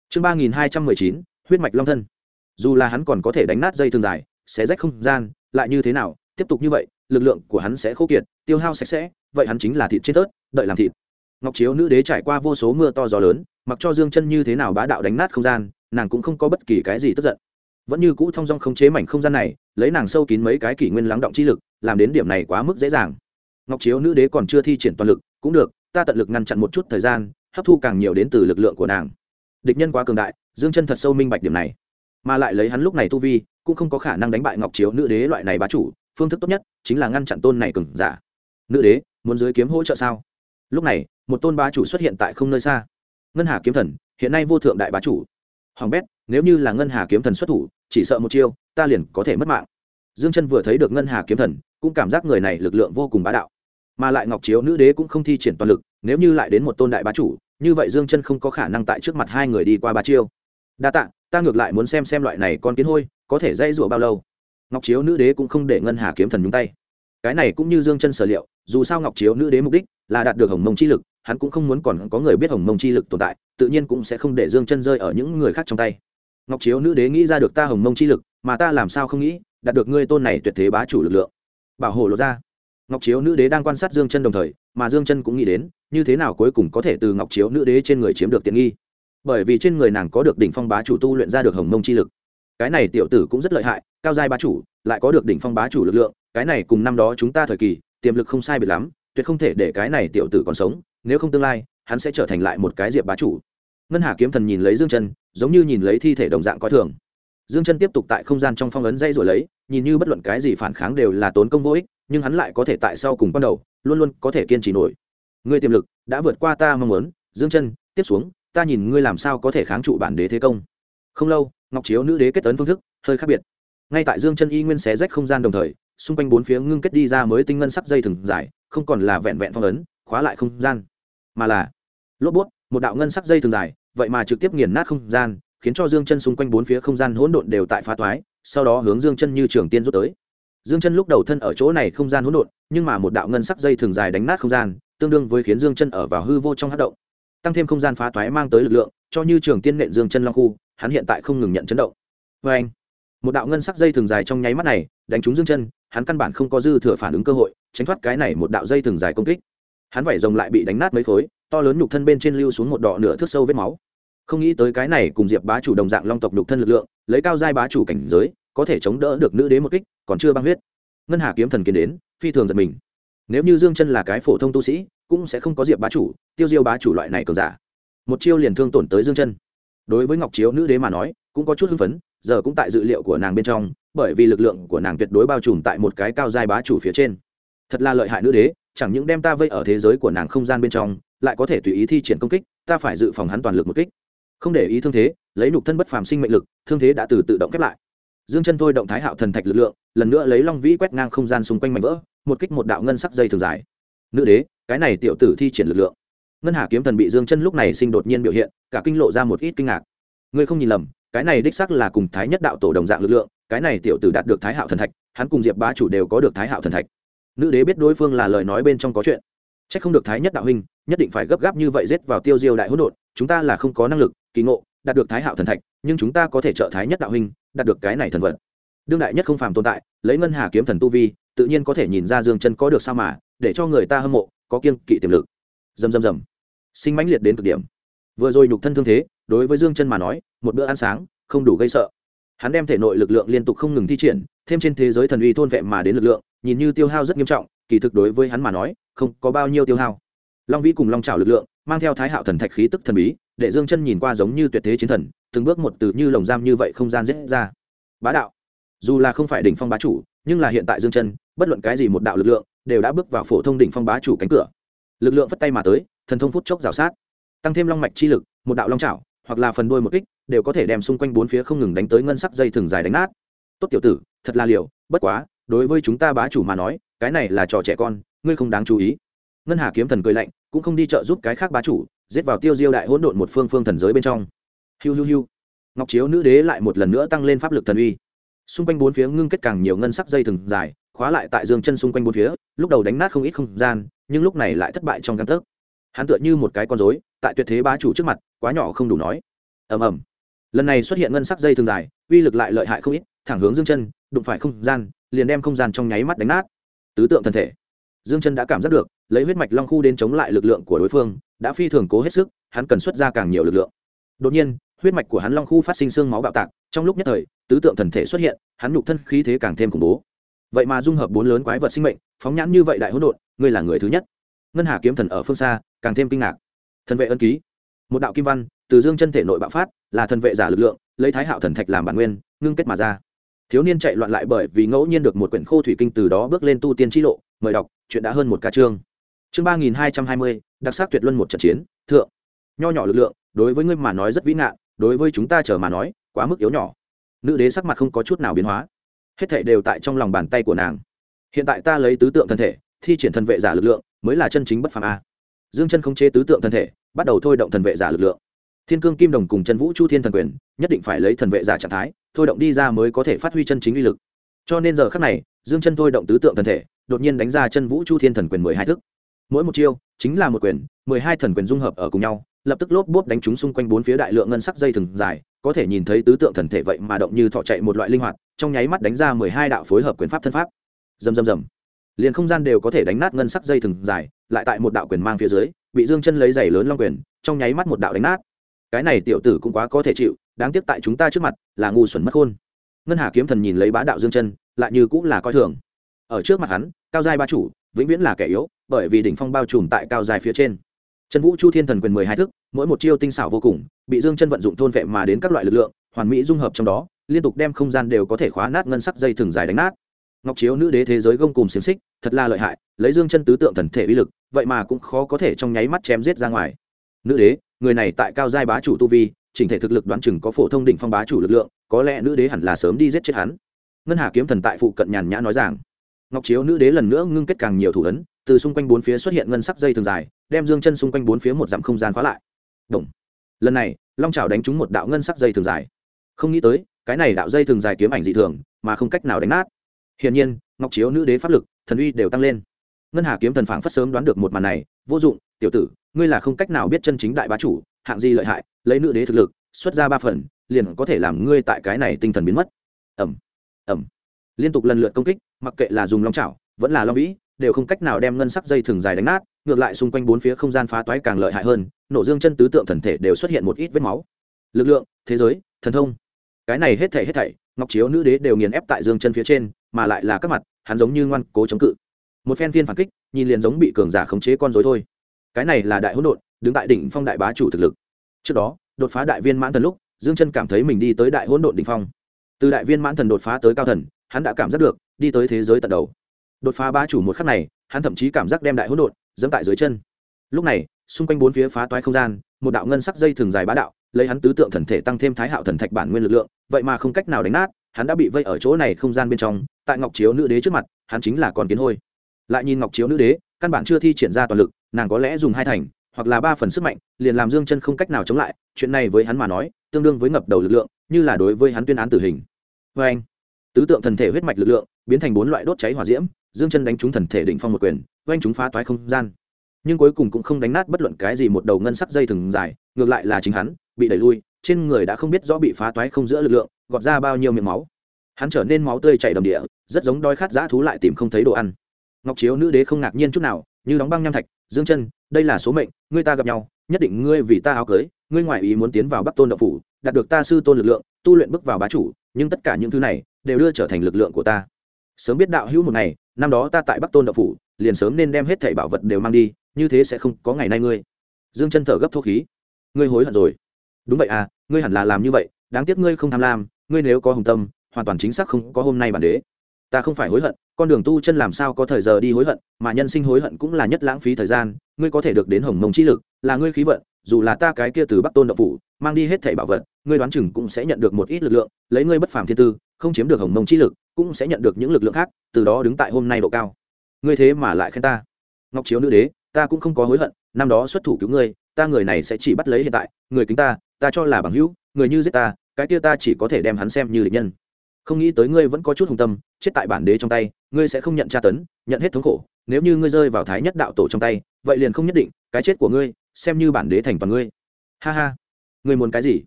chương 3219, huyết mạch long thân. Dù là hắn còn có thể đánh nát dây thường dài, xé rách không gian, lại như thế nào, tiếp tục như vậy, lực lượng của hắn sẽ khô kiệt, tiêu hao sạch sẽ, vậy hắn chính là thịt trên tớt, đợi làm thịt. Ngọc Chiếu nữ đế trải qua vô số mưa to gió lớn, mặc cho Dương Chân như thế nào bá đạo đánh nát không gian, nàng cũng không có bất kỳ cái gì tức giận, vẫn như cũ thông dong khống chế mảnh không gian này, lấy nàng sâu kín mấy cái kỷ nguyên lắng động chi lực, làm đến điểm này quá mức dễ dàng. Ngọc Chiếu nữ đế còn chưa thi triển toàn lực, cũng được, ta tận lực ngăn chặn một chút thời gian, hấp thu càng nhiều đến từ lực lượng của nàng. Địch nhân quá cường đại, Dương Chân thật sâu minh bạch điểm này, mà lại lấy hắn lúc này tu vi, cũng không có khả năng đánh bại Ngọc Chiếu nữ đế loại này bá chủ, phương thức tốt nhất chính là ngăn chặn tôn này cường giả. Nữ đế, muốn dưới kiếm hỗ trợ sao? Lúc này, một tôn bá chủ xuất hiện tại không nơi xa. Ngân Hà kiếm thần, hiện nay vô thượng đại bá chủ. Hoàng bét, nếu như là Ngân Hà kiếm thần xuất thủ, chỉ sợ một chiêu, ta liền có thể mất mạng. Dương Chân vừa thấy được Ngân Hà kiếm thần, cũng cảm giác người này lực lượng vô cùng bá đạo, mà lại Ngọc Chiếu nữ đế cũng không thi triển toàn lực, nếu như lại đến một tôn đại bá chủ, như vậy Dương Chân không có khả năng tại trước mặt hai người đi qua ba chiêu. Đa tạ, ta ngược lại muốn xem loại này con kiến hôi có thể dây rủa bao lâu. Ngọc Chiếu nữ đế cũng không để Ngân Hà kiếm thần nhúng tay. Cái này cũng như Dương Chân sở liệu, dù sao Ngọc Chiếu nữ đế mục đích là đạt được Hồng Mông chi lực, hắn cũng không muốn còn có người biết Hồng Mông chi lực tồn tại, tự nhiên cũng sẽ không để Dương Chân rơi ở những người khác trong tay. Ngọc Chiếu nữ đế nghĩ ra được ta Hồng Mông chi lực, mà ta làm sao không nghĩ đạt được ngươi tôn này tuyệt thế bá chủ lực lượng. Bảo hộ lộ ra. Ngọc Chiếu nữ đế đang quan sát Dương Chân đồng thời, mà Dương Chân cũng nghĩ đến, như thế nào cuối cùng có thể từ Ngọc Chiếu nữ đế trên người chiếm được tiện nghi. Bởi vì trên người nàng có được đỉnh phong bá chủ tu luyện ra được Hồng Mông chi lực. Cái này tiểu tử cũng rất lợi hại, cao giai bá chủ, lại có được đỉnh phong bá chủ lực lượng, cái này cùng năm đó chúng ta thời kỳ, tiềm lực không sai biệt lắm, tuyệt không thể để cái này tiểu tử còn sống, nếu không tương lai, hắn sẽ trở thành lại một cái Diệp bá chủ. Ngân Hà kiếm thần nhìn lấy Dương Chân, giống như nhìn lấy thi thể đồng dạng coi thường. Dương Chân tiếp tục tại không gian trong phong ấn dây rồi lấy, nhìn như bất luận cái gì phản kháng đều là tốn công vô ích, nhưng hắn lại có thể tại sau cùng ban đầu, luôn luôn có thể kiên trì nổi. Ngươi tiềm lực đã vượt qua ta mong muốn, Dương Chân, tiếp xuống, ta nhìn ngươi làm sao có thể kháng trụ bản đế thế công. Không lâu, Ngọc Chiếu nữ đế kết ấn phương thức hơi khác biệt. Ngay tại Dương Chân y nguyên xé rách không gian đồng thời, xung quanh bốn phía ngưng kết đi ra mới tinh ngân sắc dây thừng dài, không còn là vẹn vẹn phong ấn, khóa lại không gian, mà là lốp bút, một đạo ngân sắc dây thừng dài, vậy mà trực tiếp nghiền nát không gian, khiến cho Dương Chân xung quanh bốn phía không gian hỗn độn đều tại phá toái, sau đó hướng Dương Chân như trường tiên rút tới. Dương Chân lúc đầu thân ở chỗ này không gian hỗn độn, nhưng mà một đạo ngân sắc dây thường dài đánh nát không gian, tương đương với khiến Dương Chân ở vào hư vô trong hắc động. Tăng thêm không gian phá toái mang tới lực lượng, cho như trường tiên nện Dương Chân long khu, hắn hiện tại không ngừng nhận chấn động. Oeng! Một đạo ngân sắc dây thường dài trong nháy mắt này, đánh trúng Dương Chân, hắn căn bản không có dư thừa phản ứng cơ hội, tránh thoát cái này một đạo dây thường dài công kích. Hắn vảy rồng lại bị đánh nát mấy khối, to lớn nhục thân bên trên lưu xuống một đọ nửa thước sâu vết máu. Không nghĩ tới cái này cùng Diệp bá chủ đồng dạng long tộc nhục thân lực lượng, lấy cao giai bá chủ cảnh giới, có thể chống đỡ được nữ đế một kích, còn chưa băng huyết. Ngân Hà kiếm thần kiến đến, phi thường giật mình. Nếu như Dương Chân là cái phổ thông tu sĩ, cũng sẽ không có Diệp bá chủ, Tiêu Diêu bá chủ loại này cường giả. Một chiêu liền thương tổn tới Dương Chân. Đối với Ngọc Chiếu nữ đế mà nói, cũng có chút hưng phấn, giờ cũng tại dự liệu của nàng bên trong, bởi vì lực lượng của nàng tuyệt đối bao trùm tại một cái cao giai bá chủ phía trên. Thật là lợi hại nữ đế, chẳng những đem ta vây ở thế giới của nàng không gian bên trong, lại có thể tùy ý thi triển công kích, ta phải dự phòng hắn toàn lực một kích. Không để ý thương thế, lấy nhục thân bất phàm sinh mệnh lực, thương thế đã từ tự động khép lại. Dương Chân thôi động Thái Hạo thần thạch lực lượng, lần nữa lấy long vĩ quét ngang không gian xung quanh mảnh vỡ, một kích một đạo ngân sắc dây thường dài. Nữ đế, cái này tiểu tử thi triển lực lượng. Ngân Hà kiếm thần bị Dương Chân lúc này sinh đột nhiên biểu hiện, cả kinh lộ ra một ít kinh ngạc. Ngươi không nhìn lầm, cái này đích xác là cùng Thái Nhất đạo tổ đồng dạng lực lượng, cái này tiểu tử đạt được Thái Hạo thần thạch, hắn cùng Diệp bá chủ đều có được Thái Hạo thần thạch. Nữ đế biết đối phương là lời nói bên trong có chuyện, chắc không được Thái Nhất đạo huynh nhất định phải gấp gáp như vậy giết vào Tiêu Diêu đại hỗn độn, chúng ta là không có năng lực kỳ ngộ đạt được Thái Hạo thần thạch, nhưng chúng ta có thể trợ Thái Nhất đạo huynh đạt được cái này thần vật. Đương đại nhất không phàm tồn tại, lấy Ngân Hà kiếm thần tu vi, tự nhiên có thể nhìn ra Dương Chân có được sao mà, để cho người ta hâm mộ, có kiêng kỵ tiềm lực. Rầm rầm rầm. Sinh mãnh liệt đến cực điểm. Vừa rồi nhục thân thương thế, đối với Dương Chân mà nói, một bữa ăn sáng không đủ gây sợ. Hắn đem thể nội lực lượng liên tục không ngừng thi triển, thêm trên thế giới thần uy thôn vẹn mà đến lực lượng, nhìn như tiêu hao rất nghiêm trọng, kỳ thực đối với hắn mà nói, không có bao nhiêu tiêu hao. Long vĩ cùng long trảo lực lượng, mang theo Thái Hạo thần thạch khí tức thần bí, để Dương Chân nhìn qua giống như tuyệt thế chiến thần, từng bước một từ như lồng giam như vậy không gian giết ra. Bá đạo. Dù là không phải đỉnh phong bá chủ, nhưng là hiện tại Dương Chân, bất luận cái gì một đạo lực lượng, đều đã bước vào phổ thông đỉnh phong bá chủ cánh cửa. Lực lượng phất tay mà tới, thần thông phút chốc rào sát, tăng thêm long mạch chi lực, một đạo long trảo, hoặc là phần đuôi một kích, đều có thể đem xung quanh bốn phía không ngừng đánh tới ngân sắc dây thừng dài đánh nát. Tốt tiểu tử, thật là liều, bất quá, đối với chúng ta bá chủ mà nói, cái này là trò trẻ con, ngươi không đáng chú ý. Ngân Hà kiếm thần cười lạnh, cũng không đi trợ giúp cái khác bá chủ, giết vào Tiêu Diêu đại hỗn độn một phương thần giới bên trong. Hiu hiu hiu. Ngọc Chiếu nữ đế lại một lần nữa tăng lên pháp lực thần uy. Xung quanh bốn phía ngưng kết càng nhiều ngân sắc dây thừng dài, khóa lại tại Dương Chân xung quanh bốn phía, lúc đầu đánh nát không ít không gian, nhưng lúc này lại thất bại trong gang tấc. Hắn tựa như một cái con rối, tại tuyệt thế bá chủ trước mặt, quá nhỏ không đủ nói. ầm ầm, lần này xuất hiện ngân sắc dây thường dài, uy lực lại lợi hại không ít, thẳng hướng Dương Chân, đụng phải không gian, liền đem không gian trong nháy mắt đánh nát. Tứ tượng thần thể, Dương Chân đã cảm giác được, lấy huyết mạch long khu đến chống lại lực lượng của đối phương, đã phi thường cố hết sức, hắn cần xuất ra càng nhiều lực lượng. Đột nhiên, huyết mạch của hắn long khu phát sinh xương máu bạo tạc, trong lúc nhất thời, tứ tượng thần thể xuất hiện, hắn nhục thân khí thế càng thêm khủng bố. Vậy mà dung hợp bốn lớn quái vật sinh mệnh, phóng nhãn như vậy đại hỗn độn, ngươi là người thứ nhất. Ngân Hà kiếm thần ở phương xa, càng thêm kinh ngạc. Thần vệ ân ký, một đạo kim văn từ Dương Chân thể nội bạo phát, là thần vệ giả lực lượng, lấy Thái Hạo thần thạch làm bản nguyên, ngưng kết mà ra. Thiếu niên chạy loạn lại bởi vì ngẫu nhiên được một quyển khô thủy kinh, từ đó bước lên tu tiên chi lộ. Mời đọc, chuyện đã hơn một ca chương. Chương 3220, đặc sắc tuyệt luân một trận chiến, thượng. Nho nhỏ lực lượng, đối với ngươi mà nói rất vĩ ngạn, đối với chúng ta chờ mà nói, quá mức yếu nhỏ. Nữ đế sắc mặt không có chút nào biến hóa, hết thảy đều tại trong lòng bàn tay của nàng. Hiện tại ta lấy tứ tượng thân thể, thi triển thần vệ giả lực lượng, mới là chân chính bất phàm a. Dương Chân khống chế tứ tượng thân thể, bắt đầu thôi động thần vệ giả lực lượng. Thiên cương kim đồng cùng chân vũ chu thiên thần quyền, nhất định phải lấy thần vệ giả trạng thái, thôi động đi ra mới có thể phát huy chân chính uy lực. Cho nên giờ khắc này, Dương Chân thôi động tứ tượng thân thể, đột nhiên đánh ra chân vũ chu thiên thần quyền 12 thức. Mỗi một chiêu chính là một quyền, 12 thần quyền dung hợp ở cùng nhau, lập tức lốp bốp đánh trúng xung quanh bốn phía đại lượng ngân sắc dây thừng dài, có thể nhìn thấy tứ tượng thần thể vậy mà động như thọ chạy một loại linh hoạt, trong nháy mắt đánh ra 12 đạo phối hợp quyền pháp thân pháp. Rầm rầm rầm. Liền không gian đều có thể đánh nát ngân sắc dây thừng dài, lại tại một đạo quyền mang phía dưới, bị Dương Chân lấy giày lớn long quyền, trong nháy mắt một đạo đánh nát. Cái này tiểu tử cũng quá có thể chịu, đáng tiếc tại chúng ta trước mặt, là ngu xuẩn mất khôn. Ngân Hà kiếm thần nhìn lấy bá đạo Dương Chân, lại như cũng là coi thường. Ở trước mặt hắn, cao giai ba chủ, vĩnh viễn là kẻ yếu, bởi vì đỉnh phong bao trùm tại cao giai phía trên. Chân vũ chu thiên thần quyền 12 thức, mỗi một chiêu tinh xảo vô cùng, bị Dương Chân vận dụng thôn vệ mà đến các loại lực lượng, hoàn mỹ dung hợp trong đó, liên tục đem không gian đều có thể khóa nát ngân sắc dây thừng dài đánh nát. Ngọc chiếu nữ đế thế giới gông cùm xiềng xích, thật là lợi hại, lấy Dương Chân tứ tượng thần thể uy lực, vậy mà cũng khó có thể trong nháy mắt chém giết ra ngoài. Nữ đế, người này tại cao giai bá chủ tu vi, chỉnh thể thực lực đoán chừng có phổ thông đỉnh phong bá chủ lực lượng, có lẽ nữ đế hẳn là sớm đi giết chết hắn. Ngân Hà kiếm thần tại phụ cận nhàn nhã nói rằng, Ngọc chiếu nữ đế lần nữa ngưng kết càng nhiều thủ ấn, từ xung quanh bốn phía xuất hiện ngân sắc dây thường dài, đem Dương Chân xung quanh bốn phía một dặm không gian khóa lại. Động. Lần này, long chảo đánh trúng một đạo ngân sắc dây thường dài. Không nghĩ tới, cái này đạo dây thường dài kiếm ảnh dị thường, mà không cách nào đánh nát. Hiển nhiên, Ngọc chiếu nữ đế pháp lực, thần uy đều tăng lên. Ngân Hà kiếm thần phảng phất sớm đoán được một màn này, vô dụng, tiểu tử, ngươi là không cách nào biết chân chính đại bá chủ, hạng gì lợi hại, lấy nữ đế thực lực, xuất ra 3 phần, liền có thể làm ngươi tại cái này tinh thần biến mất. Ầm. Ầm. Liên tục lần lượt công kích, mặc kệ là dùng long chảo, vẫn là long vĩ, đều không cách nào đem ngân sắc dây thường dài đánh nát, ngược lại xung quanh bốn phía không gian phá toái càng lợi hại hơn, nổ Dương Chân tứ tượng thần thể đều xuất hiện một ít vết máu. Lực lượng, thế giới, thần thông, cái này hết thảy, Ngọc chiếu nữ đế đều nghiền ép tại Dương Chân phía trên, mà lại là các mặt, hắn giống như ngoan cố chống cự. Một phen phiên phản kích, nhìn liền giống bị cường giả khống chế con rối thôi. Cái này là đại hỗn độn, đứng tại đỉnh phong đại bá chủ thực lực. Trước đó, đột phá đại viên mãn thần lúc, Dương Chân cảm thấy mình đi tới đại hỗn độn đỉnh phong. Từ đại viên mãn thần đột phá tới cao thần, hắn đã cảm giác được đi tới thế giới tận đầu. Đột phá bá chủ một khắc này, hắn thậm chí cảm giác đem đại hỗn độn giẫm tại dưới chân. Lúc này, xung quanh bốn phía phá toái không gian, một đạo ngân sắc dây thường dài bá đạo, lấy hắn tứ tượng thần thể tăng thêm Thái Hạo thần thạch bản nguyên lực lượng, vậy mà không cách nào đánh nát, hắn đã bị vây ở chỗ này không gian bên trong, tại Ngọc chiếu nữ đế trước mặt, hắn chính là con kiến hôi. Lại nhìn Ngọc chiếu nữ đế, căn bản chưa thi triển ra toàn lực, nàng có lẽ dùng 2 thành, hoặc là 3 phần sức mạnh, liền làm Dương Chân không cách nào chống lại, chuyện này với hắn mà nói, tương đương với ngập đầu lực lượng, như là đối với hắn tuyên án tử hình. Và anh, tứ tượng thần thể huyết mạch lực lượng biến thành 4 loại đốt cháy hỏa diễm, Dương Chân đánh trúng thần thể đỉnh phong một quyền, oanh chúng phá toái không gian, nhưng cuối cùng cũng không đánh nát bất luận cái gì một đầu ngân sắc dây thừng dài, ngược lại là chính hắn bị đẩy lui, trên người đã không biết rõ bị phá toái không giữa lực lượng gọt ra bao nhiêu miệng máu, hắn trở nên máu tươi chảy đầm địa, rất giống đói khát dã thú lại tìm không thấy đồ ăn. Ngọc chiếu nữ đế không ngạc nhiên chút nào, như đóng băng nham thạch, Dương Chân, đây là số mệnh, ngươi ta gặp nhau, nhất định ngươi vì ta áo cưới, ngươi ngoại ý muốn tiến vào Bắc Tôn động phủ, đạt được ta sư tôn lực lượng, tu luyện bước vào bá chủ, nhưng tất cả những thứ này đều đưa trở thành lực lượng của ta. Sớm biết đạo hữu một ngày, năm đó ta tại Bắc Tôn động phủ, liền sớm nên đem hết thảy bảo vật đều mang đi, như thế sẽ không có ngày nay ngươi. Dương Chân thở gấp thô khí, ngươi hối hận rồi. Đúng vậy à, ngươi hẳn là làm như vậy, đáng tiếc ngươi không tham lam, ngươi nếu có hùng tâm, hoàn toàn chính xác không có hôm nay bản đế. Ta không phải hối hận, con đường tu chân làm sao có thời giờ đi hối hận, mà nhân sinh hối hận cũng là nhất lãng phí thời gian. Ngươi có thể được đến hồng mông chi lực, là ngươi khí vận, dù là ta cái kia từ Bắc Tôn động phủ mang đi hết thảy bảo vật, ngươi đoán chừng cũng sẽ nhận được một ít lực lượng, lấy ngươi bất phàm thiên tư, không chiếm được hồng mông chi lực, cũng sẽ nhận được những lực lượng khác, từ đó đứng tại hôm nay độ cao. Ngươi thế mà lại khen ta. Ngọc chiếu nữ đế, ta cũng không có hối hận, năm đó xuất thủ cứu ngươi, ta người này sẽ chỉ bắt lấy hiện tại, người kính ta cho là bằng hữu, người như giết ta, cái kia ta chỉ có thể đem hắn xem như địch nhân. Không nghĩ tới ngươi vẫn có chút hùng tâm, chết tại bản đế trong tay, ngươi sẽ không nhận tra tấn, nhận hết thống khổ, nếu như ngươi rơi vào thái nhất đạo tổ trong tay, vậy liền không nhất định, cái chết của ngươi xem như bản đế thành toàn ngươi. Ha ha, ngươi muốn cái gì?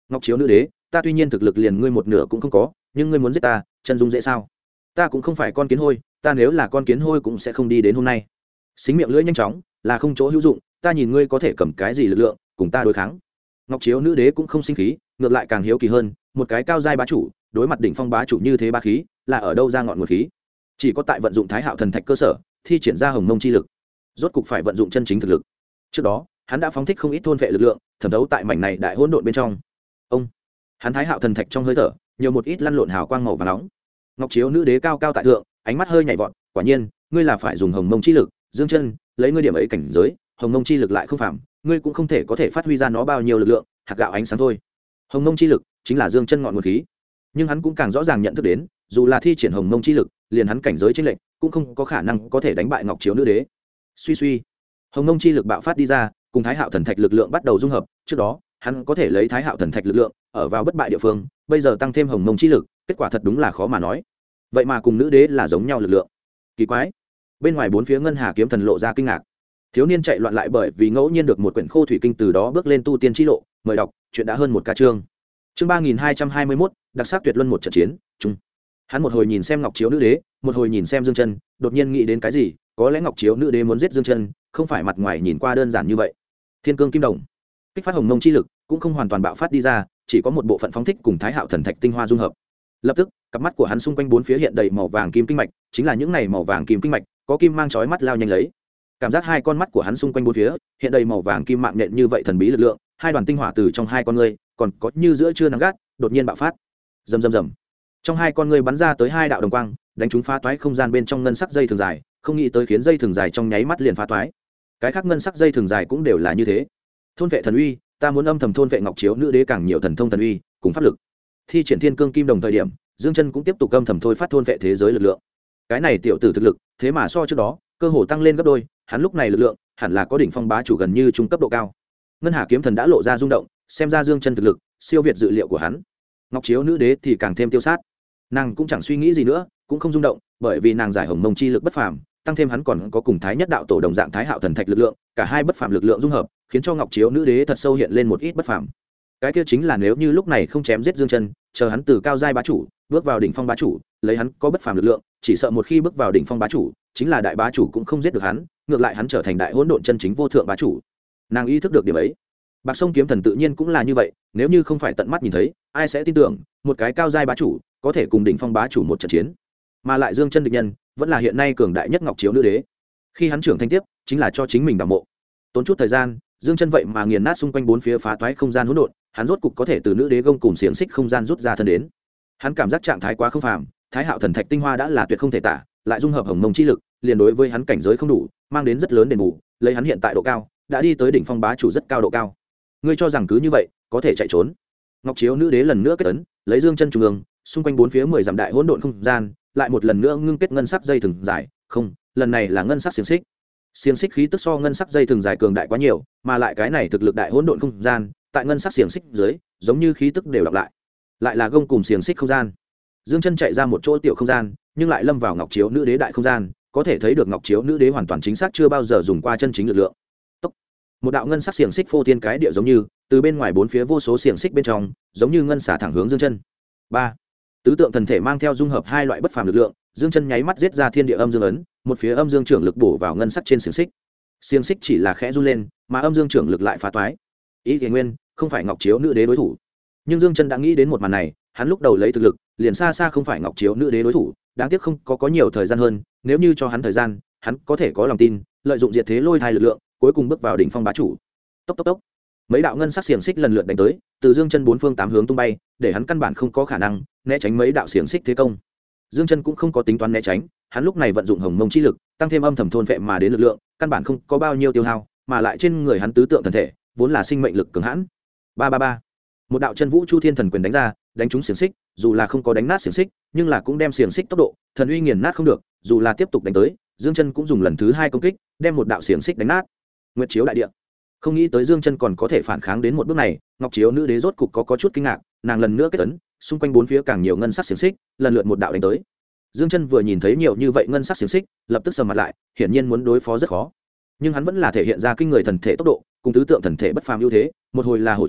Ngọc chiếu nữ đế, ta tuy nhiên thực lực liền ngươi một nửa cũng không có, nhưng ngươi muốn giết ta, chân dung dễ sao? Ta cũng không phải con kiến hôi, ta nếu là con kiến hôi cũng sẽ không đi đến hôm nay. Xính miệng lưỡi nhanh chóng, là không chỗ hữu dụng, ta nhìn ngươi có thể cầm cái gì lực lượng cùng ta đối kháng. Ngọc chiếu nữ đế cũng không sinh khí, ngược lại càng hiếu kỳ hơn, một cái cao giai bá chủ, đối mặt đỉnh phong bá chủ như thế bá khí, là ở đâu ra ngọn nguồn khí? Chỉ có tại vận dụng Thái Hạo thần thạch cơ sở, thi triển ra hồng mông chi lực. Rốt cục phải vận dụng chân chính thực lực. Trước đó, hắn đã phóng thích không ít thôn vệ lực lượng, thẩm thấu tại mảnh này đại hỗn độn bên trong. Ông, hắn Thái Hạo thần thạch trong hơi thở, nhiều một ít lăn lộn hào quang màu vàng nóng. Ngọc chiếu nữ đế cao cao tại thượng, ánh mắt hơi nhảy vọt, quả nhiên, ngươi là phải dùng hồng mông chi lực, Dương Chân, lấy ngươi điểm ấy cảnh giới, hồng mông chi lực lại không phạm, ngươi cũng không thể có thể phát huy ra nó bao nhiêu lực lượng, hạt gạo ánh sáng thôi. Hồng mông chi lực chính là Dương Chân ngọn nguồn khí, nhưng hắn cũng càng rõ ràng nhận thức đến, dù là thi triển hồng mông chi lực, liền hắn cảnh giới chênh lệch, cũng không có khả năng có thể đánh bại Ngọc chiếu nữ đế. Suy suy, hồng mông chi lực bạo phát đi ra, cùng Thái Hạo thần thạch lực lượng bắt đầu dung hợp, trước đó, hắn có thể lấy Thái Hạo thần thạch lực lượng, ở vào bất bại địa phương, bây giờ tăng thêm hồng mông chi lực, kết quả thật đúng là khó mà nói. Vậy mà cùng nữ đế là giống nhau lực lượng. Kỳ quái. Bên ngoài bốn phía ngân hà kiếm thần lộ ra kinh ngạc. Thiếu niên chạy loạn lại bởi vì ngẫu nhiên được một quyển khô thủy kinh, từ đó bước lên tu tiên chi lộ, mời đọc, chuyện đã hơn một ca chương. Chương 3221, đặc sắc tuyệt luân một trận chiến, chung. Hắn một hồi nhìn xem Ngọc chiếu nữ đế, một hồi nhìn xem Dương Chân, đột nhiên nghĩ đến cái gì, có lẽ Ngọc chiếu nữ đế muốn giết Dương Chân, không phải mặt ngoài nhìn qua đơn giản như vậy. Thiên cương kim đồng, kích phát hồng mông chi lực, cũng không hoàn toàn bạo phát đi ra, chỉ có một bộ phận phóng thích cùng Thái Hạo thần thạch tinh hoa dung hợp. Lập tức, cặp mắt của hắn xung quanh bốn phía hiện đầy màu vàng kim kinh mạch, chính là những này màu vàng kim kinh mạch, có kim mang chói mắt lao nhanh lấy. Cảm giác hai con mắt của hắn xung quanh bốn phía hiện đầy màu vàng kim mạng nhện như vậy thần bí lực lượng, hai đoàn tinh hỏa từ trong hai con ngươi, còn có như giữa trưa nắng gắt, đột nhiên bạo phát. Rầm rầm rầm. Trong hai con ngươi bắn ra tới hai đạo đồng quang, đánh trúng phá toái không gian bên trong ngân sắc dây thường dài, không nghĩ tới khiến dây thường dài trong nháy mắt liền phá toái. Cái khác ngân sắc dây thường dài cũng đều là như thế. Thôn vệ thần uy, ta muốn âm thầm thôn vệ Ngọc chiếu nữ đế càng nhiều thần thông thần uy, cùng pháp lực. Thi triển thiên cương kim đồng thời điểm, Dương Chân cũng tiếp tục âm thầm thôi phát thôn vệ thế giới lực lượng. Cái này tiểu tử thực lực, thế mà so trước đó, cơ hồ tăng lên gấp đôi, hắn lúc này lực lượng, hẳn là có đỉnh phong bá chủ gần như trung cấp độ cao. Ngân Hà kiếm thần đã lộ ra rung động, xem ra Dương Chân thực lực siêu việt dự liệu của hắn. Ngọc chiếu nữ đế thì càng thêm tiêu sát. Nàng cũng chẳng suy nghĩ gì nữa, cũng không rung động, bởi vì nàng giải hồng mông chi lực bất phàm, tăng thêm hắn còn có cùng Thái Nhất đạo tổ đồng dạng Thái Hạo thần thạch lực lượng, cả hai bất phàm lực lượng dung hợp, khiến cho Ngọc chiếu nữ đế thật sâu hiện lên một ít bất phàm. Cái kia chính là nếu như lúc này không chém giết Dương Chân, chờ hắn từ cao giai bá chủ bước vào đỉnh phong bá chủ, lấy hắn có bất phàm lực lượng, chỉ sợ một khi bước vào đỉnh phong bá chủ, chính là đại bá chủ cũng không giết được hắn, ngược lại hắn trở thành đại hỗn độn chân chính vô thượng bá chủ. Nàng ý thức được điểm ấy. Bạc Sông kiếm thần tự nhiên cũng là như vậy, nếu như không phải tận mắt nhìn thấy, ai sẽ tin tưởng một cái cao giai bá chủ có thể cùng đỉnh phong bá chủ một trận chiến. Mà lại Dương Chân địch nhân vẫn là hiện nay cường đại nhất Ngọc chiếu nữ đế. Khi hắn trưởng thành tiếp, chính là cho chính mình đảm mộ. Tốn chút thời gian, Dương Chân vậy mà nghiền nát xung quanh bốn phía phá toái không gian hỗn độn, hắn rốt cục có thể từ nữ đế gông cùng xiềng xích không gian rút ra thân đến. Hắn cảm giác trạng thái quá không phàm, Thái Hạo thần thạch tinh hoa đã là tuyệt không thể tả, lại dung hợp hồng mông chi lực, liền đối với hắn cảnh giới không đủ, mang đến rất lớn đền bù, lấy hắn hiện tại độ cao, đã đi tới đỉnh phong bá chủ rất cao độ cao. Ngươi cho rằng cứ như vậy, có thể chạy trốn? Ngọc chiếu nữ đế lần nữa kết ấn, lấy Dương Chân trung ương, xung quanh bốn phía 10 dặm đại hỗn độn không gian, lại một lần nữa ngưng kết ngân sắc dây thừng dài, không, lần này là ngân sắc xiềng xích. Xiềng xích khí tức so ngân sắc dây thừng dài cường đại quá nhiều, mà lại cái này thực lực đại hỗn độn không gian, tại ngân sắc xiềng xích dưới, giống như khí tức đều đọc lại là gông cùng xiềng xích không gian. Dương Chân chạy ra một chỗ tiểu không gian, nhưng lại lâm vào Ngọc chiếu nữ đế đại không gian, có thể thấy được Ngọc chiếu nữ đế hoàn toàn chính xác chưa bao giờ dùng qua chân chính lực lượng. Tốc. Một đạo ngân sắc xiềng xích phô thiên cái địa giống như, từ bên ngoài bốn phía vô số xiềng xích bên trong, giống như ngân xả thẳng hướng Dương Chân. 3. Tứ tượng thần thể mang theo dung hợp hai loại bất phàm lực lượng, Dương Chân nháy mắt giết ra thiên địa âm dương ấn, một phía âm dương trưởng lực bổ vào ngân sắc trên xiềng xích. Xiềng xích chỉ là khẽ run lên, mà âm dương trưởng lực lại phá toái. Ý Kỳ Nguyên không phải Ngọc chiếu nữ đế đối thủ. Nhưng Dương Chân đã nghĩ đến một màn này, hắn lúc đầu lấy thực lực, liền xa xa không phải Ngọc chiếu nữ đế đối thủ, đáng tiếc không có nhiều thời gian hơn, nếu như cho hắn thời gian, hắn có thể có lòng tin, lợi dụng diệt thế lôi thai lực lượng, cuối cùng bước vào đỉnh phong bá chủ. Tốc tốc tốc. Mấy đạo ngân sắc xiềng xích lần lượt đánh tới, từ Dương Chân bốn phương tám hướng tung bay, để hắn căn bản không có khả năng né tránh mấy đạo xiềng xích thế công. Dương Chân cũng không có tính toán né tránh, hắn lúc này vận dụng hồng mông chi lực, tăng thêm âm thầm thôn vệ mà đến lực lượng, căn bản không có bao nhiêu tiêu hao, mà lại trên người hắn tứ tượng thần thể, vốn là sinh mệnh lực cường hãn. 333. Một đạo chân vũ chu thiên thần quyền đánh ra, đánh trúng xiềng xích, dù là không có đánh nát xiềng xích, nhưng là cũng đem xiềng xích tốc độ, thần uy nghiền nát không được, dù là tiếp tục đánh tới, Dương Chân cũng dùng lần thứ 2 công kích, đem một đạo xiềng xích đánh nát. Nguyệt chiếu đại địa. Không nghĩ tới Dương Chân còn có thể phản kháng đến một bước này, Ngọc chiếu nữ đế rốt cục có chút kinh ngạc, nàng lần nữa kết ấn, xung quanh bốn phía càng nhiều ngân sắc xiềng xích, lần lượt một đạo đánh tới. Dương Chân vừa nhìn thấy nhiều như vậy ngân sắc xiềng xích, lập tức sầm mặt lại, hiển nhiên muốn đối phó rất khó. Nhưng hắn vẫn là thể hiện ra kinh người thần thể tốc độ, cùng tứ tượng thần thể bất phàm ưu thế, một hồi là hổ trảo,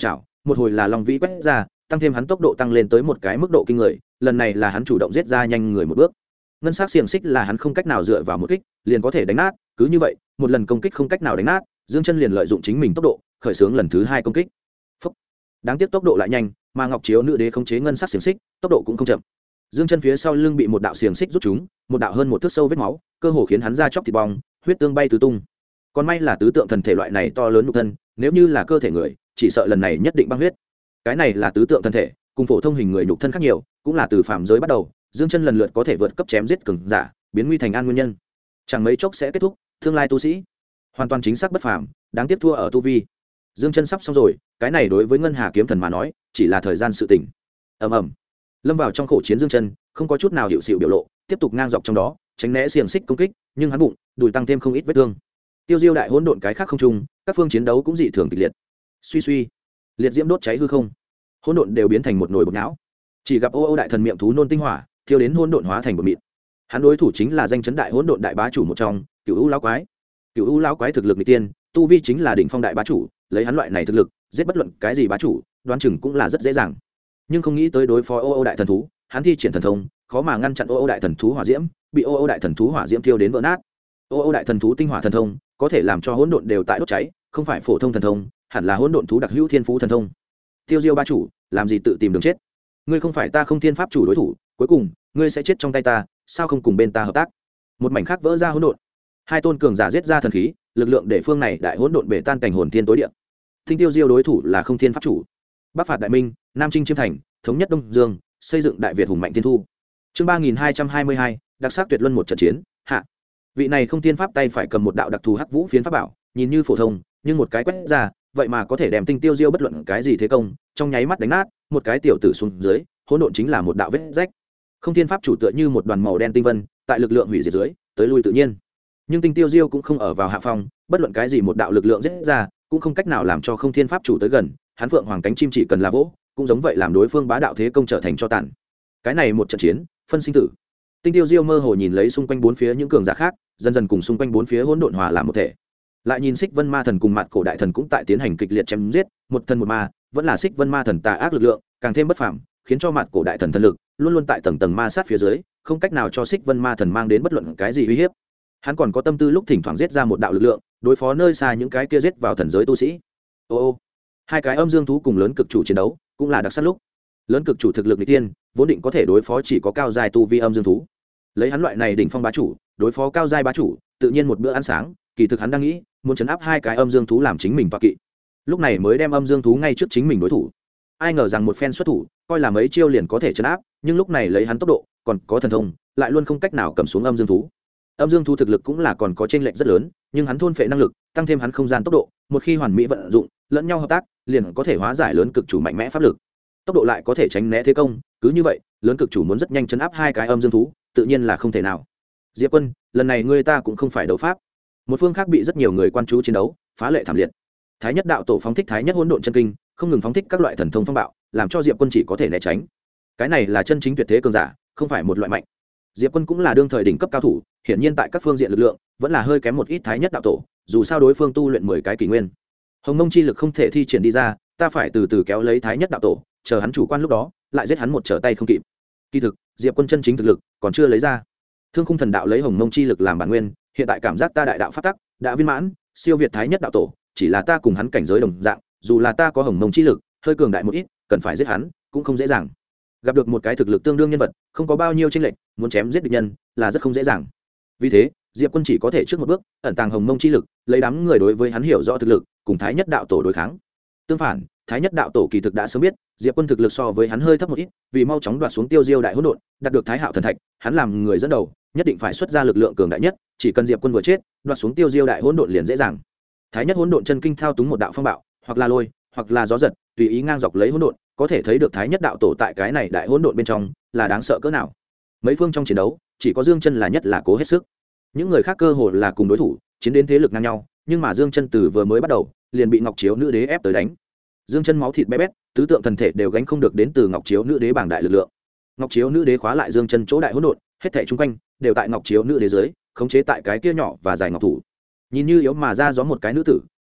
một hồi là long vĩ quét ra, tăng thêm hắn tốc độ tăng lên tới một cái mức độ kinh người, lần này là hắn chủ động giết ra nhanh người một bước. Ngân sắc xiềng xích là hắn không cách nào dựa vào một kích liền có thể đánh nát, cứ như vậy một lần công kích không cách nào đánh nát, Dương Chân liền lợi dụng chính mình tốc độ khởi xướng lần thứ hai công kích. Phúc. Đáng tiếc tốc độ lại nhanh, mà Ngọc Chiếu nữ đế khống chế ngân sắc xiềng xích, tốc độ cũng không chậm. Dương Chân phía sau lưng bị một đạo xiềng xích rút trúng, một đạo hơn một thước sâu vết máu, cơ hồ khiến hắn da chóc thịt bong, huyết tương bay tứ tung. Còn may là tứ tượng thần thể loại này to lớn nhục thân, nếu như là cơ thể người, chỉ sợ lần này nhất định băng huyết. Cái này là tứ tượng thần thể, cùng phổ thông hình người nhục thân khác nhiều, cũng là từ phàm giới bắt đầu, Dương Chân lần lượt có thể vượt cấp chém giết cường giả, biến nguy thành an nguyên nhân. Chẳng mấy chốc sẽ kết thúc, tương lai tu sĩ hoàn toàn chính xác bất phàm, đáng tiếc thua ở tu vi. Dương Chân sắp xong rồi, cái này đối với Ngân Hà kiếm thần mà nói, chỉ là thời gian sự tỉnh. Ầm ầm. Lâm vào trong khổ chiến Dương Chân, không có chút nào hiệu xịu biểu lộ, tiếp tục ngang dọc trong đó, tránh né xiềng xích công kích, nhưng hắn bụng, đùi tăng thêm không ít vết thương. Tiêu Diêu đại hỗn độn cái khác không trùng, các phương chiến đấu cũng dị thường kịch liệt. Suy suy, liệt diễm đốt cháy hư không, hỗn độn đều biến thành một nồi bột não. Chỉ gặp Ô Ô đại thần miệng thú nôn tinh hỏa, thiêu đến hỗn độn hóa thành bột mịn. Hắn đối thủ chính là danh chấn đại hỗn độn đại bá chủ một trong, Cửu U lão quái. Cửu U lão quái thực lực nghịch tiên, tu vi chính là đỉnh phong đại bá chủ, lấy hắn loại này thực lực, giết bất luận cái gì bá chủ, đoán chừng cũng là rất dễ dàng. Nhưng không nghĩ tới đối phó Ô Ô đại thần thú, hắn thi triển thần thông, khó mà ngăn chặn Ô Ô đại thần thú hỏa diễm, bị Ô Ô đại thần thú hỏa diễm thiêu đến vỡ nát. Ô Ô đại thần thú tinh hỏa thần thông, có thể làm cho hỗn độn đều tại đốt cháy, không phải phổ thông thần thông, hẳn là hỗn độn thú đặc hữu thiên phú thần thông. Tiêu Diêu bá chủ, làm gì tự tìm đường chết? Ngươi không phải ta không thiên pháp chủ đối thủ, cuối cùng ngươi sẽ chết trong tay ta, sao không cùng bên ta hợp tác? Một mảnh khác vỡ ra hỗn độn, hai tôn cường giả giết ra thần khí, lực lượng để phương này đại hỗn độn bể tan cảnh hồn thiên tối địa. Tinh Tiêu Diêu đối thủ là không thiên pháp chủ. Bắc phạt đại minh, nam chinh chiêm thành, thống nhất đông dương, xây dựng đại việt hùng mạnh thiên thu. Chương 3222, đặc sắc tuyệt luân một trận chiến, hạ. Vị này không thiên pháp tay phải cầm một đạo đặc thù hắc vũ phiến pháp bảo, nhìn như phổ thông, nhưng một cái quét ra, vậy mà có thể đem Tinh Tiêu Diêu bất luận cái gì thế công, trong nháy mắt đánh nát, một cái tiểu tử xuống dưới, hỗn độn chính là một đạo vết rách. Không thiên pháp chủ tựa như một đoàn màu đen tinh vân, tại lực lượng hủy diệt dưới, tới lui tự nhiên. Nhưng Tinh Tiêu Diêu cũng không ở vào hạ phong, bất luận cái gì một đạo lực lượng giết ra, cũng không cách nào làm cho không thiên pháp chủ tới gần, hắn phượng hoàng cánh chim chỉ cần là vỗ, cũng giống vậy làm đối phương bá đạo thế công trở thành cho tàn. Cái này một trận chiến, phân sinh tử. Tinh Tiêu Diêu mơ hồ nhìn lấy xung quanh bốn phía những cường giả khác, dần dần cùng xung quanh bốn phía hỗn độn hòa làm một thể. Lại nhìn Xích Vân Ma Thần cùng Mạt Cổ Đại Thần cũng tại tiến hành kịch liệt chém giết, một thần một ma, vẫn là Xích Vân Ma Thần tà ác lực lượng, càng thêm bất phàm, khiến cho Mạt Cổ Đại Thần thần lực luôn luôn tại tầng tầng ma sát phía dưới, không cách nào cho Xích Vân Ma Thần mang đến bất luận cái gì uy hiếp. Hắn còn có tâm tư lúc thỉnh thoảng giết ra một đạo lực lượng, đối phó nơi xa những cái kia giết vào thần giới tu sĩ. Ô, hai cái âm dương thú cùng lớn cực chủ chiến đấu, cũng là đặc sắc lúc. Lớn cực chủ thực lực nghịch tiên, vốn định có thể đối phó chỉ có cao giai tu vi âm dương thú. Lấy hắn loại này đỉnh phong bá chủ, đối phó cao giai bá chủ, tự nhiên một bữa ăn sáng, kỳ thực hắn đang nghĩ, muốn chấn áp hai cái âm dương thú làm chính mình toạ kỵ. Lúc này mới đem âm dương thú ngay trước chính mình đối thủ. Ai ngờ rằng một phen xuất thủ, coi là mấy chiêu liền có thể chấn áp, nhưng lúc này lấy hắn tốc độ, còn có thần thông, lại luôn không cách nào cầm xuống âm dương thú. Âm dương thú thực lực cũng là còn có chênh lệch rất lớn, nhưng hắn thôn phệ năng lực, tăng thêm hắn không gian tốc độ, một khi hoàn mỹ vận dụng, lẫn nhau hợp tác, liền có thể hóa giải lớn cực chủ mạnh mẽ pháp lực. Tốc độ lại có thể tránh né thế công, cứ như vậy, lớn cực chủ muốn rất nhanh chấn áp hai cái âm dương thú, tự nhiên là không thể nào. Diệp Quân, lần này ngươi ta cũng không phải đấu pháp. Một phương khác bị rất nhiều người quan chú chiến đấu, phá lệ thảm liệt. Thái nhất đạo tổ phóng thích thái nhất hỗn độn chân kinh, không ngừng phóng thích các loại thần thông phong bạo, làm cho Diệp Quân chỉ có thể né tránh. Cái này là chân chính tuyệt thế cường giả, không phải một loại mạnh. Diệp Quân cũng là đương thời đỉnh cấp cao thủ, hiển nhiên tại các phương diện lực lượng vẫn là hơi kém một ít thái nhất đạo tổ, dù sao đối phương tu luyện 10 cái kỷ nguyên. Hồng Mông chi lực không thể thi triển đi ra, ta phải từ từ kéo lấy thái nhất đạo tổ, chờ hắn chủ quan lúc đó, lại giết hắn một trở tay không kịp. Kỳ thực, Diệp Quân chân chính thực lực còn chưa lấy ra. Thương Khung Thần Đạo lấy Hồng Mông chi lực làm bản nguyên, hiện tại cảm giác ta đại đạo pháp tắc đã viên mãn, siêu việt thái nhất đạo tổ, chỉ là ta cùng hắn cảnh giới đồng dạng, dù là ta có Hồng Mông chi lực, hơi cường đại một ít, cần phải giết hắn cũng không dễ dàng. Gặp được một cái thực lực tương đương nhân vật, không có bao nhiêu chênh lệch, muốn chém giết địch nhân là rất không dễ dàng. Vì thế, Diệp Quân chỉ có thể trước một bước, ẩn tàng Hồng Mông chi lực, lấy đám người đối với hắn hiểu rõ thực lực, cùng thái nhất đạo tổ đối kháng. Tương phản, thái nhất đạo tổ kỳ thực đã sớm biết Diệp Quân thực lực so với hắn hơi thấp một ít, vì mau chóng đoạt xuống Tiêu Diêu đại hỗn độn, đạt được Thái Hạo thần thạch, hắn làm người dẫn đầu, nhất định phải xuất ra lực lượng cường đại nhất, chỉ cần Diệp Quân vừa chết, đoạt xuống Tiêu Diêu đại hỗn độn liền dễ dàng. Thái nhất hỗn độn chân kinh thao túng một đạo phong bạo, hoặc là lôi, hoặc là gió giật, tùy ý ngang dọc lấy hỗn độn, có thể thấy được Thái nhất đạo tổ tại cái này đại hỗn độn bên trong là đáng sợ cỡ nào. Mấy phương trong chiến đấu, chỉ có Dương Chân là nhất là cố hết sức. Những người khác cơ hồ là cùng đối thủ, chiến đến thế lực ngang nhau, nhưng mà Dương Chân từ vừa mới bắt đầu, liền bị Ngọc Chiếu nữ đế ép tới đánh. Dương Chân máu thịt bé bét, tứ tượng thần thể đều gánh không được đến từ Ngọc Chiếu nữ đế bảng đại lực lượng. Ngọc Chiếu nữ đế khóa lại Dương Chân chỗ đại hỗn độn, hết thảy chung quanh đều tại Ngọc Chiếu nữ đế dưới, khống chế tại cái kia nhỏ và dài ngọc thủ. Nhìn như yếu mà ra gió một cái nữ tử,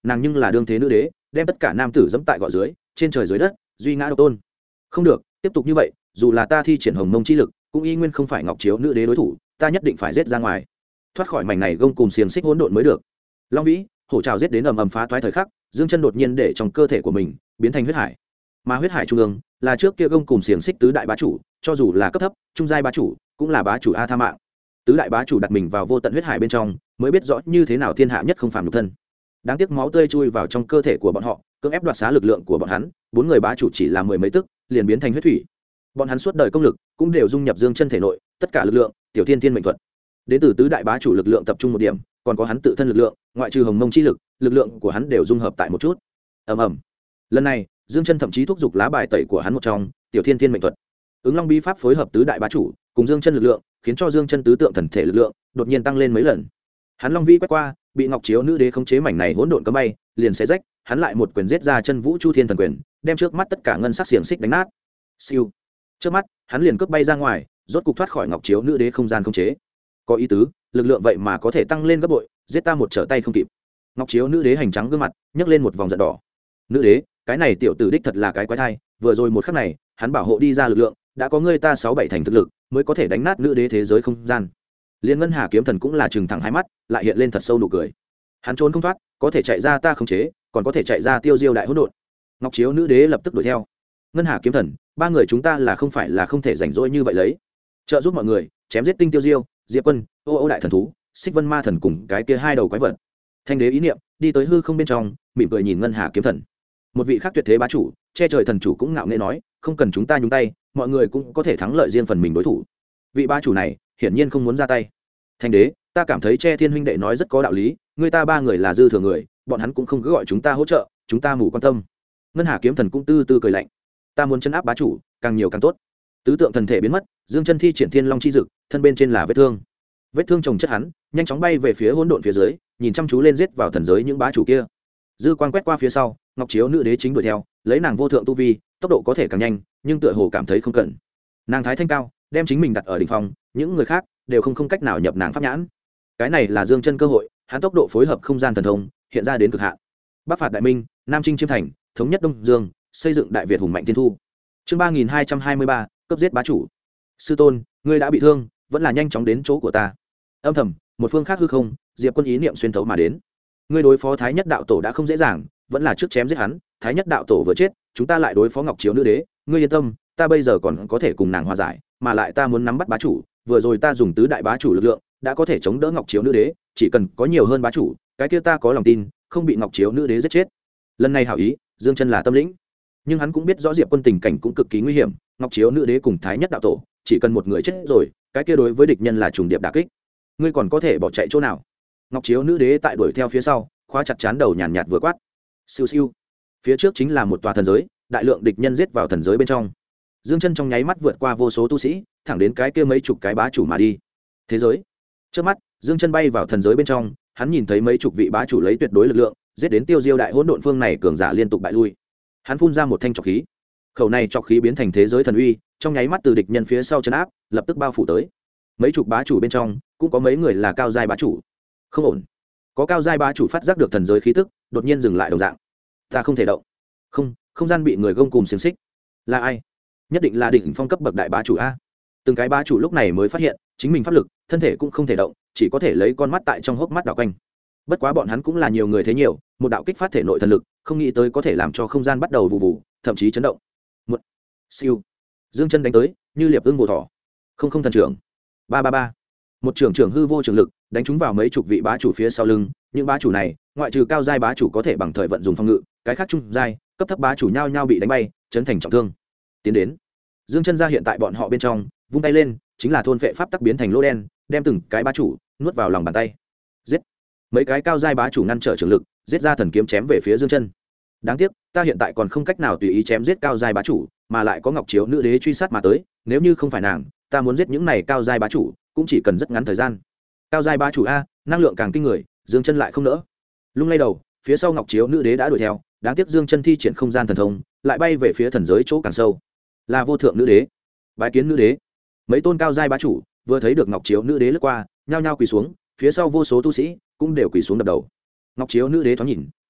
nàng nhưng là đương thế nữ đế, đem tất cả nam tử dẫm tại gò dưới, trên trời dưới đất, duy ngã độc tôn. Không được, tiếp tục như vậy, dù là ta thi triển hồng mông chi lực, cũng y nguyên không phải ngọc chiếu nữ đế đối thủ, ta nhất định phải giết ra ngoài, thoát khỏi mảnh này gông cùng xiềng xích hỗn độn mới được. Long vĩ hổ trào giết đến ầm ầm phá toái thời khắc, Dương Chân đột nhiên để trong cơ thể của mình biến thành huyết hải, mà huyết hải trung ương là trước kia gông cùng xiềng xích tứ đại bá chủ, cho dù là cấp thấp trung giai bá chủ cũng là bá chủ a tha mạng. Tứ đại bá chủ đặt mình vào vô tận huyết hải bên trong, mới biết rõ như thế nào thiên hạ nhất không phàm nhục thân. Đáng tiếc máu tươi chui vào trong cơ thể của bọn họ, cưỡng ép đoạt xá lực lượng của bọn hắn. Bốn người bá chủ chỉ là mười mấy tức, liền biến thành huyết thủy. Bọn hắn suốt đời công lực cũng đều dung nhập Dương Chân thể nội, tất cả lực lượng, tiểu thiên thiên mệnh thuật, đến từ tứ đại bá chủ lực lượng tập trung một điểm, còn có hắn tự thân lực lượng, ngoại trừ hồng mông chi lực, lực lượng của hắn đều dung hợp tại một chút. Ầm ầm. Lần này, Dương Chân thậm chí thúc giục lá bài tẩy của hắn một trong, tiểu thiên thiên mệnh thuật. Ứng Long bí pháp phối hợp tứ đại bá chủ, cùng Dương Chân lực lượng, khiến cho Dương Chân tứ tượng thần thể lực lượng đột nhiên tăng lên mấy lần. Hắn Long vĩ quét qua, bị Ngọc Chiếu nữ đế khống chế mảnh này hỗn độn cấm bay, liền xé rách, hắn lại một quyền giết ra Chân Vũ Chu Thiên thần quyền, đem trước mắt tất cả ngân sắc xiềng xích đánh nát. Siêu. Trước mắt, hắn liền cướp bay ra ngoài, rốt cục thoát khỏi Ngọc Chiếu nữ đế không gian khống chế. Có ý tứ, lực lượng vậy mà có thể tăng lên gấp bội, giết ta một trở tay không kịp. Ngọc Chiếu nữ đế hành trắng gương mặt, nhấc lên một vòng giận đỏ. Nữ đế, cái này tiểu tử đích thật là cái quái thai, vừa rồi một khắc này, hắn bảo hộ đi ra lực lượng, đã có người ta 6-7 thành thực lực, mới có thể đánh nát nữ đế thế giới không gian. Liên Ngân Hà kiếm thần cũng là trừng thẳng hai mắt, lại hiện lên thật sâu nụ cười. Hắn trốn không thoát, có thể chạy ra ta khống chế, còn có thể chạy ra tiêu diêu đại hỗn độn. Ngọc Chiếu nữ đế lập tức đuổi theo. Ngân Hà kiếm thần, ba người chúng ta là không phải là không thể rảnh rỗi như vậy lấy. Trợ giúp mọi người, chém giết Tinh Tiêu Diêu, Diệp Quân, Ô Ô đại thần thú, Xích Vân ma thần cùng cái kia hai đầu quái vật. Thanh đế ý niệm, đi tới hư không bên trong, mỉm cười nhìn Ngân Hà kiếm thần. Một vị khác tuyệt thế bá chủ, che trời thần chủ cũng ngạo nghễ nói, không cần chúng ta nhúng tay, mọi người cũng có thể thắng lợi riêng phần mình đối thủ. Vị bá chủ này hiển nhiên không muốn ra tay. Thanh đế, ta cảm thấy Che Thiên huynh đệ nói rất có đạo lý, người ta ba người là dư thừa người, bọn hắn cũng không cứ gọi chúng ta hỗ trợ, chúng ta mù quan tâm. Ngân Hà kiếm thần cũng tư tư cười lạnh, ta muốn chấn áp bá chủ, càng nhiều càng tốt. Tứ tượng thần thể biến mất, Dương Chân thi triển Thiên Long chi dực, thân bên trên là vết thương. Vết thương chồng chất hắn, nhanh chóng bay về phía hỗn độn phía dưới, nhìn chăm chú lên giết vào thần giới những bá chủ kia. Dư quang quét qua phía sau, Ngọc Chiếu nữ đế chính đuổi theo, lấy nàng vô thượng tu vi, tốc độ có thể càng nhanh, nhưng tựa hồ cảm thấy không cần. Nàng thái thanh cao, đem chính mình đặt ở đỉnh phong, những người khác đều không cách nào nhập nàng pháp nhãn. Cái này là Dương Chân cơ hội, hắn tốc độ phối hợp không gian thần thông, hiện ra đến cực hạn. Bắc phạt đại minh, Nam chinh chiêm thành, thống nhất Đông Dương, xây dựng đại Việt hùng mạnh thiên thu. Chương 3223, cấp giết bá chủ. Sư tôn, ngươi đã bị thương, vẫn là nhanh chóng đến chỗ của ta. Âm thầm, một phương khác hư không, Diệp Quân ý niệm xuyên thấu mà đến. Ngươi đối phó Thái Nhất đạo tổ đã không dễ dàng, vẫn là trước chém giết hắn, Thái Nhất đạo tổ vừa chết, chúng ta lại đối phó Ngọc Chiếu nữ đế, ngươi yên tâm, ta bây giờ còn có thể cùng nàng hòa giải, mà lại ta muốn nắm bắt bá chủ, vừa rồi ta dùng tứ đại bá chủ lực lượng, đã có thể chống đỡ Ngọc Chiếu nữ đế, chỉ cần có nhiều hơn bá chủ, cái kia ta có lòng tin, không bị Ngọc Chiếu nữ đế giết chết. Lần này hảo ý, Dương Chân là tâm lĩnh, nhưng hắn cũng biết rõ Diệp Quân tình cảnh cũng cực kỳ nguy hiểm, Ngọc Chiếu nữ đế cùng Thái Nhất đạo tổ, chỉ cần một người chết rồi, cái kia đối với địch nhân là trùng điệp đả kích. Ngươi còn có thể bỏ chạy chỗ nào? Ngọc Chiếu nữ đế tại đuổi theo phía sau, khóa chặt chán đầu nhàn nhạt vừa quát. Siêu siêu. Phía trước chính là một tòa thần giới, đại lượng địch nhân giết vào thần giới bên trong. Dương Chân trong nháy mắt vượt qua vô số tu sĩ, thẳng đến cái kia mấy chục cái bá chủ mà đi. Thế giới. Trước mắt, Dương Chân bay vào thần giới bên trong, hắn nhìn thấy mấy chục vị bá chủ lấy tuyệt đối lực lượng, giết đến tiêu diêu đại hỗn độn phương này cường giả liên tục bại lui. Hắn phun ra một thanh trọc khí. Khẩu này trọc khí biến thành thế giới thần uy, trong nháy mắt từ địch nhân phía sau trấn áp, lập tức bao phủ tới. Mấy chục bá chủ bên trong, cũng có mấy người là cao giai bá chủ. Không ổn. Có cao giai bá chủ phát giác được thần giới khí tức, đột nhiên dừng lại đồng dạng. Ta không thể động. Không gian bị người gông cùm xiềng xích. Là ai? Nhất định là đỉnh phong cấp bậc đại bá chủ a. Từng cái bá chủ lúc này mới phát hiện, chính mình pháp lực, thân thể cũng không thể động, chỉ có thể lấy con mắt tại trong hốc mắt đảo quanh. Bất quá bọn hắn cũng là nhiều người thế nhiều, một đạo kích phát thể nội thần lực, không nghĩ tới có thể làm cho không gian bắt đầu vụ vụ, thậm chí chấn động. Một siêu, Dương Chân đánh tới, như liệp ưng vồ thỏ. Không thần trưởng. 333. Một trưởng hư vô trường lực, đánh trúng vào mấy chục vị bá chủ phía sau lưng, những bá chủ này, ngoại trừ cao giai bá chủ có thể bằng thời vận dùng phòng ngự, cái khác trung giai, cấp thấp bá chủ nhao nhao bị đánh bay, chấn thành trọng thương. Tiến đến. Dương Chân ra hiện tại bọn họ bên trong, vung tay lên, chính là thôn phệ pháp tắc biến thành lỗ đen, đem từng cái bá chủ nuốt vào lòng bàn tay. Giết. Mấy cái cao giai bá chủ ngăn trở trường lực, giết ra thần kiếm chém về phía Dương Chân. Đáng tiếc, ta hiện tại còn không cách nào tùy ý chém giết cao giai bá chủ, mà lại có Ngọc Chiếu nữ đế truy sát mà tới, nếu như không phải nàng, ta muốn giết những này cao giai bá chủ, cũng chỉ cần rất ngắn thời gian. Cao giai bá chủ a, năng lượng càng kinh người, Dương Chân lại không nỡ. Lung lay đầu, phía sau Ngọc Chiếu nữ đế đã đuổi theo, đáng tiếc Dương Chân thi triển không gian thần thông, lại bay về phía thần giới chỗ càng sâu. Là vô thượng nữ đế, bái kiến nữ đế. Mấy tôn cao giai bá chủ vừa thấy được Ngọc Chiếu nữ đế lướt qua, nhao nhao quỳ xuống, phía sau vô số tu sĩ cũng đều quỳ xuống đập đầu. Ngọc Chiếu nữ đế thoáng nhìn,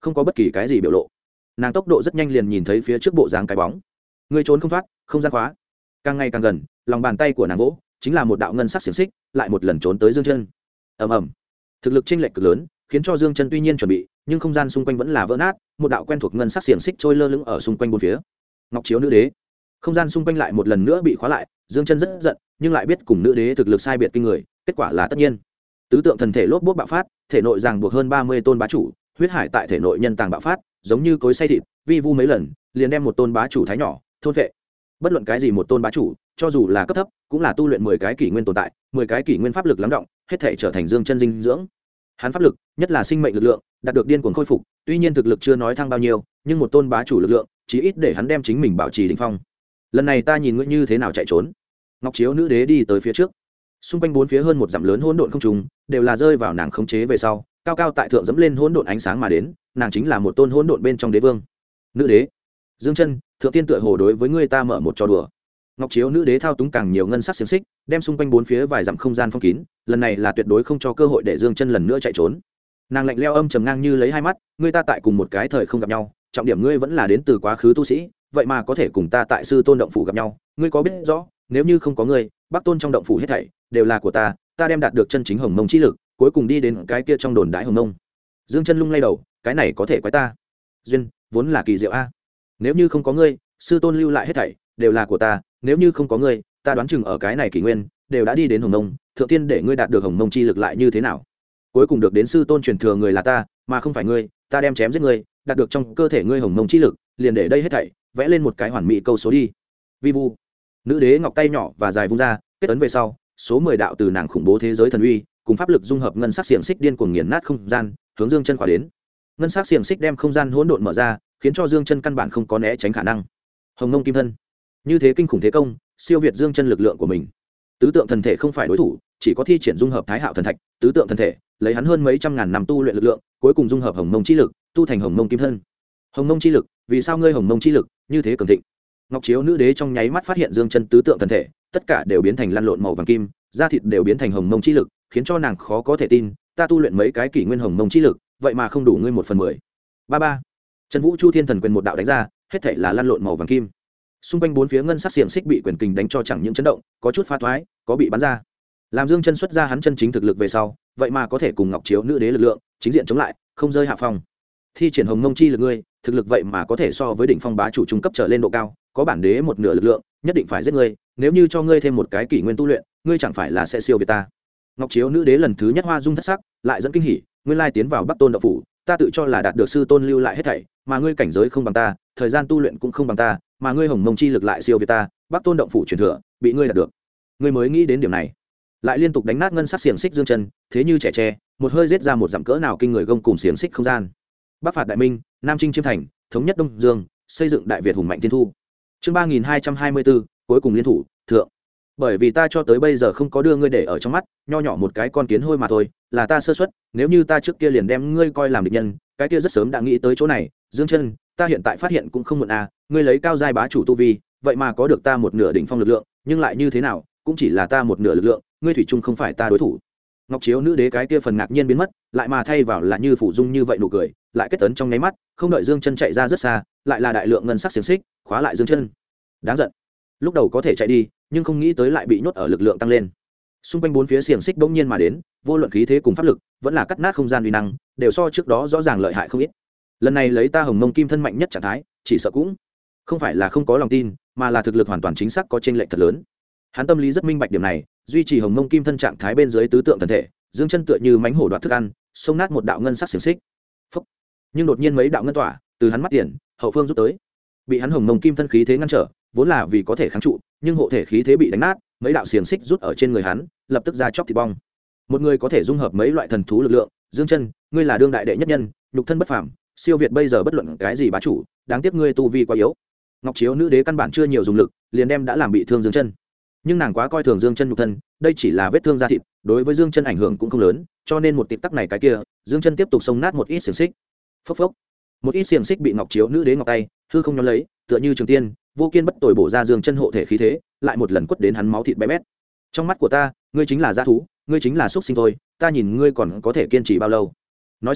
không có bất kỳ cái gì biểu lộ. Nàng tốc độ rất nhanh liền nhìn thấy phía trước bộ dáng cái bóng. Ngươi trốn không thoát, không gian khóa. Càng ngày càng gần, lòng bàn tay của nàng vỗ chính là một đạo ngân sắc xiềng xích, lại một lần trốn tới Dương Chân. Ầm ầm. Thực lực chênh lệch cực lớn, khiến cho Dương Chân tuy nhiên chuẩn bị, nhưng không gian xung quanh vẫn là vỡ nát, một đạo quen thuộc ngân sắc xiềng xích trôi lơ lửng ở xung quanh bốn phía. Ngọc Chiếu nữ đế. Không gian xung quanh lại một lần nữa bị khóa lại, Dương Chân rất giận, nhưng lại biết cùng nữ đế thực lực sai biệt kinh người, kết quả là tất nhiên. Tứ tượng thần thể lốp bốp bạo phát, thể nội ràng buộc hơn 30 tôn bá chủ, huyết hải tại thể nội nhân tàng bạo phát, giống như cối xay thịt, vi vu mấy lần, liền đem một tôn bá chủ thái nhỏ thôn vệ. Bất luận cái gì một tôn bá chủ, cho dù là cấp thấp, cũng là tu luyện 10 cái kỷ nguyên tồn tại, 10 cái kỷ nguyên pháp lực lắng động, hết thể trở thành Dương Chân dinh dưỡng. Hắn pháp lực, nhất là sinh mệnh lực lượng, đạt được điên cuồng khôi phục, tuy nhiên thực lực chưa nói thăng bao nhiêu, nhưng một tôn bá chủ lực lượng, chí ít để hắn đem chính mình bảo trì đỉnh phong. Lần này ta nhìn ngươi như thế nào chạy trốn. Ngọc Chiếu nữ đế đi tới phía trước, xung quanh bốn phía hơn một dặm lớn hỗn độn không trùng, đều là rơi vào nàng khống chế về sau, cao cao tại thượng dẫm lên hỗn độn ánh sáng mà đến, nàng chính là một tôn hỗn độn bên trong đế vương. Nữ đế, Dương Chân, thượng tiên tựa hồ đối với ngươi ta mở một trò đùa. Ngọc Chiếu nữ đế thao túng càng nhiều ngân sắc xiềng xích, đem xung quanh bốn phía vài dặm không gian phong kín, lần này là tuyệt đối không cho cơ hội để Dương Chân lần nữa chạy trốn. Nàng lạnh lẽo âm trầm ngang như lấy hai mắt, ngươi ta tại cùng một cái thời không gặp nhau, trọng điểm ngươi vẫn là đến từ quá khứ tu sĩ, vậy mà có thể cùng ta tại sư tôn động phủ gặp nhau, ngươi có biết rõ, nếu như không có ngươi, Bắc Tôn trong động phủ hết thảy đều là của ta, ta đem đạt được chân chính hồng mông chi lực, cuối cùng đi đến cái kia trong đồn đại hồng mông. Dương Chân lung lay đầu, cái này có thể quái ta? Duyên vốn là kỳ diệu a. Nếu như không có ngươi, sư tôn lưu lại hết thảy đều là của ta, nếu như không có ngươi, ta đoán chừng ở cái này kỷ nguyên đều đã đi đến hồng mông, thượng tiên để ngươi đạt được hồng mông chi lực lại như thế nào? Cuối cùng được đến sư tôn truyền thừa người là ta, mà không phải ngươi, ta đem chém giết ngươi, đạt được trong cơ thể ngươi hồng mông chi lực, liền để đây hết thảy vẽ lên một cái hoàn mỹ câu số đi. Vi vu. Nữ đế ngọc tay nhỏ và dài vung ra, kết ấn về sau, số 10 đạo từ nàng khủng bố thế giới thần uy, cùng pháp lực dung hợp ngân sắc xiềng xích điên cuồng nghiền nát không gian, hướng Dương Chân khỏa đến. Ngân sắc xiềng xích đem không gian hỗn độn mở ra, khiến cho Dương Chân căn bản không có né tránh khả năng. Hồng Mông Kim Thân, như thế kinh khủng thế công, siêu việt Dương Chân lực lượng của mình. Tứ tượng thần thể không phải đối thủ, chỉ có thi triển dung hợp Thái Hạo thần thạch, tứ tượng thần thể, lấy hắn hơn mấy trăm ngàn năm tu luyện lực lượng, cuối cùng dung hợp Hồng Mông chi lực, tu thành Hồng Mông Kim Thân. Hồng Mông chi lực, vì sao ngươi Hồng Mông chi lực như thế cường thịnh? Ngọc Chiếu nữ đế trong nháy mắt phát hiện Dương Chân tứ tượng thần thể, tất cả đều biến thành lăn lộn màu vàng kim, da thịt đều biến thành hồng mông chi lực, khiến cho nàng khó có thể tin, ta tu luyện mấy cái kỷ nguyên hồng mông chi lực, vậy mà không đủ ngươi 1/10. Ba. Trần Vũ Chu Thiên Thần quyền một đạo đánh ra, hết thảy là lăn lộn màu vàng kim. Xung quanh bốn phía ngân sắc xiềng xích bị quyền kình đánh cho chẳng những chấn động, có chút phá thoái, có bị bắn ra. Làm Dương Chân xuất ra hắn chân chính thực lực về sau, vậy mà có thể cùng Ngọc Chiếu nữ đế lực lượng chính diện chống lại, không rơi hạ phong. Thi triển hồng mông chi lực ngươi, thực lực vậy mà có thể so với đỉnh phong bá chủ trung cấp trở lên độ cao, có bản đế một nửa lực lượng, nhất định phải giết ngươi, nếu như cho ngươi thêm một cái kỷ nguyên tu luyện, ngươi chẳng phải là sẽ siêu việt ta. Ngọc Chiếu nữ đế lần thứ nhất hoa dung thất sắc, lại dẫn kinh hỉ, nguyên lai tiến vào Bắc Tôn đạo phủ, ta tự cho là đạt được sư tôn lưu lại hết thảy, mà ngươi cảnh giới không bằng ta, thời gian tu luyện cũng không bằng ta, mà ngươi hồng mông chi lực lại siêu việt ta, Bắc Tôn động phủ truyền thừa, bị ngươi đạt được. Ngươi mới nghĩ đến điểm này. Lại liên tục đánh nát ngân sắc xiềng xích Dương Chân, thế như trẻ tre, một hơi giết ra một dặm cỡ nào kinh người gông cùng xiềng xích không gian. Bắc phạt đại minh, Nam chinh chiêm thành, thống nhất Đông Dương, xây dựng đại Việt hùng mạnh thiên thu. Chương 3224, cuối cùng liên thủ, thượng. Bởi vì ta cho tới bây giờ không có đưa ngươi để ở trong mắt, nho nhỏ một cái con kiến hôi mà thôi, là ta sơ suất, nếu như ta trước kia liền đem ngươi coi làm địch nhân, cái kia rất sớm đã nghĩ tới chỗ này, Dương Chân, ta hiện tại phát hiện cũng không muộn à, ngươi lấy cao giai bá chủ tu vi, vậy mà có được ta một nửa đỉnh phong lực lượng, nhưng lại như thế nào, cũng chỉ là ta một nửa lực lượng, ngươi thủy chung không phải ta đối thủ. Ngọc Chiếu nữ đế cái kia phần ngạc nhiên biến mất, lại mà thay vào là như phủ dung như vậy nụ cười, lại kết tấn trong nháy mắt, không đợi Dương Chân chạy ra rất xa, lại là đại lượng ngân sắc xiềng xích khóa lại Dương Chân. Đáng giận. Lúc đầu có thể chạy đi, nhưng không nghĩ tới lại bị nhốt ở lực lượng tăng lên. Xung quanh bốn phía xiềng xích bỗng nhiên mà đến, vô luận khí thế cùng pháp lực, vẫn là cắt nát không gian uy năng, đều so trước đó rõ ràng lợi hại không ít. Lần này lấy ta Hồng Mông Kim Thân mạnh nhất trạng thái, chỉ sợ cũng không phải là không có lòng tin, mà là thực lực hoàn toàn chính xác có chênh lệch thật lớn. Hắn tâm lý rất minh bạch điểm này, duy trì Hồng Mông Kim Thân trạng thái bên dưới tứ tượng thần thể, Dương Chân tựa như mãnh hổ đoạt thức ăn, xông nát một đạo ngân sắc xiềng xích. Phốc. Nhưng đột nhiên mấy đạo ngân tỏa từ hắn mắt tiền, hậu phương rút tới, bị hắn Hồng Mông Kim Thân khí thế ngăn trở, vốn là vì có thể kháng trụ, nhưng hộ thể khí thế bị đánh nát, mấy đạo xiềng xích rút ở trên người hắn, lập tức ra chóc thịt bong. Một người có thể dung hợp mấy loại thần thú lực lượng, Dương Chân, ngươi là đương đại đệ nhất nhân, nhục thân bất phàm, siêu việt bây giờ bất luận cái gì bá chủ, đáng tiếc ngươi tu vi quá yếu. Ngọc Chiếu nữ đế căn bản chưa nhiều dùng lực, liền đem đã làm bị thương Dương Chân. Nhưng nàng quá coi thường Dương Chân nhục thân, đây chỉ là vết thương da thịt, đối với Dương Chân ảnh hưởng cũng không lớn, cho nên một tịp tắc này cái kia, Dương Chân tiếp tục xông nát một ít xiềng xích. Phốc phốc. Một ít xiềng xích bị Ngọc Chiếu nữ đế ngọc tay hư không nhón lấy, tựa như trường tiên, vô kiên bất tồi bổ ra Dương Chân hộ thể khí thế, lại một lần quất đến hắn máu thịt bé bét. Trong mắt của ta, ngươi chính là dã thú, ngươi chính là súc sinh thôi, ta nhìn ngươi còn có thể kiên trì bao lâu. Nói xong,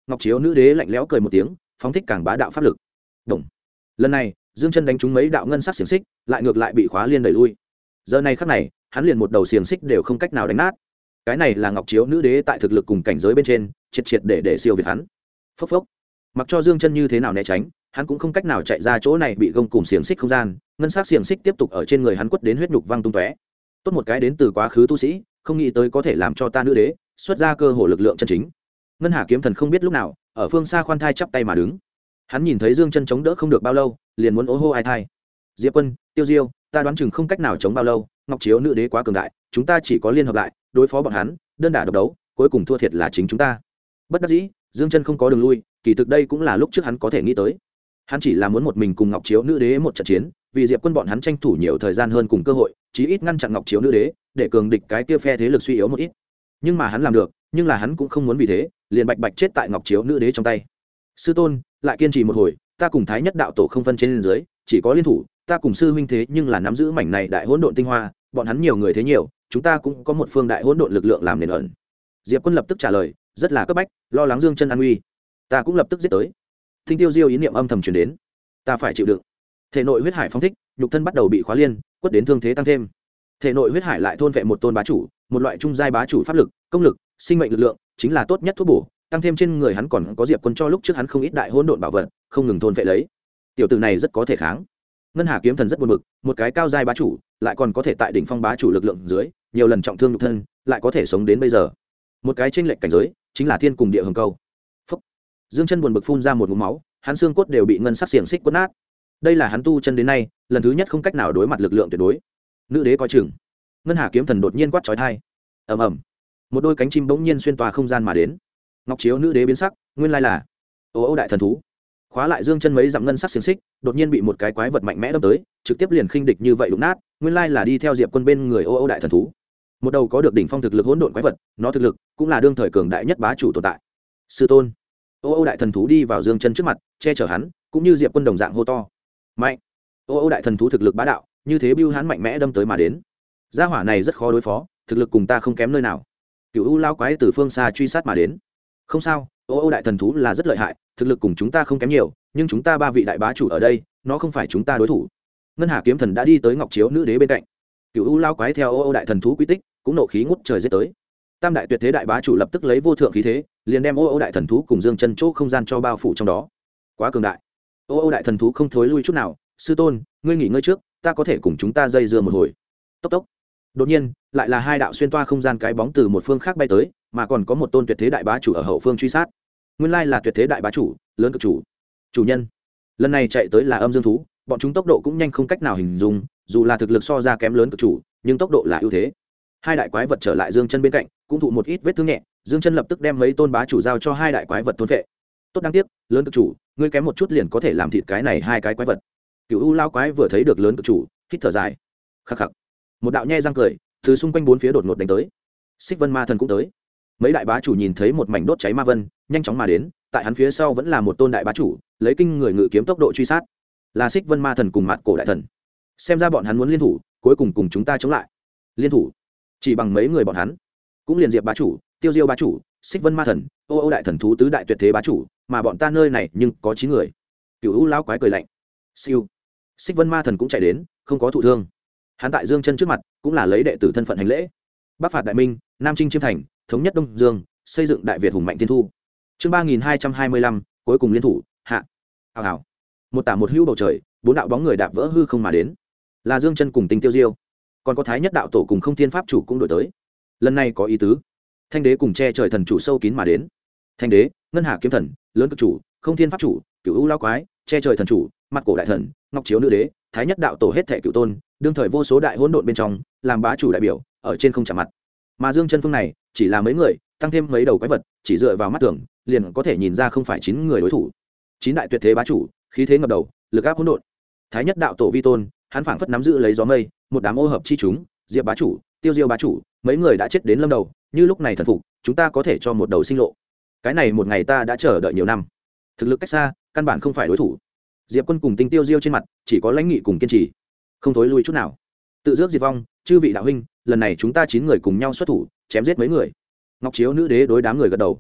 Ngọc Chiếu nữ đế lạnh lẽo cười một tiếng, phóng thích càng bá đạo pháp lực. Động. Lần này, Dương Chân đánh trúng mấy đạo ngân sắc xiềng xích, lại ngược lại bị khóa liên đẩy lui. Giờ này khắc này, hắn liền một đầu xiềng xích đều không cách nào đánh nát. Cái này là Ngọc Chiếu nữ đế tại thực lực cùng cảnh giới bên trên, triệt để siêu việt hắn. Phốc phốc. Mặc cho Dương Chân như thế nào né tránh, hắn cũng không cách nào chạy ra chỗ này bị gông cùng xiềng xích không gian, ngân sắc xiềng xích tiếp tục ở trên người hắn quất đến huyết nhục văng tung tóe. Tốt một cái đến từ quá khứ tu sĩ, không nghĩ tới có thể làm cho ta nữ đế xuất ra cơ hội lực lượng chân chính. Ngân Hà kiếm thần không biết lúc nào, ở phương xa khoan thai chắp tay mà đứng. Hắn nhìn thấy Dương Chân chống đỡ không được bao lâu, liền muốn ố hô ai thai. Diệp Quân, Tiêu Diêu, ta đoán chừng không cách nào chống bao lâu, Ngọc Chiếu nữ đế quá cường đại, chúng ta chỉ có liên hợp lại, đối phó bọn hắn, đơn đả độc đấu, cuối cùng thua thiệt là chính chúng ta. Bất đắc dĩ, Dương Chân không có đường lui, kỳ thực đây cũng là lúc trước hắn có thể nghĩ tới. Hắn chỉ là muốn một mình cùng Ngọc Chiếu nữ đế một trận chiến, vì Diệp Quân bọn hắn tranh thủ nhiều thời gian hơn cùng cơ hội, chí ít ngăn chặn Ngọc Chiếu nữ đế, để cường địch cái kia phe thế lực suy yếu một ít. Nhưng mà hắn làm được, nhưng là hắn cũng không muốn vì thế, liền bạch chết tại Ngọc Chiếu nữ đế trong tay. Sư tôn, lại kiên trì một hồi, ta cùng Thái Nhất đạo tổ không phân trên dưới, chỉ có liên thủ, ta cùng sư huynh thế nhưng là nắm giữ mảnh này đại hỗn độn tinh hoa, bọn hắn nhiều người thế nhiều, chúng ta cũng có một phương đại hỗn độn lực lượng làm nền ẩn. Diệp Quân lập tức trả lời, rất là cấp bách, lo lắng Dương Chân an nguy. Ta cũng lập tức giết tới. Tinh Tiêu Diêu ý niệm âm thầm truyền đến, ta phải chịu đựng. Thể nội huyết hải phóng thích, nhục thân bắt đầu bị khóa liên, quất đến thương thế tăng thêm. Thể nội huyết hải lại thôn vệ một tôn bá chủ, một loại trung giai bá chủ pháp lực, công lực, sinh mệnh lực lượng, chính là tốt nhất thuốc bổ, tăng thêm trên người hắn còn có Diệp Quân cho lúc trước hắn không ít đại hỗn độn bảo vật, không ngừng thôn vệ lấy. Tiểu tử này rất có thể kháng. Ngân Hà kiếm thần rất buồn bực, một cái cao giai bá chủ, lại còn có thể tại đỉnh phong bá chủ lực lượng dưới, nhiều lần trọng thương nhục thân, lại có thể sống đến bây giờ. Một cái chênh lệch cảnh giới, chính là thiên cùng địa hồng câu. Phúc. Dương Chân buồn bực phun ra một ngụm máu, hắn xương cốt đều bị ngân sắc xiềng xích quất nát. Đây là hắn tu chân đến nay, lần thứ nhất không cách nào đối mặt lực lượng tuyệt đối. Nữ đế coi chừng. Ngân Hà kiếm thần đột nhiên quát chói tai. Ầm ầm. Một đôi cánh chim bỗng nhiên xuyên tòa không gian mà đến. Ngọc Chiếu nữ đế biến sắc, nguyên lai là Ô đại thần thú. Khóa lại Dương Chân mấy dặm ngân sắc xiềng xích, đột nhiên bị một cái quái vật mạnh mẽ đâm tới, trực tiếp liền khinh địch như vậy đụng nát, nguyên lai là đi theo Diệp Quân bên người Ô đại thần thú. Một đầu có được đỉnh phong thực lực hỗn độn quái vật, nó thực lực cũng là đương thời cường đại nhất bá chủ tồn tại. Sư tôn. Ô đại thần thú đi vào Dương Chân trước mặt, che chở hắn, cũng như Diệp Quân đồng dạng hô to. Mạnh. Ô đại thần thú thực lực bá đạo, như thế bưu hắn mạnh mẽ đâm tới mà đến. Gia hỏa này rất khó đối phó, thực lực cùng ta không kém nơi nào. Cửu U lao quái từ phương xa truy sát mà đến. Không sao, Ô đại thần thú là rất lợi hại, thực lực cùng chúng ta không kém nhiều, nhưng chúng ta ba vị đại bá chủ ở đây, nó không phải chúng ta đối thủ. Ngân Hà kiếm thần đã đi tới Ngọc Chiếu nữ đế bên cạnh. Cửu U lao quái theo Ô đại thần thú quy tích, cũng nộ khí ngút trời giết tới. Tam đại tuyệt thế đại bá chủ lập tức lấy vô thượng khí thế, liền đem Ô đại thần thú cùng Dương Chân chỗ không gian cho bao phủ trong đó. Quá cường đại. Ô đại thần thú không thối lui chút nào, sư tôn, ngươi nghỉ ngơi trước, ta có thể cùng chúng ta dây dưa một hồi. Tốc tốc. Đột nhiên, lại là hai đạo xuyên toa không gian cái bóng từ một phương khác bay tới, mà còn có một tôn tuyệt thế đại bá chủ ở hậu phương truy sát. Nguyên lai là tuyệt thế đại bá chủ, lớn cực chủ. Chủ nhân. Lần này chạy tới là âm dương thú, bọn chúng tốc độ cũng nhanh không cách nào hình dung, dù là thực lực so ra kém lớn cực chủ, nhưng tốc độ là ưu thế. Hai đại quái vật trở lại Dương Chân bên cạnh, cũng thụ một ít vết thương nhẹ, Dương Chân lập tức đem mấy tôn bá chủ giao cho hai đại quái vật thôn phệ. Tốt đáng tiếc, lớn cực chủ, ngươi kém một chút liền có thể làm thịt cái này hai cái quái vật. Cửu U lao quái vừa thấy được lớn cực chủ, hít thở dài. Khắc khắc. Một đạo nhe răng cười, từ xung quanh bốn phía đột ngột đánh tới. Xích Vân Ma Thần cũng tới. Mấy đại bá chủ nhìn thấy một mảnh đốt cháy ma vân, nhanh chóng mà đến, tại hắn phía sau vẫn là một tôn đại bá chủ, lấy kinh người ngự kiếm tốc độ truy sát. Là Xích Vân Ma Thần cùng Mạt Cổ đại thần. Xem ra bọn hắn muốn liên thủ, cuối cùng cùng chúng ta chống lại. Liên thủ? Chỉ bằng mấy người bọn hắn? Cũng liền Diệp bá chủ, Tiêu Diêu bá chủ, Xích Vân Ma Thần, Ô đại thần thú tứ đại tuyệt thế bá chủ, mà bọn ta nơi này nhưng có 9 người. Cửu U lão quái cười lạnh. Siêu. Xích Vân Ma Thần cũng chạy đến, không có thụ thương. Hắn tại Dương Chân trước mặt, cũng là lấy đệ tử thân phận hành lễ. Bắc phạt đại minh, Nam chinh chiêm thành, thống nhất Đông Dương, xây dựng đại Việt hùng mạnh thiên thu. Chương 3225, cuối cùng liên thủ, hạ. Hào hào. Một tả một hữu bầu trời, 4 đạo bóng người đạp vỡ hư không mà đến. Là Dương Chân cùng Tinh Tiêu Diêu, còn có Thái Nhất đạo tổ cùng Không Thiên pháp chủ cũng đổi tới. Lần này có ý tứ. Thanh đế cùng che trời thần chủ sâu kín mà đến. Thanh đế, Ngân Hà kiếm thần, lớn cực chủ, Không Thiên pháp chủ, Cửu U lão quái, che trời thần chủ, Mặt Cổ đại thần, Ngọc Chiếu nữ đế, Thái Nhất đạo tổ hết thảy cửu tôn, đương thời vô số đại hỗn độn bên trong, làm bá chủ đại biểu, ở trên không chạm mặt. Mà Dương Chân phương này, chỉ là mấy người, tăng thêm mấy đầu quái vật, chỉ dựa vào mắt thường, liền có thể nhìn ra không phải 9 người đối thủ. 9 đại tuyệt thế bá chủ, khí thế ngập đầu, lực áp hỗn độn. Thái Nhất đạo tổ vi tôn, hắn phảng phất nắm giữ lấy gió mây, một đám ô hợp chi chúng, Diệp bá chủ, Tiêu Diêu bá chủ, mấy người đã chết đến lâm đầu, như lúc này thần phục, chúng ta có thể cho một đầu sinh lộ. Cái này một ngày ta đã chờ đợi nhiều năm. Thực lực cách xa, căn bản không phải đối thủ. Diệp Quân cùng Tinh Tiêu Diêu trên mặt, chỉ có lãnh nghị cùng kiên trì, không thối lui chút nào. Tự rước diệt vong, chư vị đạo huynh, lần này chúng ta 9 người cùng nhau xuất thủ, chém giết mấy người. Ngọc Chiếu nữ đế đối đám người gật đầu.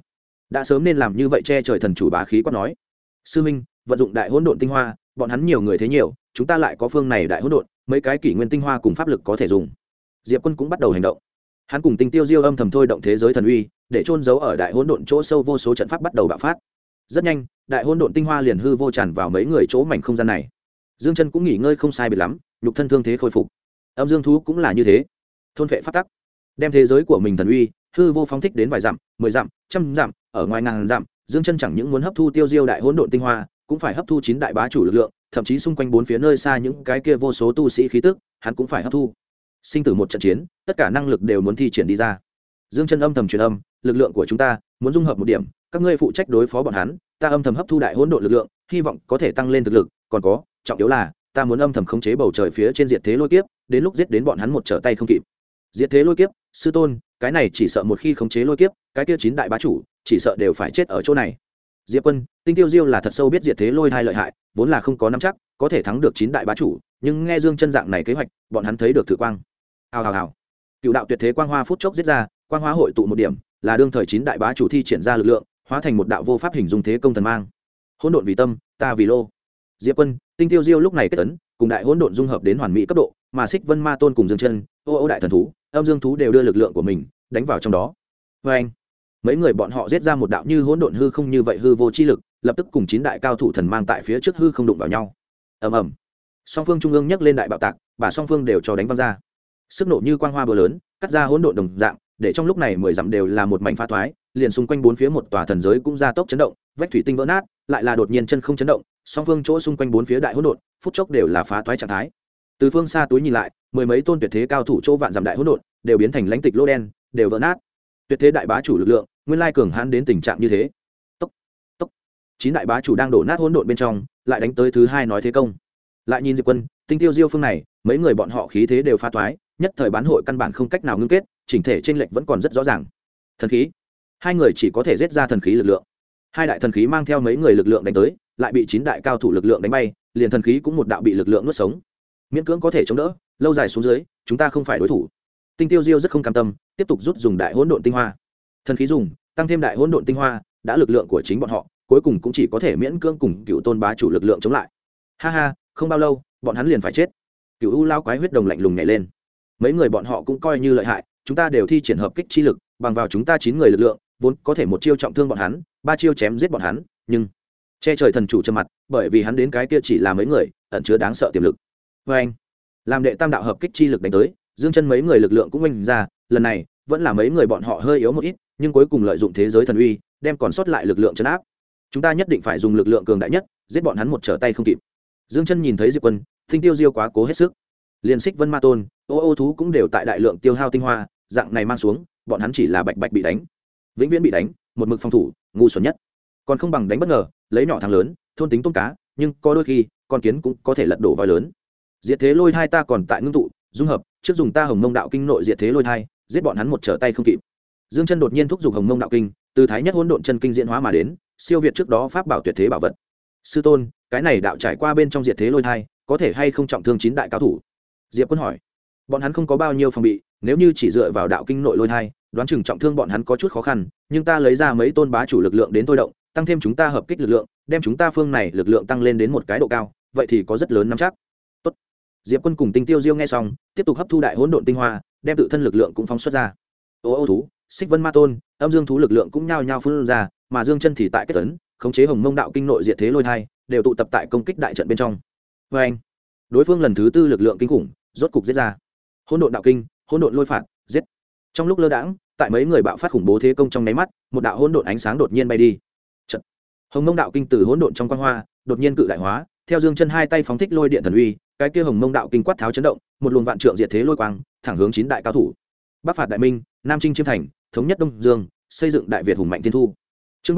đã sớm nên làm như vậy. Che trời thần chủ bá khí quát nói: sư minh, vận dụng đại hỗn độn tinh hoa, bọn hắn nhiều người thế nhiều, chúng ta lại có phương này đại hỗn độn, mấy cái kỷ nguyên tinh hoa cùng pháp lực có thể dùng. Diệp Quân cũng bắt đầu hành động. Hắn cùng Tinh Tiêu Diêu âm thầm thôi động thế giới thần uy, để chôn giấu ở đại hỗn độn chỗ sâu vô số trận pháp bắt đầu bạo phát. Rất nhanh, đại hỗn độn tinh hoa liền hư vô tràn vào mấy người chỗ mảnh không gian này. Dương Chân cũng nghỉ ngơi không sai biệt lắm, nhục thân thương thế khôi phục. Âm Dương thú cũng là như thế, thôn phệ pháp tắc, đem thế giới của mình thần uy hư vô phóng thích đến vài dặm, 10 dặm, trăm dặm, ở ngoài ngàn dặm. Dương Chân chẳng những muốn hấp thu Tiêu Diêu đại hỗn độn tinh hoa, cũng phải hấp thu 9 đại bá chủ lực lượng, thậm chí xung quanh bốn phía nơi xa những cái kia vô số tu sĩ khí tức, hắn cũng phải hấp thu. Sinh tử một trận chiến, tất cả năng lực đều muốn thi triển đi ra. Dương Chân âm thầm truyền âm: lực lượng của chúng ta muốn dung hợp một điểm, các ngươi phụ trách đối phó bọn hắn, ta âm thầm hấp thu đại hỗn độn lực lượng, hy vọng có thể tăng lên thực lực, còn có, trọng yếu là ta muốn âm thầm khống chế bầu trời phía trên diệt thế lôi kiếp, đến lúc giết đến bọn hắn một trở tay không kịp. Diệt thế lôi kiếp, sư tôn, cái này chỉ sợ một khi khống chế lôi kiếp, cái kia 9 đại bá chủ chỉ sợ đều phải chết ở chỗ này. Diệp Quân, Tinh Tiêu Diêu là thật sâu biết diệt thế lôi thai lợi hại, vốn là không có nắm chắc có thể thắng được 9 đại bá chủ, nhưng nghe Dương Chân dạng này kế hoạch, bọn hắn thấy được thử quang. Hào hào hào. Cựu đạo tuyệt thế quang hoa phút chốc giết ra, quang hoa hội tụ một điểm, là đương thời 9 đại bá chủ thi triển ra lực lượng, hóa thành một đạo vô pháp hình dung thế công thần mang. Hỗn độn vì tâm, ta vì lô. Diệp Quân, Tinh Tiêu Diêu lúc này kết ấn, cùng đại hỗn độn dung hợp đến hoàn mỹ cấp độ, mà Xích Vân Ma Tôn cùng Dương Chân, Ô đại thần thú, Âm Dương thú đều đưa lực lượng của mình đánh vào trong đó. Oeng! Mấy người bọn họ giết ra một đạo như hỗn độn hư không như vậy hư vô chi lực, lập tức cùng 9 đại cao thủ thần mang tại phía trước hư không đụng vào nhau. Ầm ầm. Song phương trung ương nhấc lên đại bạo tạc, bà song phương đều cho đánh văng ra. Sức nổ như quang hoa bờ lớn, cắt ra hỗn độn đồng dạng, để trong lúc này 10 dặm đều là một mảnh phá thoái, liền xung quanh bốn phía một tòa thần giới cũng ra tốc chấn động, vách thủy tinh vỡ nát, lại là đột nhiên chân không chấn động, song phương chỗ xung quanh bốn phía đại hỗn độn, phút chốc đều là phá thoái trạng thái. Từ phương xa túi nhìn lại, 10 mấy tôn tuyệt thế cao thủ chỗ vạn dặm đại hỗn độn, đều biến thành lãnh tịch lô đen, đều vỡ nát. Tuyệt thế đại bá chủ lực lượng, nguyên lai cường hãn đến tình trạng như thế. Tốc, tốc. 9 đại bá chủ đang đổ nát hỗn độn bên trong, lại đánh tới thứ hai nói thế công. Lại nhìn Diệp Quân, Tinh Tiêu Diêu phương này, mấy người bọn họ khí thế đều phá thoái, nhất thời bán hội căn bản không cách nào ngưng kết, chỉnh thể chênh lệch vẫn còn rất rõ ràng. Thần khí, hai người chỉ có thể giết ra thần khí lực lượng. Hai đại thần khí mang theo mấy người lực lượng đánh tới, lại bị 9 đại cao thủ lực lượng đánh bay, liền thần khí cũng một đạo bị lực lượng nuốt sống. Miễn cưỡng có thể chống đỡ, lâu dài xuống dưới, chúng ta không phải đối thủ. Tinh Tiêu Diêu rất không cam tâm, tiếp tục rút dùng đại hỗn độn tinh hoa. Thần khí dùng, tăng thêm đại hỗn độn tinh hoa, đã lực lượng của chính bọn họ, cuối cùng cũng chỉ có thể miễn cưỡng cùng Cựu Tôn bá chủ lực lượng chống lại. Ha ha, không bao lâu, bọn hắn liền phải chết. Cựu U lao quái huyết đồng lạnh lùng nhảy lên. Mấy người bọn họ cũng coi như lợi hại, chúng ta đều thi triển hợp kích chi lực, bằng vào chúng ta 9 người lực lượng, vốn có thể một chiêu trọng thương bọn hắn, 3 chiêu chém giết bọn hắn, nhưng che trời thần chủ trầm mặt, bởi vì hắn đến cái kia chỉ là mấy người, ẩn chứa đáng sợ tiềm lực. Và anh, làm đệ tam đạo hợp kích chi lực đánh tới, Dương Chân mấy người lực lượng cũng oanh ra, lần này vẫn là mấy người bọn họ hơi yếu một ít, nhưng cuối cùng lợi dụng thế giới thần uy, đem còn sót lại lực lượng trấn áp. Chúng ta nhất định phải dùng lực lượng cường đại nhất, giết bọn hắn một trở tay không kịp. Dương Chân nhìn thấy Diệp Quân, Tinh Tiêu Diêu quá cố hết sức, liền Xích Vân Ma Tôn, Ô thú cũng đều tại đại lượng tiêu hao tinh hoa, dạng này mang xuống, bọn hắn chỉ là bạch bạch bị đánh, vĩnh viễn bị đánh, một mực phòng thủ, ngu xuẩn nhất. Còn không bằng đánh bất ngờ, lấy nhỏ thắng lớn, thôn tính tôm cá, nhưng có đôi khi, con kiến cũng có thể lật đổ voi lớn. Diệt thế lôi thai ta còn tại ngưng tụ, dung hợp, trước dùng ta Hồng Mông đạo kinh nội diệt thế lôi thai, giết bọn hắn một trở tay không kịp. Dương Chân đột nhiên thúc giục Hồng Mông đạo kinh, từ thái nhất hỗn độn chân kinh diễn hóa mà đến, siêu việt trước đó pháp bảo tuyệt thế bảo vật. Sư tôn, cái này đạo trải qua bên trong diệt thế lôi thai, có thể hay không trọng thương 9 đại cao thủ? Diệp Quân hỏi. Bọn hắn không có bao nhiêu phòng bị, nếu như chỉ dựa vào đạo kinh nội lôi thai, đoán chừng trọng thương bọn hắn có chút khó khăn, nhưng ta lấy ra mấy tôn bá chủ lực lượng đến thôi động, tăng thêm chúng ta hợp kích lực lượng, đem chúng ta phương này lực lượng tăng lên đến một cái độ cao, vậy thì có rất lớn nắm chắc. Tốt. Diệp Quân cùng Tinh Tiêu Diêu nghe xong, tiếp tục hấp thu đại hỗn độn tinh hoa, đem tự thân lực lượng cũng phóng xuất ra. Ô thú, Xích Vân Ma Tôn, Âm Dương thú lực lượng cũng nhao nhao phun ra, mà Dương Chân thì tại kết tấn, khống chế Hồng Mông đạo kinh nội diệt thế lôi thai, đều tụ tập tại công kích đại trận bên trong. Và anh, đối phương lần thứ 4 lực lượng kinh khủng, rốt cục giết ra. Hỗn độn đạo kinh, hỗn độn lôi phạt, giết. Trong lúc lơ đãng, tại mấy người bạo phát khủng bố thế công trong nháy mắt, một đạo hỗn độn ánh sáng đột nhiên bay đi. Trận. Hồng Mông đạo kinh từ hỗn độn trong quang hoa, đột nhiên cự đại hóa, theo Dương Chân hai tay phóng thích lôi điện thần uy, cái kia Hồng Mông đạo kinh quát tháo chấn động, một luồng vạn trượng diệt thế lôi quang, thẳng hướng 9 đại cao thủ. Bắc phạt đại minh, Nam chinh chiêm thành, thống nhất Đông Dương, xây dựng đại Việt hùng mạnh thiên thu. Chương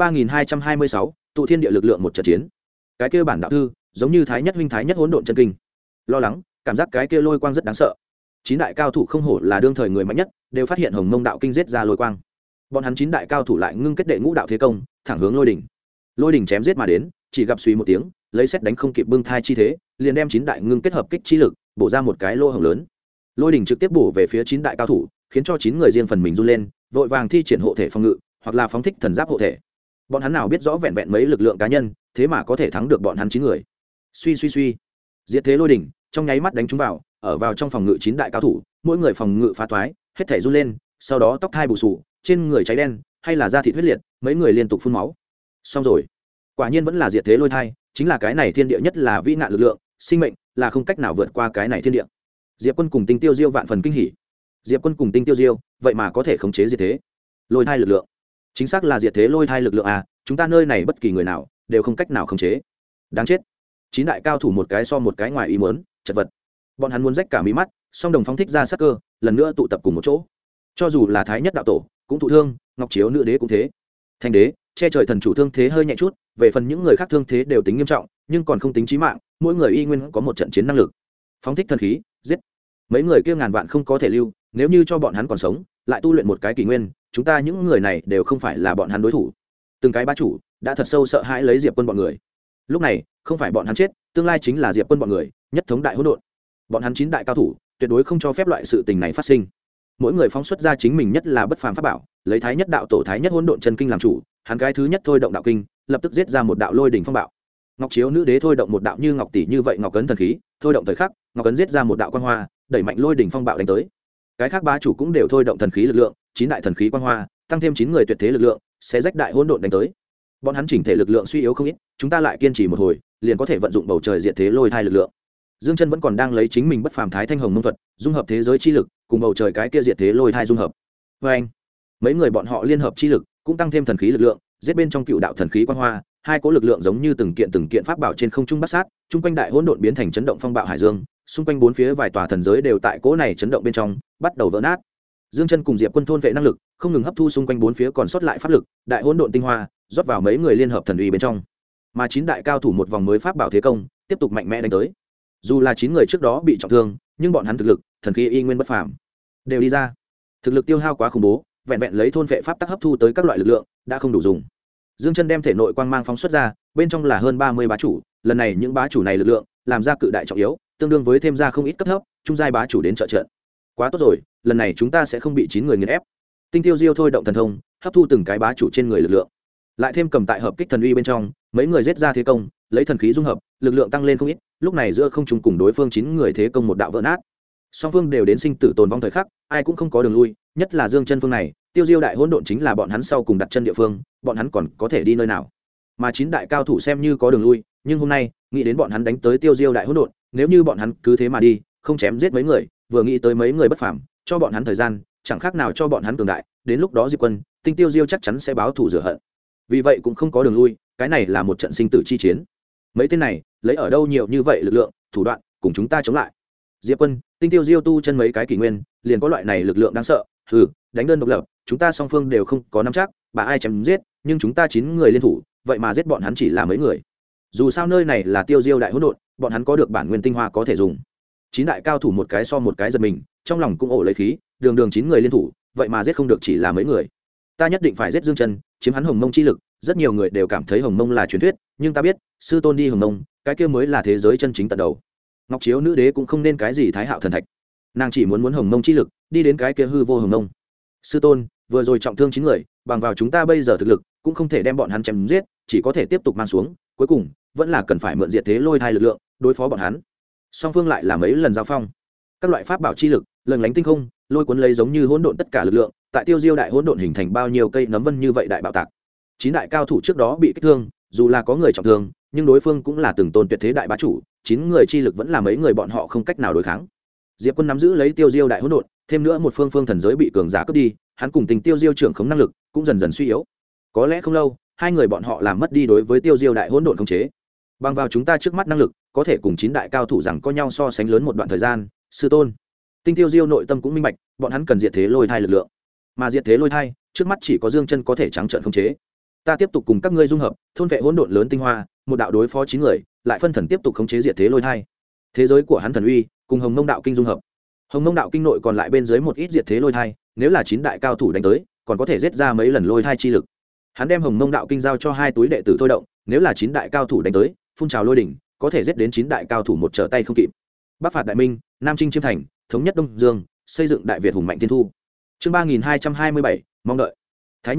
3226, tụ thiên địa lực lượng một trận chiến. Cái kia bản đạo thư, giống như thái nhất huynh thái nhất hỗn độn chân kinh. Lo lắng, cảm giác cái kia lôi quang rất đáng sợ. 9 đại cao thủ không hổ là đương thời người mạnh nhất, đều phát hiện Hồng Mông đạo kinh giết ra lôi quang. Bọn hắn 9 đại cao thủ lại ngưng kết đệ ngũ đạo thế công, thẳng hướng lôi đỉnh. Lôi đỉnh chém giết mà đến, chỉ gặp suy một tiếng, lấy xét đánh không kịp bưng thai chi thế, liền đem 9 đại ngưng kết hợp kích chi lực, bổ ra một cái lỗ hổng lớn. Lôi đỉnh trực tiếp bổ về phía 9 đại cao thủ, khiến cho 9 người riêng phần mình run lên, vội vàng thi triển hộ thể phòng ngự, hoặc là phóng thích thần giáp hộ thể. bọn hắn nào biết rõ vẹn vẹn mấy lực lượng cá nhân thế mà có thể thắng được bọn hắn 9 người. Suy diệt thế lôi đỉnh trong nháy mắt đánh chúng vào, ở vào trong phòng ngự 9 đại cao thủ, mỗi người phòng ngự phá thoái, hết thể run lên, sau đó tóc thai bù sù, trên người cháy đen, hay là da thịt huyết liệt, mấy người liên tục phun máu. Xong rồi, quả nhiên vẫn là diệt thế lôi thai, chính là cái này thiên địa nhất là vĩ nạn lực lượng, sinh mệnh là không cách nào vượt qua cái này thiên địa. Diệp Quân cùng Tinh Tiêu Diêu vạn phần kinh hỉ. Diệp Quân cùng Tinh Tiêu Diêu, vậy mà có thể khống chế diệt thế lôi thai lực lượng. Chính xác là diệt thế lôi thai lực lượng à, chúng ta nơi này bất kỳ người nào đều không cách nào khống chế. Đáng chết. 9 đại cao thủ một cái so một cái ngoài ý muốn, chật vật. Bọn hắn muốn rách cả mí mắt, song đồng phóng thích ra sát cơ, lần nữa tụ tập cùng một chỗ. Cho dù là Thái Nhất đạo tổ, cũng thụ thương, Ngọc Chiếu nữ đế cũng thế. Thanh đế, che trời thần chủ thương thế hơi nhẹ chút, về phần những người khác thương thế đều tính nghiêm trọng, nhưng còn không tính chí mạng, mỗi người y nguyên có một trận chiến năng lực. Phóng thích thần khí, giết. Mấy người kia ngàn vạn không có thể lưu, nếu như cho bọn hắn còn sống, lại tu luyện một cái kỷ nguyên, chúng ta những người này đều không phải là bọn hắn đối thủ. Từng cái bá chủ đã thật sâu sợ hãi lấy Diệp Quân bọn người. Lúc này, không phải bọn hắn chết, tương lai chính là Diệp Quân bọn người, nhất thống đại hỗn độn. Bọn hắn 9 đại cao thủ, tuyệt đối không cho phép loại sự tình này phát sinh. Mỗi người phóng xuất ra chính mình nhất là bất phàm pháp bảo, lấy Thái Nhất đạo tổ Thái Nhất hỗn độn chân kinh làm chủ, hắn cái thứ nhất thôi động đạo kinh, lập tức giết ra một đạo lôi đỉnh phong bạo. Ngọc Chiếu nữ đế thôi động một đạo như ngọc tỷ như vậy ngọc cấn thần khí, thôi động thời khắc, ngọc cấn giết ra một đạo quang hoa, đẩy mạnh lôi đỉnh phong bạo đánh tới. Cái khác bá chủ cũng đều thôi động thần khí lực lượng, 9 đại thần khí quang hoa, tăng thêm 9 người tuyệt thế lực lượng, sẽ rách đại hỗn độn đánh tới. Bọn hắn chỉnh thể lực lượng suy yếu không ít, chúng ta lại kiên trì một hồi, liền có thể vận dụng bầu trời diệt thế lôi thai lực lượng. Dương Chân vẫn còn đang lấy chính mình bất phàm thái thanh hồng mông thuật, dung hợp thế giới chi lực, cùng bầu trời cái kia diệt thế lôi thai dung hợp. Và anh, mấy người bọn họ liên hợp chi lực, cũng tăng thêm thần khí lực lượng, giết bên trong cựu đạo thần khí quang hoa, hai cỗ lực lượng giống như từng kiện pháp bảo trên không trung bắt sát, trung quanh đại hỗn độn biến thành chấn động phong bạo hải dương, xung quanh bốn phía vài tòa thần giới đều tại cỗ này chấn động bên trong, bắt đầu vỡ nát. Dương Chân cùng Diệp Quân thôn vệ năng lực, không ngừng hấp thu xung quanh bốn phía còn sót lại pháp lực, đại hỗn độn tinh hoa, rót vào mấy người liên hợp thần uy bên trong. Mà 9 đại cao thủ một vòng mới pháp bảo thế công, tiếp tục mạnh mẽ đánh tới. Dù là 9 người trước đó bị trọng thương, nhưng bọn hắn thực lực, thần khí y nguyên bất phàm, đều đi ra. Thực lực tiêu hao quá khủng bố, vẹn vẹn lấy thôn vệ pháp tắc hấp thu tới các loại lực lượng, đã không đủ dùng. Dương Chân đem thể nội quang mang phóng xuất ra, bên trong là hơn 30 bá chủ, lần này những bá chủ này lực lượng, làm ra cự đại trọng yếu, tương đương với thêm ra không ít cấp thấp, trung giai bá chủ đến trợ trận. Quá tốt rồi, lần này chúng ta sẽ không bị 9 người nghiền ép. Tinh Tiêu Diêu thôi động thần thông, hấp thu từng cái bá chủ trên người lực lượng. Lại thêm cầm tại hợp kích thần uy bên trong, mấy người giết ra thế công, lấy thần khí dung hợp, lực lượng tăng lên không ít, lúc này giữa không trung cùng đối phương 9 người thế công một đạo vỡ nát. Song phương đều đến sinh tử tồn vong thời khắc, ai cũng không có đường lui, nhất là Dương Chân phương này, Tiêu Diêu đại hỗn độn chính là bọn hắn sau cùng đặt chân địa phương, bọn hắn còn có thể đi nơi nào? Mà 9 đại cao thủ xem như có đường lui, nhưng hôm nay, nghĩ đến bọn hắn đánh tới Tiêu Diêu đại hỗn độn, nếu như bọn hắn cứ thế mà đi, không chém giết mấy người, vừa nghĩ tới mấy người bất phàm, cho bọn hắn thời gian, chẳng khác nào cho bọn hắn cường đại, đến lúc đó Diệp Quân, Tinh Tiêu Diêu chắc chắn sẽ báo thù rửa hận. Vì vậy cũng không có đường lui, cái này là một trận sinh tử chi chiến. Mấy tên này, lấy ở đâu nhiều như vậy lực lượng, thủ đoạn, cùng chúng ta chống lại. Diệp Quân, Tinh Tiêu Diêu tu chân mấy cái kỷ nguyên, liền có loại này lực lượng đáng sợ, đánh đơn độc lập, chúng ta song phương đều không có nắm chắc, bà ai chém giết, nhưng chúng ta 9 người liên thủ, vậy mà giết bọn hắn chỉ là mấy người. Dù sao nơi này là Tiêu Diêu đại hỗn độn, bọn hắn có được bản nguyên tinh hoa có thể dùng. 9 đại cao thủ một cái so một cái giật mình, trong lòng cũng ổ lấy khí, đường 9 người liên thủ, vậy mà giết không được chỉ là mấy người. Ta nhất định phải giết Dương Chân, chiếm hắn Hồng Mông chi lực, rất nhiều người đều cảm thấy Hồng Mông là truyền thuyết, nhưng ta biết, sư tôn đi Hồng Mông, cái kia mới là thế giới chân chính tận đầu. Ngọc Chiếu nữ đế cũng không nên cái gì Thái Hạo thần thạch, nàng chỉ muốn Hồng Mông chi lực, đi đến cái kia hư vô Hồng Mông. Sư tôn, vừa rồi trọng thương 9 người, bằng vào chúng ta bây giờ thực lực, cũng không thể đem bọn hắn chém giết, chỉ có thể tiếp tục mang xuống, cuối cùng vẫn là cần phải mượn diệt thế lôi thai lực lượng đối phó bọn hắn. Song phương lại là mấy lần giao phong, các loại pháp bảo chi lực, lừng lánh tinh không, lôi cuốn lấy giống như hỗn độn tất cả lực lượng, tại Tiêu Diêu đại hỗn độn hình thành bao nhiêu cây nấm vân như vậy đại bạo tạc. 9 đại cao thủ trước đó bị kích thương, dù là có người trọng thương, nhưng đối phương cũng là từng tôn tuyệt thế đại bá chủ, 9 người chi lực vẫn là mấy người bọn họ không cách nào đối kháng. Diệp Quân nắm giữ lấy Tiêu Diêu đại hỗn độn, thêm nữa một phương thần giới bị cường giả cướp đi, hắn cùng Tình Tiêu Diêu trưởng khống năng lực cũng dần dần suy yếu. Có lẽ không lâu, hai người bọn họ làm mất đi đối với Tiêu Diêu đại hỗn độn khống chế. Bằng vào chúng ta trước mắt năng lực, có thể cùng 9 đại cao thủ rằng có nhau so sánh lớn một đoạn thời gian, sư tôn. Tinh Tiêu Diêu nội tâm cũng minh bạch, bọn hắn cần diệt thế lôi thai lực lượng. Mà diệt thế lôi thai, trước mắt chỉ có Dương Chân có thể trắng trợn khống chế. Ta tiếp tục cùng các ngươi dung hợp, thôn vệ hỗn độn lớn tinh hoa, một đạo đối phó 9 người, lại phân thần tiếp tục khống chế diệt thế lôi thai. Thế giới của hắn thần uy, cùng Hồng Mông đạo kinh dung hợp. Hồng Mông đạo kinh nội còn lại bên dưới một ít diệt thế lôi thai, nếu là 9 đại cao thủ đánh tới, còn có thể giết ra mấy lần lôi thai chi lực. Hắn đem Hồng Mông đạo kinh giao cho 2 túi đệ tử thôi động, nếu là 9 đại cao thủ đánh tới, phun trào lôi đỉnh, có thể giết đến 9 đại cao thủ một trở tay không kịp. Bắc phạt đại minh, Nam chinh chiêm thành, thống nhất Đông Dương, xây dựng đại Việt hùng mạnh thiên thu. Chương 3227, mong đợi. Thái Nhất huynh,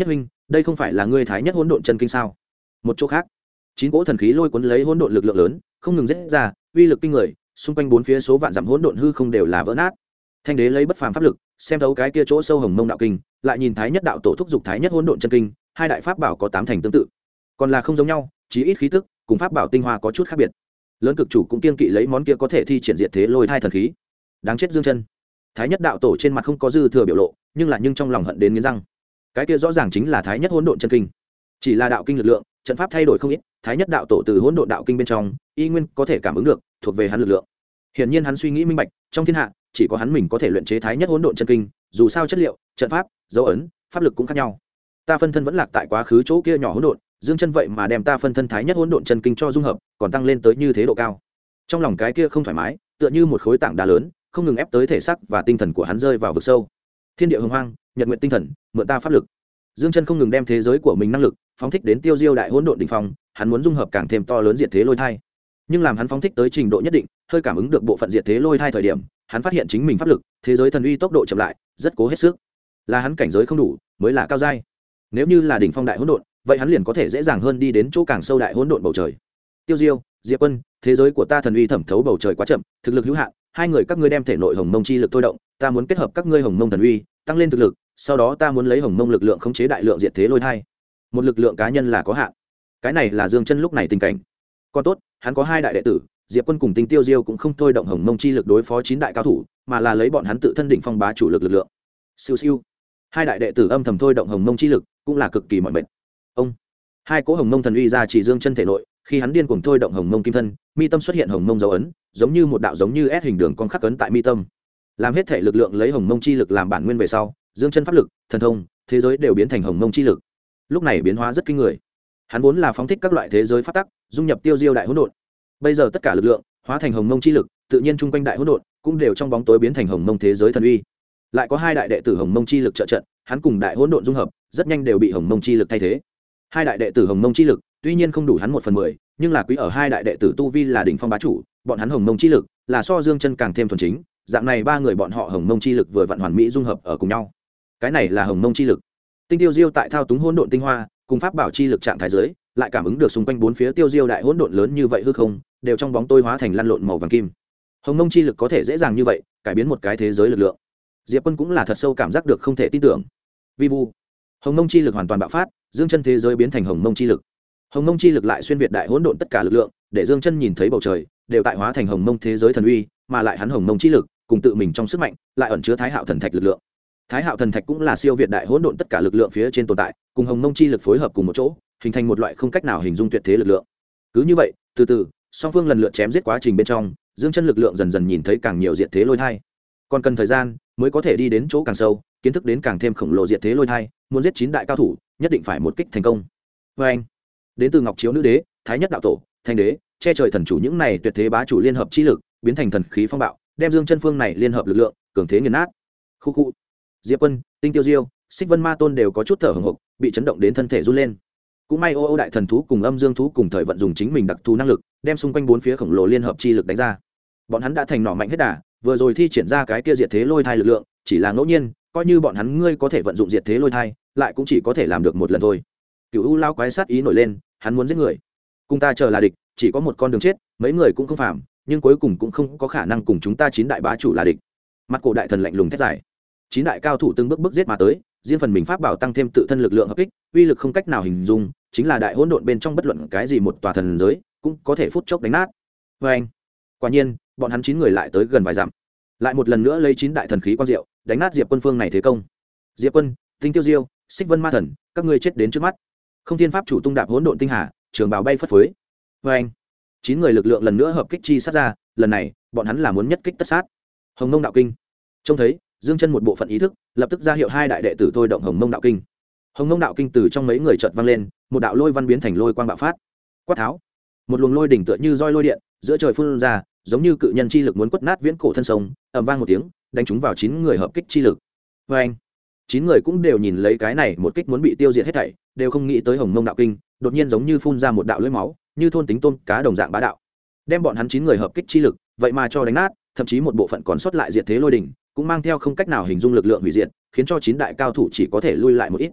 đây không phải là ngươi thái nhất hỗn độn chân kinh sao? Một chỗ khác, 9 cỗ thần khí lôi cuốn lấy hỗn độn lực lượng lớn, không ngừng giết ra, uy lực kinh người, xung quanh bốn phía số vạn dặm hỗn độn hư không đều là vỡ nát. Thanh đế lấy bất phàm pháp lực, xem thấu cái kia chỗ sâu hồng mông đạo kinh, lại nhìn thái nhất đạo tổ thúc dục thái nhất hỗn độn chân kinh, hai đại pháp bảo có 8 thành tương tự, còn là không giống nhau, chí ít khí tức cùng pháp bảo tinh hoa có chút khác biệt. Lớn cực chủ cũng kiên kỵ lấy món kia có thể thi triển diệt thế lôi thai thần khí. Đáng chết Dương Chân. Thái nhất đạo tổ trên mặt không có dư thừa biểu lộ, nhưng trong lòng hận đến nghiến răng. Cái kia rõ ràng chính là thái nhất hỗn độn chân kinh, chỉ là đạo kinh lực lượng, trận pháp thay đổi không ít, thái nhất đạo tổ từ hỗn độn đạo kinh bên trong y nguyên có thể cảm ứng được, thuộc về hắn lực lượng. Hiển nhiên hắn suy nghĩ minh bạch, trong thiên hạ chỉ có hắn mình có thể luyện chế thái nhất hỗn độn chân kinh, dù sao chất liệu, trận pháp, dấu ấn, pháp lực cũng khác nhau. Ta phân thân vẫn lạc tại quá khứ chỗ kia nhỏ hỗn độn, Dương Chân vậy mà đem ta phân thân thái nhất hỗn độn chân kinh cho dung hợp, còn tăng lên tới như thế độ cao. Trong lòng cái kia không thoải mái, tựa như một khối tảng đá lớn, không ngừng ép tới thể xác và tinh thần của hắn rơi vào vực sâu. Thiên địa hồng hoang, nhật nguyện tinh thần, mượn ta pháp lực. Dương Chân không ngừng đem thế giới của mình năng lực phóng thích đến tiêu diêu đại hỗn độn đỉnh phong, hắn muốn dung hợp càng thêm to lớn diệt thế lôi thai. Nhưng làm hắn phóng thích tới trình độ nhất định, hơi cảm ứng được bộ phận diệt thế lôi thai thời điểm, hắn phát hiện chính mình pháp lực, thế giới thần uy tốc độ chậm lại, rất cố hết sức. Là hắn cảnh giới không đủ, mới là cao giai. Nếu như là đỉnh phong đại hỗn độn, vậy hắn liền có thể dễ dàng hơn đi đến chỗ càng sâu đại hỗn độn bầu trời. Tiêu Diêu, Diệp Quân, thế giới của ta thần uy thẩm thấu bầu trời quá chậm, thực lực hữu hạn, hai người các ngươi đem thể nội hồng mông chi lực thôi động, ta muốn kết hợp các ngươi hồng mông thần uy, tăng lên thực lực, sau đó ta muốn lấy hồng mông lực lượng khống chế đại lượng diệt thế lôi thai. Một lực lượng cá nhân là có hạn. Cái này là Dương Chân lúc này tình cảnh. Còn tốt, hắn có hai đại đệ tử, Diệp Quân cùng Tinh Tiêu Diêu cũng không thôi động hồng mông chi lực đối phó 9 đại cao thủ, mà là lấy bọn hắn tự thân định phong bá chủ lực lượng. Siêu siêu. Hai đại đệ tử âm thầm thôi động hồng mông chi lực, cũng là cực kỳ mỏi mệt. Ông. Hai cỗ hồng mông thần uy ra chỉ Dương Chân thể nội, khi hắn điên cuồng thôi động hồng mông kim thân, mi tâm xuất hiện hồng mông dấu ấn, giống như một đạo giống như S hình đường cong khắc ấn tại mi tâm. Làm hết thể lực lượng lấy hồng mông chi lực làm bản nguyên về sau, Dương Chân pháp lực, thần thông, thế giới đều biến thành hồng mông chi lực. Lúc này biến hóa rất kinh người. Hắn vốn là phóng thích các loại thế giới pháp tắc, dung nhập tiêu diêu đại hỗn độn. Bây giờ tất cả lực lượng hóa thành hồng mông chi lực, tự nhiên trung quanh đại hỗn độn cũng đều trong bóng tối biến thành hồng mông thế giới thần uy. Lại có hai đại đệ tử hồng mông chi lực trợ trận, hắn cùng đại hỗn độn dung hợp, rất nhanh đều bị hồng mông chi lực thay thế. Hai đại đệ tử hồng mông chi lực, tuy nhiên không đủ hắn 1/10, nhưng là quý ở hai đại đệ tử tu vi là đỉnh phong bá chủ, bọn hắn hồng mông chi lực là so Dương Chân càng thêm thuần chính, dạng này ba người bọn họ hồng mông chi lực vừa vặn hoàn mỹ dung hợp ở cùng nhau. Cái này là hồng mông chi lực. Tinh Tiêu Diêu tại thao túng hỗn độn tinh hoa, cùng pháp bảo chi lực trạng thái dưới, lại cảm ứng được xung quanh bốn phía tiêu diêu đại hỗn độn lớn như vậy hư không, đều trong bóng tối hóa thành lăn lộn màu vàng kim. Hồng mông chi lực có thể dễ dàng như vậy cải biến một cái thế giới lực lượng. Diệp Quân cũng là thật sâu cảm giác được không thể tin tưởng. Vi vu, hồng mông chi lực hoàn toàn bạo phát, Dương Chân thế giới biến thành hồng mông chi lực. Hồng mông chi lực lại xuyên việt đại hỗn độn tất cả lực lượng, để Dương Chân nhìn thấy bầu trời đều tại hóa thành hồng mông thế giới thần uy, mà lại hắn hồng mông chi lực cùng tự mình trong sức mạnh, lại ẩn chứa Thái Hạo thần thạch lực lượng. Thái Hạo thần thạch cũng là siêu việt đại hỗn độn tất cả lực lượng phía trên tồn tại, cùng hồng mông chi lực phối hợp cùng một chỗ, hình thành một loại không cách nào hình dung tuyệt thế lực lượng. Cứ như vậy, từ từ, song phương lần lượt chém giết quá trình bên trong, Dương Chân lực lượng dần dần nhìn thấy càng nhiều diệt thế lôi thai. Còn cần thời gian mới có thể đi đến chỗ càng sâu, kiến thức đến càng thêm khổng lồ diệt thế lôi thai, muốn giết 9 đại cao thủ, nhất định phải một kích thành công. Và anh, đến từ Ngọc Chiếu nữ đế, Thái Nhất đạo tổ, Thanh đế, che trời thần chủ những này tuyệt thế bá chủ liên hợp chi lực, biến thành thần khí phong bạo, đem Dương Chân phương này liên hợp lực lượng, cường thế nghiền nát. Khu khu. Diệp Quân, Tinh Tiêu Diêu, Xích Vân Ma Tôn đều có chút thở hổn hộc, bị chấn động đến thân thể run lên. Cũng may Ô Ô đại thần thú cùng Âm Dương thú cùng thời vận dùng chính mình đặc thù năng lực, đem xung quanh bốn phía khổng lồ liên hợp chi lực đánh ra. Bọn hắn đã thành nỏ mạnh hết đà, vừa rồi thi triển ra cái kia diệt thế lôi thai lực lượng, chỉ là ngẫu nhiên, coi như bọn hắn ngươi có thể vận dụng diệt thế lôi thai, lại cũng chỉ có thể làm được một lần thôi. Cửu U lao quái sát ý nổi lên, hắn muốn giết người. Cùng ta chờ là địch, chỉ có một con đường chết, mấy người cũng không phạm, nhưng cuối cùng cũng không có khả năng cùng chúng ta 9 đại bá chủ là địch. Mặt cổ đại thần lạnh lùng thét dài. 9 đại cao thủ từng bước giết mà tới, riêng phần mình pháp bảo tăng thêm tự thân lực lượng hợp kích, uy lực không cách nào hình dung, chính là đại hỗn độn bên trong bất luận cái gì một tòa thần giới, cũng có thể phút chốc đánh nát. Oeng! Quả nhiên, bọn hắn 9 người lại tới gần vài dặm. Lại một lần nữa lấy 9 đại thần khí quang diệu, đánh nát Diệp Quân phương này thế công. Diệp Quân, Tinh Tiêu Diêu, Xích Vân Ma Thần, các ngươi chết đến trước mắt. Không Thiên pháp chủ tung đạp hỗn độn tinh hà, trường bào bay phất phới. Oeng! 9 người lực lượng lần nữa hợp kích chi sát ra, lần này, bọn hắn là muốn nhất kích tất sát. Hồng Mông đạo kinh. Trông thấy, Dương Chân một bộ phận ý thức, lập tức ra hiệu hai đại đệ tử thôi động Hồng Mông đạo kinh. Hồng Mông đạo kinh từ trong mấy người chợt vang lên, một đạo lôi văn biến thành lôi quang bạo phát. Quát tháo, một luồng lôi đỉnh tựa như roi lôi điện, giữa trời phun ra, giống như cự nhân chi lực muốn quất nát viễn cổ thân sông, ầm vang một tiếng, đánh trúng vào 9 người hợp kích chi lực. Oeng! 9 người cũng đều nhìn lấy cái này một kích muốn bị tiêu diệt hết thảy, đều không nghĩ tới Hồng Mông đạo kinh, đột nhiên giống như phun ra một đạo lưỡi máu, như thôn tính tôm cá đồng dạng bá đạo. Đem bọn hắn 9 người hợp kích chi lực, vậy mà cho đánh nát, thậm chí một bộ phận còn sót lại diệt thế lôi đỉnh, cũng mang theo không cách nào hình dung lực lượng hủy diệt, khiến cho 9 đại cao thủ chỉ có thể lui lại một ít.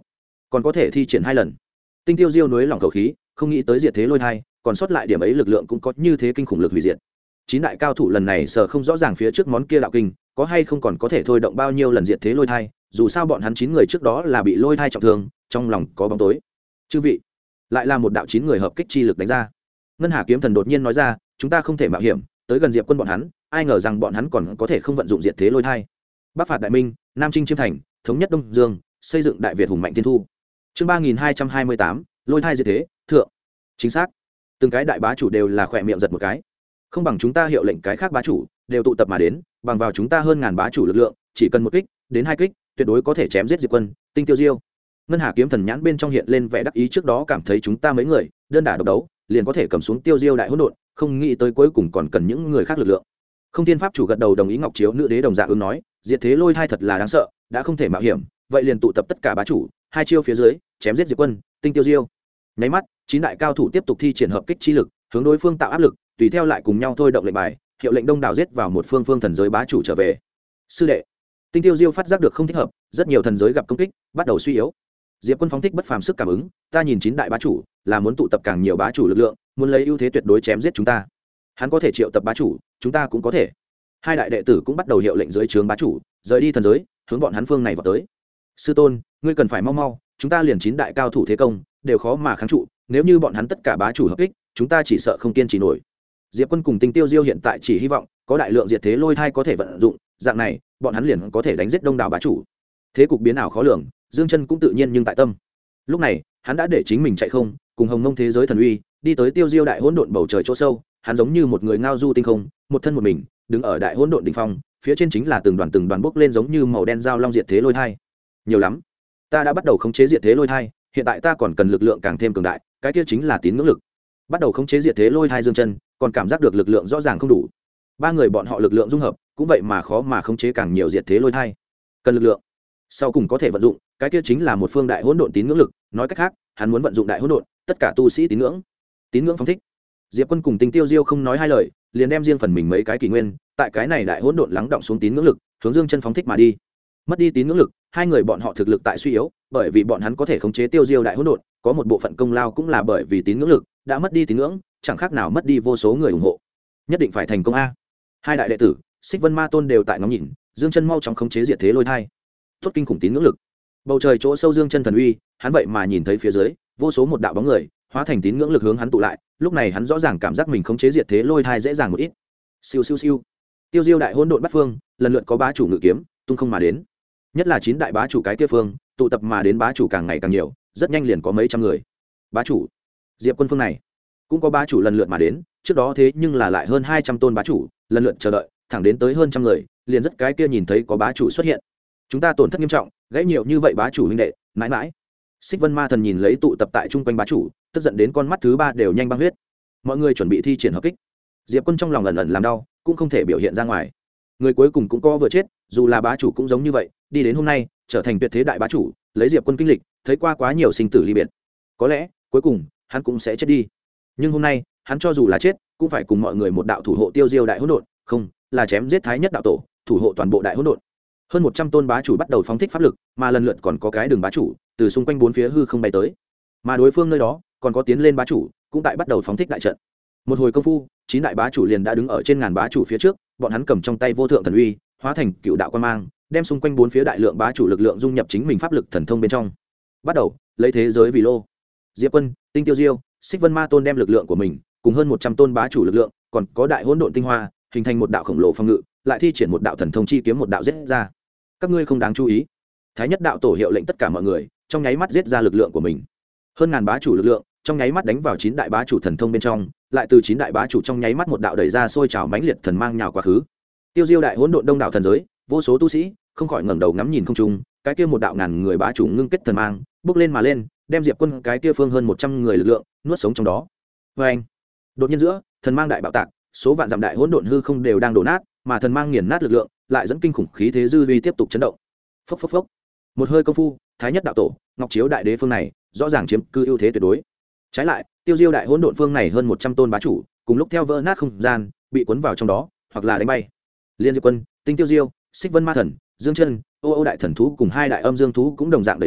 còn có thể thi triển 2 lần. Tinh Tiêu Diêu núi lỏng khẩu khí, không nghĩ tới diệt thế lôi thai, còn sót lại điểm ấy lực lượng cũng có như thế kinh khủng lực hủy diệt. 9 đại cao thủ lần này sợ không rõ ràng phía trước món kia đạo kinh có hay không còn có thể thôi động bao nhiêu lần diệt thế lôi thai, dù sao bọn hắn 9 người trước đó là bị lôi thai trọng thương, trong lòng có bóng tối. Chư vị, lại là một đạo 9 người hợp kích chi lực đánh ra. Ngân Hà kiếm thần đột nhiên nói ra, chúng ta không thể mạo hiểm tới gần Diệp Quân bọn hắn, ai ngờ rằng bọn hắn còn có thể không vận dụng diệt thế lôi thai. Bắc phạt đại minh, Nam chinh chiêm thành, thống nhất Đông Dương, xây dựng đại Việt hùng mạnh thiên thu. Chương 3228, lôi thai diệt thế, thượng. Chính xác. Từng cái đại bá chủ đều là khỏe miệng giật một cái. Không bằng chúng ta hiệu lệnh cái khác bá chủ đều tụ tập mà đến, bằng vào chúng ta hơn ngàn bá chủ lực lượng, chỉ cần một kích đến 2 kích, tuyệt đối có thể chém giết Diệp Quân, Tinh Tiêu Diêu. Ngân Hà kiếm thần nhãn bên trong hiện lên vẻ đắc ý, trước đó cảm thấy chúng ta mấy người đơn đả độc đấu liền có thể cầm xuống Tiêu Diêu đại hỗn độn, không nghĩ tới cuối cùng còn cần những người khác lực lượng. Không Thiên pháp chủ gật đầu đồng ý, Ngọc Chiếu nữ đế đồng dạng ứng nói, diệt thế lôi thai thật là đáng sợ, đã không thể mạo hiểm, vậy liền tụ tập tất cả bá chủ, 2 chiêu phía dưới, chém giết Diệp Quân, Tinh Tiêu Diêu. Nháy mắt, 9 đại cao thủ tiếp tục thi triển hợp kích chi lực, hướng đối phương tạo áp lực, tùy theo lại cùng nhau thôi động lệnh bài, hiệu lệnh đông đảo giết vào một phương thần giới bá chủ trở về. Sư đệ, Tinh Tiêu Diêu phát giác được không thích hợp, rất nhiều thần giới gặp công kích, bắt đầu suy yếu. Diệp Quân phóng thích bất phàm sức cảm ứng, ta nhìn 9 đại bá chủ là muốn tụ tập càng nhiều bá chủ lực lượng, muốn lấy ưu thế tuyệt đối chém giết chúng ta. Hắn có thể triệu tập bá chủ, chúng ta cũng có thể. 2 đại đệ tử cũng bắt đầu hiệu lệnh dưới trướng bá chủ rời đi thần giới, hướng bọn hắn phương này vào tới. Sư tôn, ngươi cần phải mau, chúng ta liền 9 đại cao thủ thế công đều khó mà kháng trụ, nếu như bọn hắn tất cả bá chủ hợp kích, chúng ta chỉ sợ không kiên trì nổi. Diệp Quân cùng Tinh Tiêu Diêu hiện tại chỉ hy vọng có đại lượng diệt thế lôi thai có thể vận dụng, dạng này bọn hắn liền có thể đánh giết đông đảo bá chủ. Thế cục biến ảo khó lường, Dương Chân cũng tự nhiên nhưng tại tâm. Lúc này hắn đã để chính mình chạy không, cùng Hồng Mông thế giới thần uy đi tới Tiêu Diêu đại hỗn độn bầu trời chỗ sâu. Hắn giống như một người ngao du tinh không, một thân một mình đứng ở đại hỗn độn đỉnh phong, phía trên chính là từng đoàn bốc lên giống như màu đen dao long diệt thế lôi thai. Nhiều lắm, ta đã bắt đầu khống chế diệt thế lôi thai, hiện tại ta còn cần lực lượng càng thêm cường đại, cái kia chính là tín ngưỡng lực. Bắt đầu khống chế diệt thế lôi thai Dương Chân còn cảm giác được lực lượng rõ ràng không đủ. 3 người bọn họ lực lượng dung hợp cũng vậy mà khó mà khống chế càng nhiều diệt thế lôi thai, cần lực lượng sau cùng có thể vận dụng, cái kia chính là một phương đại hỗn độn tín ngưỡng lực. Nói cách khác, hắn muốn vận dụng đại hỗn độn, tất cả tu sĩ tín ngưỡng phóng thích. Diệp Quân cùng Tinh Tiêu Diêu không nói hai lời, liền đem riêng phần mình mấy cái kỷ nguyên tại cái này đại hỗn độn lắng động xuống tín ngưỡng lực, hướng Dương Chân phóng thích mà đi. Mất đi tín ngưỡng lực, 2 người bọn họ thực lực tại suy yếu, bởi vì bọn hắn có thể khống chế Tiêu Diêu đại hỗn độn, có một bộ phận công lao cũng là bởi vì tín ngưỡng lực, đã mất đi tín ngưỡng, chẳng khác nào mất đi vô số người ủng hộ. Nhất định phải thành công a. 2 đại đệ tử, Xích Vân Ma Tôn đều tại ngóng nhìn, Dương Chân mau chóng khống chế diệt thế lôi thai. Tốt kinh khủng tín ngưỡng lực. Bầu trời chỗ sâu Dương Chân thần uy, hắn vậy mà nhìn thấy phía dưới, vô số một đạo bóng người, hóa thành tín ngưỡng lực hướng hắn tụ lại, lúc này hắn rõ ràng cảm giác mình khống chế diệt thế lôi thai dễ dàng một ít. Siêu siêu siêu. Tiêu Diêu đại hỗn độn bắt phương, lần lượt có bá chủ ngự kiếm, tung không mà đến. Nhất là 9 đại bá chủ cái kia phương, tụ tập mà đến bá chủ càng ngày càng nhiều, rất nhanh liền có mấy trăm người. Bá chủ, Diệp Quân phương này, cũng có bá chủ lần lượt mà đến, trước đó thế nhưng là lại hơn 200 tôn bá chủ, lần lượt chờ đợi, thẳng đến tới hơn trăm người, liền rất cái kia nhìn thấy có bá chủ xuất hiện. Chúng ta tổn thất nghiêm trọng, gãy nhiều như vậy bá chủ huynh đệ, mãi mãi. Xích Vân Ma Thần nhìn lấy tụ tập tại trung quanh bá chủ, tức giận đến con mắt thứ 3 đều nhanh băng huyết. Mọi người chuẩn bị thi triển hợp kích. Diệp Quân trong lòng ẩn ẩn làm đau, cũng không thể biểu hiện ra ngoài. Người cuối cùng cũng có vừa chết, dù là bá chủ cũng giống như vậy, đi đến hôm nay, trở thành tuyệt thế đại bá chủ, lấy Diệp Quân kinh lịch, thấy qua quá nhiều sinh tử ly biệt. Có lẽ, cuối cùng, hắn cũng sẽ chết đi. Nhưng hôm nay, hắn cho dù là chết, cũng phải cùng mọi người một đạo thủ hộ Tiêu Diêu đại hỗn độn, không, là chém giết Thái Nhất đạo tổ, thủ hộ toàn bộ đại hỗn độn. Hơn 100 tôn bá chủ bắt đầu phóng thích pháp lực, mà lần lượt còn có cái đường bá chủ từ xung quanh bốn phía hư không bay tới. Mà đối phương nơi đó, còn có tiến lên bá chủ, cũng tại bắt đầu phóng thích đại trận. Một hồi công phu, 9 đại bá chủ liền đã đứng ở trên ngàn bá chủ phía trước, bọn hắn cầm trong tay vô thượng thần uy, hóa thành cựu đạo quan mang, đem xung quanh bốn phía đại lượng bá chủ lực lượng dung nhập chính mình pháp lực thần thông bên trong. Bắt đầu, lấy thế giới vì lô. Diệp Quân, Tinh Tiêu Diêu, Xích Vân Ma Tôn đem lực lượng của mình, cùng hơn 100 tôn bá chủ lực lượng, còn có đại hỗn độn tinh hoa, hình thành một đạo khổng lồ phong ngự, lại thi triển một đạo thần thông chi kiếm một đạo giết ra. Các ngươi không đáng chú ý. Thái Nhất đạo tổ hiệu lệnh tất cả mọi người, trong nháy mắt giết ra lực lượng của mình. Hơn ngàn bá chủ lực lượng, trong nháy mắt đánh vào 9 đại bá chủ thần thông bên trong, lại từ 9 đại bá chủ trong nháy mắt một đạo đẩy ra sôi trào mãnh liệt thần mang nhào quá khứ. Tiêu Diêu đại hỗn độn đông đảo thần giới, vô số tu sĩ không khỏi ngẩng đầu ngắm nhìn không trung, cái kia một đạo ngàn người bá chủ ngưng kết thần mang, bước lên mà lên, đem Diệp Quân cái kia phương hơn 100 người lực lượng nuốt sống trong đó. Oeng! Đột nhiên giữa, thần mang đại bạo tạc, số vạn dặm đại hỗn độn hư không đều đang đổ nát, mà thần mang nghiền nát lực lượng, lại dẫn kinh khủng khí thế dư uy tiếp tục chấn động. Phốc phốc phốc. Một hơi công phu, Thái Nhất đạo tổ, Ngọc Chiếu đại đế phương này, rõ ràng chiếm cư ưu thế tuyệt đối. Trái lại, Tiêu Diêu đại hỗn độn phương này hơn 100 tôn bá chủ, cùng lúc theo vỡ nát không gian, bị cuốn vào trong đó, hoặc là đánh bay. Liên Diệp Quân, Tinh Tiêu Diêu, Xích Vân Ma Thần, Dương Chân, Ô Ô đại thần thú cùng 2 đại âm dương thú cũng đồng dạng đẩy lui,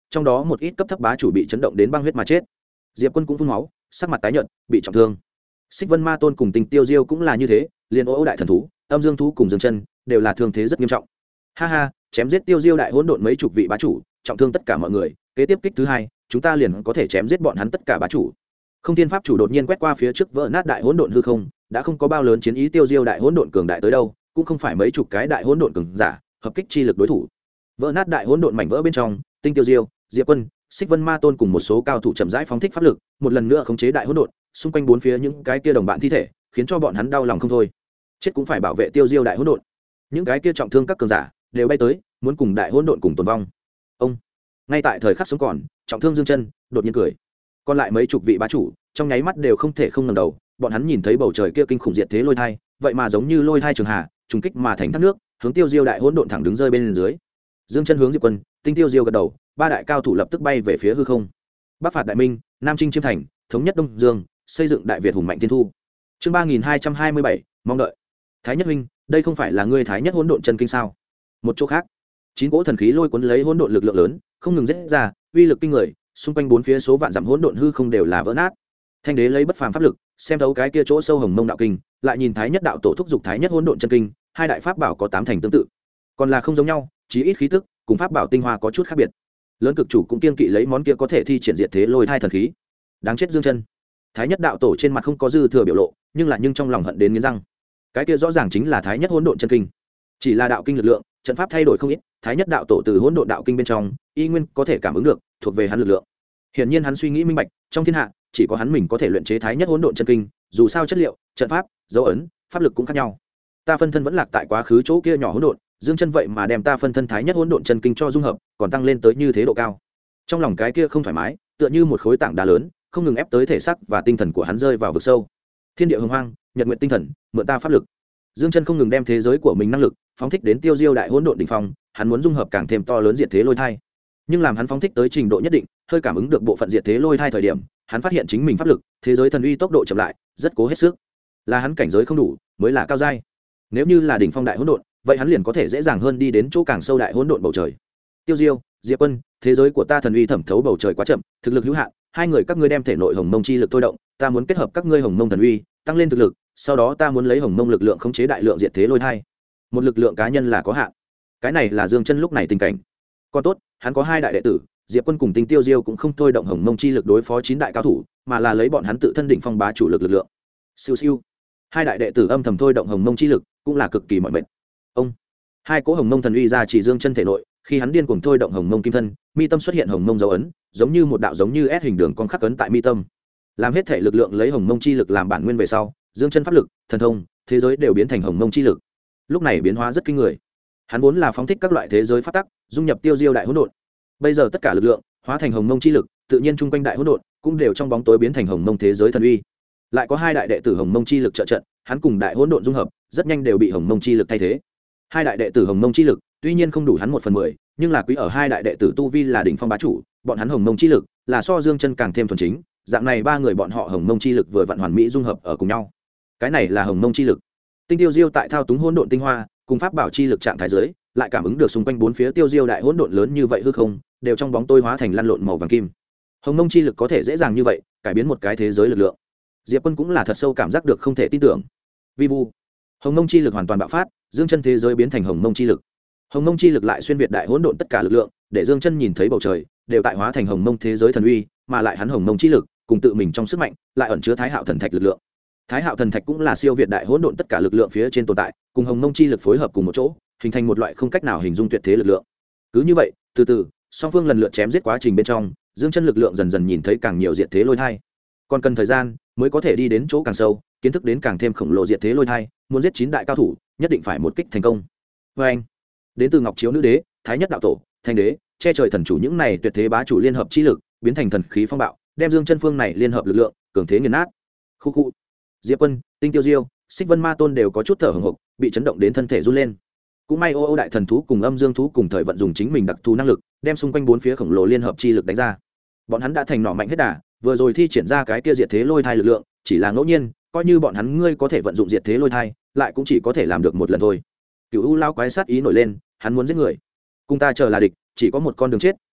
trong đó một ít cấp thấp bá chủ bị chấn động đến băng huyết mà chết. Diệp Quân cũng phun máu, sắc mặt tái nhợt, bị trọng thương. Xích Vân Ma Tôn cùng Tình Tiêu Diêu cũng là như thế, liền Ô đại thần thú, Âm Dương thú cùng Dương Chân đều là thương thế rất nghiêm trọng. Ha ha, chém giết Tiêu Diêu đại hỗn độn mấy chục vị bá chủ, trọng thương tất cả mọi người, kế tiếp kích thứ hai, chúng ta liền có thể chém giết bọn hắn tất cả bá chủ. Không Thiên Pháp chủ đột nhiên quét qua phía trước vỡ nát đại hỗn độn hư không, đã không có bao lớn chiến ý. Tiêu Diêu đại hỗn độn cường đại tới đâu, cũng không phải mấy chục cái đại hỗn độn cường giả hợp kích chi lực đối thủ. Vỡ nát đại hỗn độn mảnh vỡ bên trong, Tinh Tiêu Diêu, Diệp Quân, Xích Vân Ma Tôn cùng một số cao thủ chậm rãi phóng thích pháp lực, một lần nữa khống chế đại hỗn độn, xung quanh bốn phía những cái kia đồng bạn thi thể, khiến cho bọn hắn đau lòng không thôi. Chết cũng phải bảo vệ Tiêu Diêu đại hỗn độn. Những cái kia trọng thương các cường giả đều bay tới, muốn cùng đại hỗn độn cùng tồn vong. Ông, ngay tại thời khắc sống còn, trọng thương Dương Chân đột nhiên cười. Còn lại mấy chục vị bá chủ, trong nháy mắt đều không thể không ngẩng đầu, bọn hắn nhìn thấy bầu trời kia kinh khủng diệt thế lôi thai, vậy mà giống như lôi thai trường hà, trùng kích mà thành thác nước, hướng Tiêu Diêu đại hỗn độn thẳng đứng rơi bên dưới. Dương Chân hướng Diệp Quân, Tinh Tiêu Diêu gật đầu, ba đại cao thủ lập tức bay về phía hư không. Bắc phạt đại minh, Nam chinh chiêm thành, thống nhất Đông Dương, xây dựng đại Việt hùng mạnh thiên thu. Chương 3227, mong đợi. Thái Nhất huynh, đây không phải là ngươi Thái Nhất hỗn độn chân kinh sao? Một chỗ khác, chín cỗ thần khí lôi cuốn lấy hỗn độn lực lượng lớn, không ngừng giết ra, uy lực kinh người, xung quanh bốn phía số vạn dặm hỗn độn hư không đều là vỡ nát. Thanh đế lấy bất phàm pháp lực, xem thấu cái kia chỗ sâu hồng mông đạo kinh, lại nhìn Thái Nhất đạo tổ thúc dục Thái Nhất hỗn độn chân kinh, hai đại pháp bảo có tám thành tương tự, còn là không giống nhau, chí ít khí tức cùng pháp bảo tinh hoa có chút khác biệt. Lớn cực chủ cũng kiên kỵ lấy món kia có thể thi triển diệt thế lôi thai thần khí. Đáng chết Dương Chân. Thái Nhất đạo tổ trên mặt không có dư thừa biểu lộ, nhưng trong lòng hận đến nghiến răng. Cái kia rõ ràng chính là Thái Nhất hỗn độn chân kinh, chỉ là đạo kinh lực lượng, trận pháp thay đổi không ít, Thái Nhất đạo tổ từ hỗn độn đạo kinh bên trong, y nguyên có thể cảm ứng được, thuộc về hắn lực lượng. Hiển nhiên hắn suy nghĩ minh bạch, trong thiên hạ, chỉ có hắn mình có thể luyện chế Thái Nhất hỗn độn chân kinh, dù sao chất liệu, trận pháp, dấu ấn, pháp lực cũng khác nhau. Ta phân thân vẫn lạc tại quá khứ chỗ kia nhỏ hỗn độn, Dương Chân vậy mà đem ta phân thân Thái Nhất hỗn độn chân kinh cho dung hợp, còn tăng lên tới như thế độ cao. Trong lòng cái kia không thoải mái, tựa như một khối tảng đá lớn, không ngừng ép tới thể xác và tinh thần của hắn rơi vào vực sâu. Thiên địa hồng hoang, nhật nguyện tinh thần, mượn ta pháp lực. Dương Chân không ngừng đem thế giới của mình năng lực phóng thích đến Tiêu Diêu đại hỗn độn đỉnh phong, hắn muốn dung hợp càng thêm to lớn diệt thế lôi thai. Nhưng làm hắn phóng thích tới trình độ nhất định, hơi cảm ứng được bộ phận diệt thế lôi thai thời điểm, hắn phát hiện chính mình pháp lực, thế giới thần uy tốc độ chậm lại, rất cố hết sức. Là hắn cảnh giới không đủ, mới là cao giai. Nếu như là đỉnh phong đại hỗn độn, vậy hắn liền có thể dễ dàng hơn đi đến chỗ càng sâu đại hỗn độn bầu trời. Tiêu Diêu, Diệp Quân, thế giới của ta thần uy thẩm thấu bầu trời quá chậm, thực lực hữu hạn, hai người các ngươi đem thể nội hồng mông chi lực thôi động, ta muốn kết hợp các ngươi hồng mông thần uy, tăng lên thực lực, sau đó ta muốn lấy hồng mông lực lượng khống chế đại lượng diệt thế lôi thai. Một lực lượng cá nhân là có hạn. Cái này là Dương Chân lúc này tình cảnh. Còn tốt, hắn có hai đại đệ tử, Diệp Quân cùng Tinh Tiêu Diêu cũng không thôi động hồng mông chi lực đối phó chín đại cao thủ, mà là lấy bọn hắn tự thân định phong bá chủ lực lực lượng. Siêu siêu. Hai đại đệ tử âm thầm thôi động hồng mông chi lực, cũng là cực kỳ mỏi mệt. Ông, hai cỗ hồng mông thần uy ra chỉ Dương Chân thể nội, khi hắn điên cuồng thôi động hồng mông kim thân, mi tâm xuất hiện hồng mông dấu ấn, giống như một đạo giống như S hình đường con khắc ấn tại mi tâm. Làm hết thể lực lượng lấy hồng mông chi lực làm bản nguyên về sau, Dương Chân pháp lực, thần thông, thế giới đều biến thành hồng mông chi lực. Lúc này biến hóa rất kinh người. Hắn vốn là phóng thích các loại thế giới pháp tắc, dung nhập Tiêu Diêu đại hỗn độn. Bây giờ tất cả lực lượng hóa thành hồng mông chi lực, tự nhiên trung quanh đại hỗn độn cũng đều trong bóng tối biến thành hồng mông thế giới thần uy. Lại có hai đại đệ tử hồng mông chi lực trợ trận, hắn cùng đại hỗn độn dung hợp, rất nhanh đều bị hồng mông chi lực thay thế. Hai đại đệ tử hồng mông chi lực, tuy nhiên không đủ hắn 1/10, nhưng là quý ở hai đại đệ tử tu vi là đỉnh phong bá chủ, bọn hắn hồng mông chi lực là so Dương Chân càng thêm thuần chính, dạng này ba người bọn họ hồng mông chi lực vừa vặn hoàn mỹ dung hợp ở cùng nhau. Cái này là hồng mông chi lực. Tinh Tiêu Diêu tại thao túng hỗn độn tinh hoa, cùng pháp bảo chi lực trạng thái dưới, lại cảm ứng được xung quanh bốn phía Tiêu Diêu đại hỗn độn lớn như vậy hư không, đều trong bóng tối hóa thành lăn lộn màu vàng kim. Hồng mông chi lực có thể dễ dàng như vậy cải biến một cái thế giới lực lượng. Diệp Quân cũng là thật sâu cảm giác được không thể tin tưởng. Vi vu, hồng mông chi lực hoàn toàn bạo phát, Dương Chân thế giới biến thành hồng mông chi lực. Hồng mông chi lực lại xuyên việt đại hỗn độn tất cả lực lượng, để Dương Chân nhìn thấy bầu trời đều tại hóa thành hồng mông thế giới thần uy, mà lại hắn hồng mông chi lực cùng tự mình trong sức mạnh lại ẩn chứa Thái Hạo thần thạch lực lượng. Thái Hạo thần thạch cũng là siêu việt đại hỗn độn tất cả lực lượng phía trên tồn tại, cùng hồng mông chi lực phối hợp cùng một chỗ, hình thành một loại không cách nào hình dung tuyệt thế lực lượng. Cứ như vậy, từ từ, song phương lần lượt chém giết quá trình bên trong, Dương Chân lực lượng dần dần nhìn thấy càng nhiều diệt thế lôi thai. Còn cần thời gian mới có thể đi đến chỗ càng sâu, kiến thức đến càng thêm khổng lồ diệt thế lôi thai, muốn giết chín đại cao thủ, nhất định phải một kích thành công. Và anh, đến từ Ngọc Chiếu nữ đế, Thái Nhất đạo tổ, Thanh đế, che trời thần chủ những này tuyệt thế bá chủ liên hợp chi lực, biến thành thần khí phong bạo, đem Dương Chân phương này liên hợp lực lượng, cường thế nghiền nát. Khu khu. Diệp Quân, Tinh Tiêu Diêu, Xích Vân Ma Tôn đều có chút thở hổn hộc, bị chấn động đến thân thể run lên. Cũng may Ô đại thần thú cùng Âm Dương thú cùng thời vận dùng chính mình đặc thù năng lực, đem xung quanh bốn phía khổng lồ liên hợp chi lực đánh ra. Bọn hắn đã thành nỏ mạnh hết đà, vừa rồi thi triển ra cái kia diệt thế lôi thai lực lượng, chỉ là ngẫu nhiên, coi như bọn hắn ngươi có thể vận dụng diệt thế lôi thai, lại cũng chỉ có thể làm được một lần thôi. Cửu U lao quái sát ý nổi lên, hắn muốn giết người. Cùng ta chờ là địch, chỉ có một con đường chết,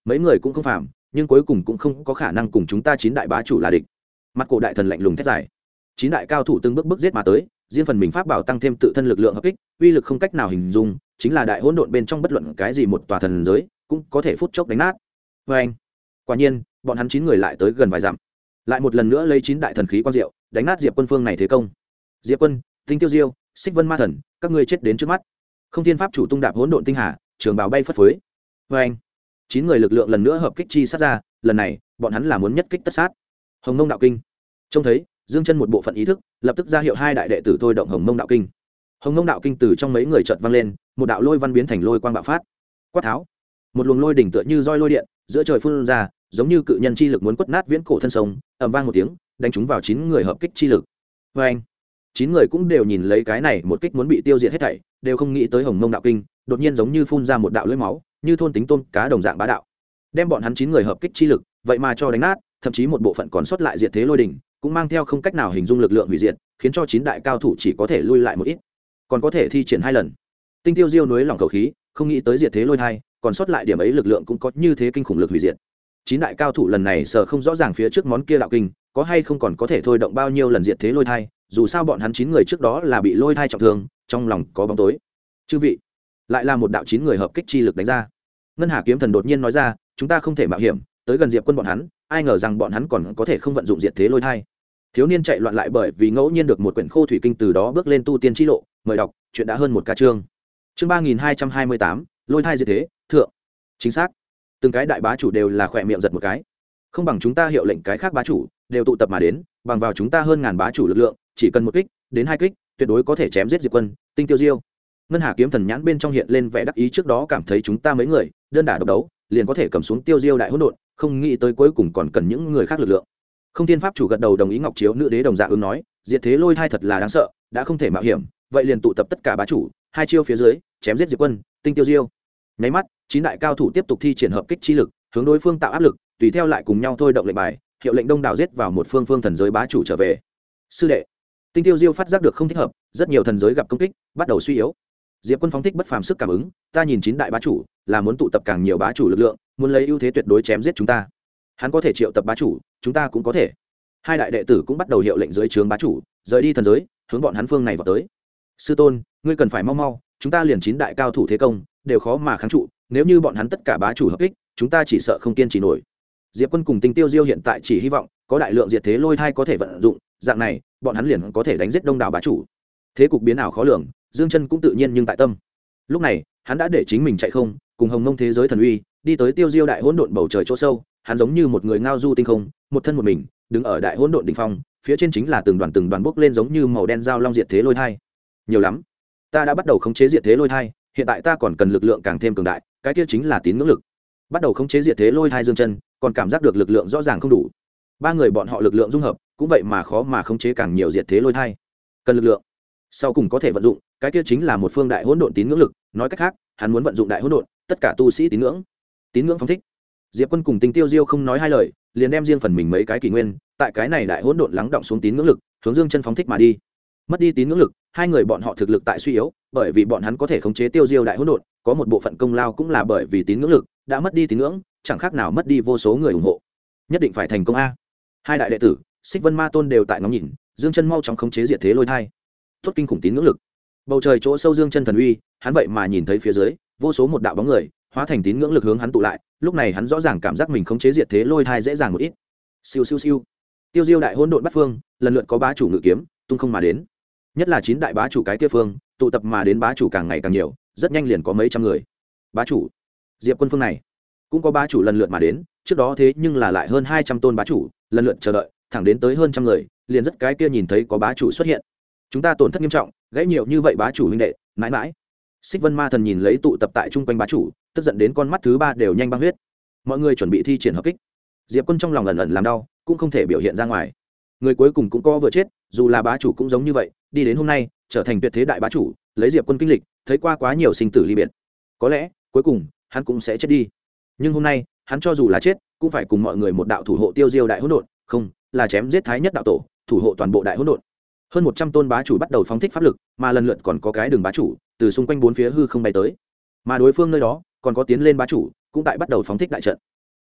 mấy người cũng không phạm, nhưng cuối cùng cũng không có khả năng cùng chúng ta 9 đại bá chủ là địch. Mặt cổ đại thần lạnh lùng thét dài. 9 đại cao thủ từng bước giết mà tới, riêng phần mình pháp bảo tăng thêm tự thân lực lượng hợp kích, uy lực không cách nào hình dung, chính là đại hỗn độn bên trong bất luận cái gì một tòa thần giới cũng có thể phút chốc đánh nát. Và anh, quả nhiên, bọn hắn 9 người lại tới gần vài dặm, lại một lần nữa lấy 9 đại thần khí quang diệu đánh nát Diệp Quân phương này thế công. Diệp Quân, Tinh Tiêu Diêu, Xích Vân Ma Thần, các ngươi chết đến trước mắt. Không Thiên Pháp chủ tung đạp hỗn độn tinh hà, trường bào bay phất phới. Và anh, 9 người lực lượng lần nữa hợp kích chi sát ra, lần này bọn hắn là muốn nhất kích tất sát. Hồng Mông Đạo Kinh. Trông thấy Dương Chân một bộ phận ý thức, lập tức ra hiệu 2 đại đệ tử thôi động Hồng Mông Đạo Kinh. Hồng Mông Đạo Kinh từ trong mấy người chợt vang lên, một đạo lôi văn biến thành lôi quang bạo phát. Quát tháo. Một luồng lôi đỉnh tựa như roi lôi điện, giữa trời phun ra, giống như cự nhân chi lực muốn quất nát viễn cổ thân sông, ầm vang một tiếng, đánh trúng vào 9 người hợp kích chi lực. Và anh, 9 người cũng đều nhìn lấy cái này một kích muốn bị tiêu diệt hết thảy, đều không nghĩ tới Hồng Mông Đạo Kinh, đột nhiên giống như phun ra một đạo lưỡi máu, như thôn tính tôm cá đồng dạng bá đạo, đem bọn hắn 9 người hợp kích chi lực, vậy mà cho đánh nát, thậm chí một bộ phận còn sót lại diệt thế lôi đỉnh, cũng mang theo không cách nào hình dung lực lượng hủy diệt, khiến cho 9 đại cao thủ chỉ có thể lui lại một ít, còn có thể thi triển 2 lần. Tinh Tiêu Diêu núi lỏng khẩu khí, không nghĩ tới diệt thế lôi thai, còn sót lại điểm ấy lực lượng cũng có như thế kinh khủng lực hủy diệt. 9 đại cao thủ lần này sợ không rõ ràng phía trước món kia đạo kinh có hay không còn có thể thôi động bao nhiêu lần diệt thế lôi thai, dù sao bọn hắn 9 người trước đó là bị lôi thai trọng thương, trong lòng có bóng tối. Chư vị, lại là một đạo 9 người hợp kích chi lực đánh ra. Ngân Hà kiếm thần đột nhiên nói ra, chúng ta không thể mạo hiểm tới gần Diệp Quân bọn hắn, ai ngờ rằng bọn hắn còn có thể không vận dụng diệt thế lôi thai. Thiếu niên chạy loạn lại bởi vì ngẫu nhiên được một quyển khô thủy kinh, từ đó bước lên tu tiên chi lộ. Mời đọc, chuyện đã hơn một ca chương. Chương 3228, lôi thai diệt thế, thượng. Chính xác. Từng cái đại bá chủ đều là khỏe miệng giật một cái. Không bằng chúng ta hiệu lệnh cái khác bá chủ đều tụ tập mà đến, bằng vào chúng ta hơn ngàn bá chủ lực lượng, chỉ cần một kích đến 2 kích, tuyệt đối có thể chém giết Diệp Quân, Tinh Tiêu Diêu. Ngân Hà kiếm thần nhãn bên trong hiện lên vẻ đắc ý, trước đó cảm thấy chúng ta mấy người đơn đả độc đấu liền có thể cầm xuống Tiêu Diêu đại hỗn độn, không nghĩ tới cuối cùng còn cần những người khác lực lượng. Không Thiên Pháp chủ gật đầu đồng ý. Ngọc Chiếu nữ đế đồng dạng ứng nói, diệt thế lôi thai thật là đáng sợ, đã không thể mạo hiểm, vậy liền tụ tập tất cả bá chủ, 2 chiêu phía dưới chém giết Diệp Quân, Tinh Tiêu Diêu. Nháy mắt, 9 đại cao thủ tiếp tục thi triển hợp kích chi lực, hướng đối phương tạo áp lực, tùy theo lại cùng nhau thôi động lệnh bài, hiệu lệnh đông đảo giết vào một phương thần giới bá chủ trở về. Sư đệ, Tinh Tiêu Diêu phát giác được không thích hợp, rất nhiều thần giới gặp công kích, bắt đầu suy yếu. Diệp Quân phóng thích bất phàm sức cảm ứng, ta nhìn 9 đại bá chủ là muốn tụ tập càng nhiều bá chủ lực lượng, muốn lấy ưu thế tuyệt đối chém giết chúng ta. Hắn có thể triệu tập bá chủ, chúng ta cũng có thể. 2 đại đệ tử cũng bắt đầu hiệu lệnh dưới trướng bá chủ rời đi thần giới, hướng bọn hắn phương này vào tới. Sư tôn, ngươi cần phải mau mau, chúng ta liền 9 đại cao thủ thế công đều khó mà kháng trụ, nếu như bọn hắn tất cả bá chủ hợp kích, chúng ta chỉ sợ không kiên trì nổi. Diệp Quân cùng Tinh Tiêu Diêu hiện tại chỉ hy vọng có đại lượng diệt thế lôi thai có thể vận dụng, dạng này bọn hắn liền có thể đánh giết đông đảo bá chủ. Thế cục biến ảo khó lường, Dương Chân cũng tự nhiên nhưng tại tâm. Lúc này hắn đã để chính mình chạy không, cùng Hồng Mông thế giới thần uy đi tới Tiêu Diêu đại hỗn độn bầu trời chỗ sâu. Hắn giống như một người ngao du tinh không, một thân một mình đứng ở đại hỗn độn đỉnh phong, phía trên chính là từng đoàn bốc lên giống như màu đen dao long diệt thế lôi thai. Nhiều lắm, ta đã bắt đầu khống chế diệt thế lôi thai, hiện tại ta còn cần lực lượng càng thêm cường đại, cái kia chính là tín ngưỡng lực. Bắt đầu khống chế diệt thế lôi thai Dương Chân còn cảm giác được lực lượng rõ ràng không đủ. 3 người bọn họ lực lượng dung hợp cũng vậy mà khó mà khống chế càng nhiều diệt thế lôi thai, cần lực lượng sau cùng có thể vận dụng, cái kia chính là một phương đại hỗn độn tín ngưỡng lực. Nói cách khác, hắn muốn vận dụng đại hỗn độn, tất cả tu sĩ tín ngưỡng phóng thích. Diệp Quân cùng Tinh Tiêu Diêu không nói hai lời, liền đem riêng phần mình mấy cái kỷ nguyên tại cái này đại hỗn độn lắng động xuống tín ngưỡng lực, hướng Dương Chân phóng thích mà đi. Mất đi tín ngưỡng lực, 2 người bọn họ thực lực tại suy yếu, bởi vì bọn hắn có thể khống chế Tiêu Diêu đại hỗn độn, có một bộ phận công lao cũng là bởi vì tín ngưỡng lực, đã mất đi tín ngưỡng, chẳng khác nào mất đi vô số người ủng hộ. Nhất định phải thành công a. 2 đại đệ tử, Xích Vân Ma Tôn đều tại ngóng nhìn, Dương Chân mau chóng khống chế diệt thế lôi thai. Tốt kinh khủng tín ngưỡng lực. Bầu trời chỗ sâu Dương Chân thần uy, hắn vậy mà nhìn thấy phía dưới, vô số một đạo bóng người, hóa thành tín ngưỡng lực hướng hắn tụ lại, lúc này hắn rõ ràng cảm giác mình khống chế diệt thế lôi thai dễ dàng một ít. Siêu siêu siêu. Tiêu Diêu đại hỗn độn bát phương, lần lượt có bá chủ ngự kiếm, tung không mà đến. Nhất là 9 đại bá chủ cái kia phương, tụ tập mà đến bá chủ càng ngày càng nhiều, rất nhanh liền có mấy trăm người. Bá chủ, Diệp Quân phương này, cũng có bá chủ lần lượt mà đến, trước đó thế nhưng là lại hơn 200 tôn bá chủ, lần lượt chờ đợi, thẳng đến tới hơn trăm người, liền rất cái kia nhìn thấy có bá chủ xuất hiện. Chúng ta tổn thất nghiêm trọng, gãy nhiều như vậy bá chủ huynh đệ, mãi mãi. Xích Vân Ma Thần nhìn lấy tụ tập tại trung quanh bá chủ, tức giận đến con mắt thứ 3 đều nhanh băng huyết. Mọi người chuẩn bị thi triển hợp kích. Diệp Quân trong lòng ẩn ẩn làm đau, cũng không thể biểu hiện ra ngoài. Người cuối cùng cũng có vừa chết, dù là bá chủ cũng giống như vậy, đi đến hôm nay, trở thành tuyệt thế đại bá chủ, lấy Diệp Quân kinh lịch, thấy qua quá nhiều sinh tử ly biệt. Có lẽ, cuối cùng, hắn cũng sẽ chết đi. Nhưng hôm nay, hắn cho dù là chết, cũng phải cùng mọi người một đạo thủ hộ Tiêu Diêu đại hỗn độn, không, là chém giết Thái Nhất đạo tổ, thủ hộ toàn bộ đại hỗn độn. Hơn 100 tôn bá chủ bắt đầu phóng thích pháp lực, mà lần lượt còn có cái đường bá chủ từ xung quanh bốn phía hư không bay tới. Mà đối phương nơi đó, còn có tiến lên bá chủ, cũng tại bắt đầu phóng thích đại trận.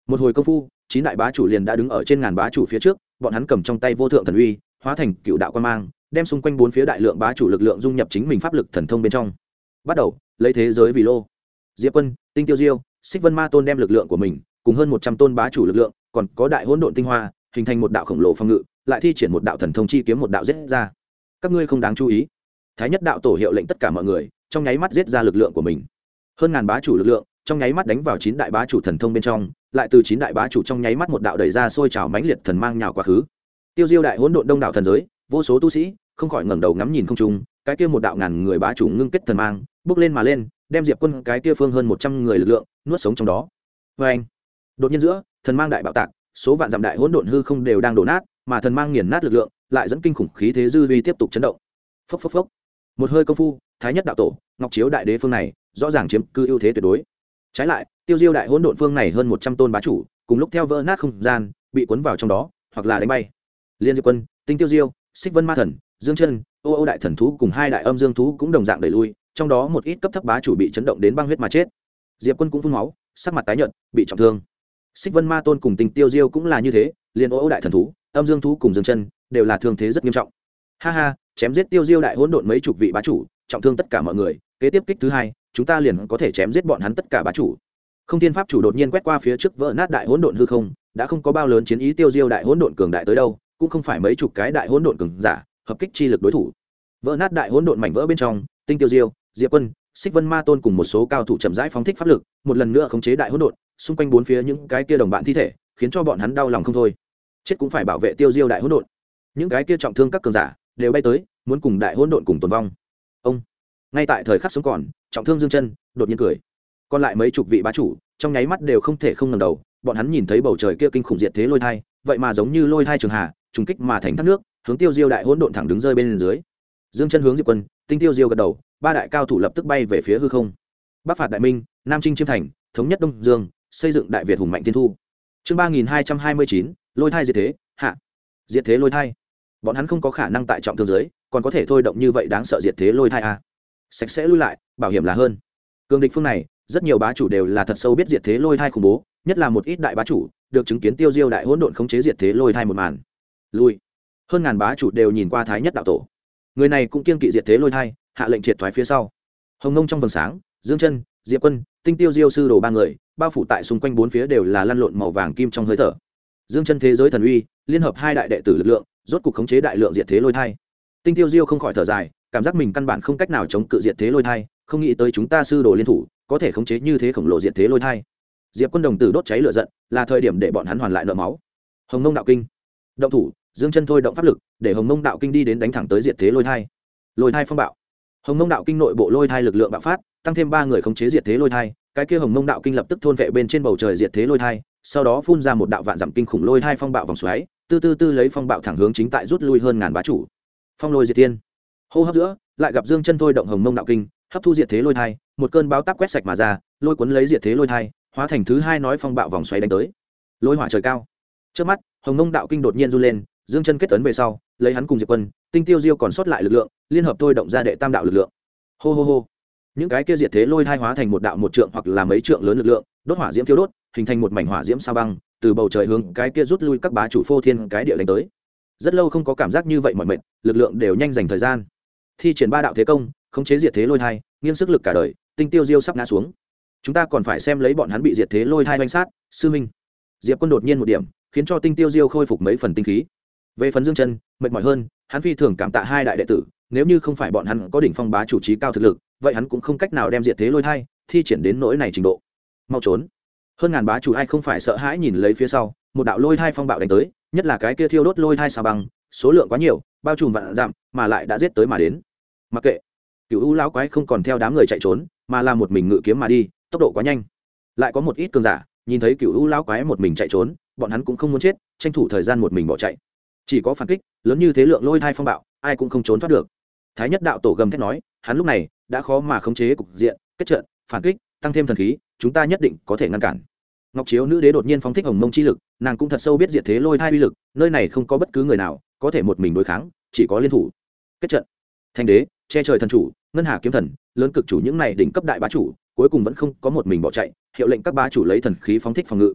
một hồi công phu 9 đại bá chủ liền đã đứng ở trên ngàn bá chủ phía trước, bọn hắn cầm trong tay vô thượng thần uy hóa thành cựu đạo quan mang, đem xung quanh bốn phía đại lượng bá chủ lực lượng dung nhập chính mình pháp lực thần thông bên trong. Bắt đầu lấy thế giới vì lô. Diệp Quân, Tinh Tiêu Diêu, Xích Vân Ma Tôn đem lực lượng của mình cùng hơn 100 tôn bá chủ lực lượng, còn có đại hỗn độn tinh hoa, hình thành một đạo khổng lồ phòng ngự, lại thi triển một đạo thần thông chi kiếm một đạo giết ra. Các ngươi không đáng chú ý. Thái nhất đạo tổ hiệu lệnh tất cả mọi người, trong nháy mắt giết ra lực lượng của mình. Hơn ngàn bá chủ lực lượng, trong nháy mắt đánh vào 9 đại bá chủ thần thông bên trong, lại từ 9 đại bá chủ trong nháy mắt một đạo đẩy ra sôi trào mãnh liệt thần mang nhào quá khứ. Tiêu Diêu đại hỗn độn đông đảo thần giới, vô số tu sĩ không khỏi ngẩng đầu ngắm nhìn không trung, cái kia một đạo ngàn người bá chủ ngưng kết thần mang, bước lên mà lên, đem Diệp Quân cái kia phương hơn 100 người lực lượng nuốt sống trong đó. Và anh, đột nhiên giữa, thần mang đại bạo tạc, số vạn dặm đại hỗn độn hư không đều đang đổ nát, mà thần mang nghiền nát lực lượng, lại dẫn kinh khủng khí thế dư vi tiếp tục chấn động. Phốc phốc phốc. Một hơi công phu, Thái nhất đạo tổ, Ngọc Chiếu đại đế phương này, rõ ràng chiếm cư ưu thế tuyệt đối. Trái lại, Tiêu Diêu đại hỗn độn phương này hơn 100 tôn bá chủ, cùng lúc theo vỡ nát không gian, bị cuốn vào trong đó, hoặc là đánh bay. Liên Diệp Quân, Tinh Tiêu Diêu, Xích Vân Ma Thần, Dương Chân, Ô đại thần thú cùng 2 đại âm dương thú cũng đồng dạng đẩy lui, trong đó một ít cấp thấp bá chủ bị chấn động đến băng huyết mà chết. Diệp Quân cũng phun máu, sắc mặt tái nhợt, bị trọng thương. Xích Vân Ma Tôn cùng Tinh Tiêu Diêu cũng là như thế, liên Ô đại thần thú, âm dương thú cùng Dương Chân đều là thương thế rất nghiêm trọng. Ha ha, chém giết Tiêu Diêu đại hỗn độn mấy chục vị bá chủ, trọng thương tất cả mọi người, kế tiếp kích thứ hai, chúng ta liền có thể chém giết bọn hắn tất cả bá chủ. Không Thiên pháp chủ đột nhiên quét qua phía trước vỡ nát đại hỗn độn hư không, đã không có bao lớn chiến ý. Tiêu Diêu đại hỗn độn cường đại tới đâu, cũng không phải mấy chục cái đại hỗn độn cường giả hợp kích chi lực đối thủ. Vỡ nát đại hỗn độn mảnh vỡ bên trong, Tinh Tiêu Diêu, Diệp Quân, Xích Vân Ma Tôn cùng một số cao thủ chậm rãi phóng thích pháp lực, một lần nữa khống chế đại hỗn độn, xung quanh bốn phía những cái kia đồng bạn thi thể, khiến cho bọn hắn đau lòng không thôi. Chết cũng phải bảo vệ Tiêu Diêu đại hỗn độn. Những cái kia trọng thương các cường giả đều bay tới, muốn cùng đại hỗn độn cùng tồn vong. Ông, ngay tại thời khắc sống còn, trọng thương Dương Chân đột nhiên cười. Còn lại mấy chục vị bá chủ, trong nháy mắt đều không thể không ngẩng đầu, bọn hắn nhìn thấy bầu trời kia kinh khủng diệt thế lôi thai, vậy mà giống như lôi thai trường hà, trùng kích mà thành thác nước, hướng Tiêu Diêu đại hỗn độn thẳng đứng rơi bên dưới. Dương Chân hướng Diệp Quân, Tinh Tiêu Diêu gật đầu, 3 đại cao thủ lập tức bay về phía hư không. Bắc phạt đại minh, Nam chinh chiêm thành, thống nhất Đông Dương, xây dựng đại Việt hùng mạnh thiên thu. Chương 3229, lôi thai diệt thế, hạ. Diệt thế lôi thai. Bọn hắn không có khả năng tại trọng thương giới, còn có thể thôi động như vậy đáng sợ diệt thế lôi thai à? Sạch sẽ lui lại, bảo hiểm là hơn. Cường địch phương này, rất nhiều bá chủ đều là thật sâu biết diệt thế lôi thai khủng bố, nhất là một ít đại bá chủ, được chứng kiến Tiêu Diêu đại hỗn độn khống chế diệt thế lôi thai một màn. Lui. Hơn ngàn bá chủ đều nhìn qua Thái nhất đạo tổ. Người này cũng kiêng kỵ diệt thế lôi thai, hạ lệnh triệt thoái phía sau. Hồng Ngông trong vầng sáng, Dương Chân, Diệp Quân, Tinh Tiêu Diêu sư đồ 3 người, bao phủ tại xung quanh bốn phía đều là lăn lộn màu vàng kim trong hơi thở. Dương Chân thế giới thần uy, liên hợp 2 đại đệ tử lực lượng, rốt cục khống chế đại lượng diệt thế lôi thai. Tinh Tiêu Diêu không khỏi thở dài, cảm giác mình căn bản không cách nào chống cự diệt thế lôi thai, không nghĩ tới chúng ta sư đồ liên thủ, có thể khống chế như thế khổng lồ diệt thế lôi thai. Diệp Quân đồng tử đốt cháy lửa giận, là thời điểm để bọn hắn hoàn lại nợ máu. Hồng Mông đạo kinh, động thủ. Dương Chân thôi động pháp lực, để Hồng Mông đạo kinh đi đến đánh thẳng tới diệt thế lôi thai. Lôi thai phong bạo. Hồng Mông đạo kinh nội bộ lôi thai lực lượng bạo phát, tăng thêm 3 người khống chế diệt thế lôi thai, cái kia Hồng Mông đạo kinh lập tức thôn vệ bên trên bầu trời diệt thế lôi thai, sau đó phun ra một đạo vạn dặm kinh khủng lôi thai phong bạo vòng xoáy, tư lấy phong bạo thẳng hướng chính tại rút lui hơn ngàn bá chủ. Phong lôi diệt tiên. Hô hấp giữa, lại gặp Dương Chân thôi động Hồng Mông đạo kinh, hấp thu diệt thế lôi thai, một cơn báo táp quét sạch mà ra, lôi cuốn lấy diệt thế lôi thai, hóa thành thứ 2 nói phong bạo vòng xoáy đánh tới. Lôi hỏa trời cao. Trước mắt, Hồng Mông đạo kinh đột nhiên run lên, Dương Chân kết tấn về sau, lấy hắn cùng Diệp Quân, Tinh Tiêu Diêu còn sót lại lực lượng, liên hợp thôi động ra đệ tam đạo lực lượng. Hô hô hô. Những cái kia diệt thế lôi thai hóa thành một đạo một trượng hoặc là mấy trượng lớn lực lượng, đốt hỏa diễm thiêu đốt, hình thành một mảnh hỏa diễm sao băng, từ bầu trời hướng cái kia rút lui các bá chủ phô thiên cái địa đánh tới. Rất lâu không có cảm giác như vậy mỏi mệt, lực lượng đều nhanh dành thời gian. Thi triển 3 đạo thế công, khống chế diệt thế lôi thai, nghiêng sức lực cả đời, Tinh Tiêu Diêu sắp ngã xuống. Chúng ta còn phải xem lấy bọn hắn bị diệt thế lôi thai hoành sát, sư minh. Diệp Quân đột nhiên một điểm, khiến cho Tinh Tiêu Diêu khôi phục mấy phần tinh khí. Về phần Dương Chân, mệt mỏi hơn, hắn phi thường cảm tạ 2 đại đệ tử, nếu như không phải bọn hắn có đỉnh phong bá chủ trí cao thực lực, vậy hắn cũng không cách nào đem diệt thế lôi thai thi triển đến nỗi này trình độ. Mau trốn. Hơn ngàn bá chủ ai không phải sợ hãi nhìn lấy phía sau, một đạo lôi thai phong bạo đánh tới, nhất là cái kia thiêu đốt lôi thai sao băng, số lượng quá nhiều, bao trùm vạn dặm, mà lại đã giết tới mà đến. Mặc kệ. Cửu U lão quái không còn theo đám người chạy trốn, mà là một mình ngự kiếm mà đi, tốc độ quá nhanh. Lại có một ít cường giả, nhìn thấy Cửu U lão quái một mình chạy trốn, bọn hắn cũng không muốn chết, tranh thủ thời gian một mình bỏ chạy. Chỉ có phản kích, lớn như thế lượng lôi thai phong bạo, ai cũng không trốn thoát được. Thái nhất đạo tổ gầm thét nói, hắn lúc này đã khó mà khống chế cục diện, kết trận, phản kích, tăng thêm thần khí, chúng ta nhất định có thể ngăn cản. Ngọc Chiếu nữ đế đột nhiên phóng thích Hồng Mông chi lực, nàng cũng thật sâu biết diệt thế lôi thai uy lực, nơi này không có bất cứ người nào có thể một mình đối kháng, chỉ có liên thủ. Kết trận. Thanh đế, che trời thần chủ, ngân hà kiếm thần, lớn cực chủ những này đỉnh cấp đại bá chủ, cuối cùng vẫn không có một mình bỏ chạy, hiệu lệnh các bá chủ lấy thần khí phóng thích phòng ngự.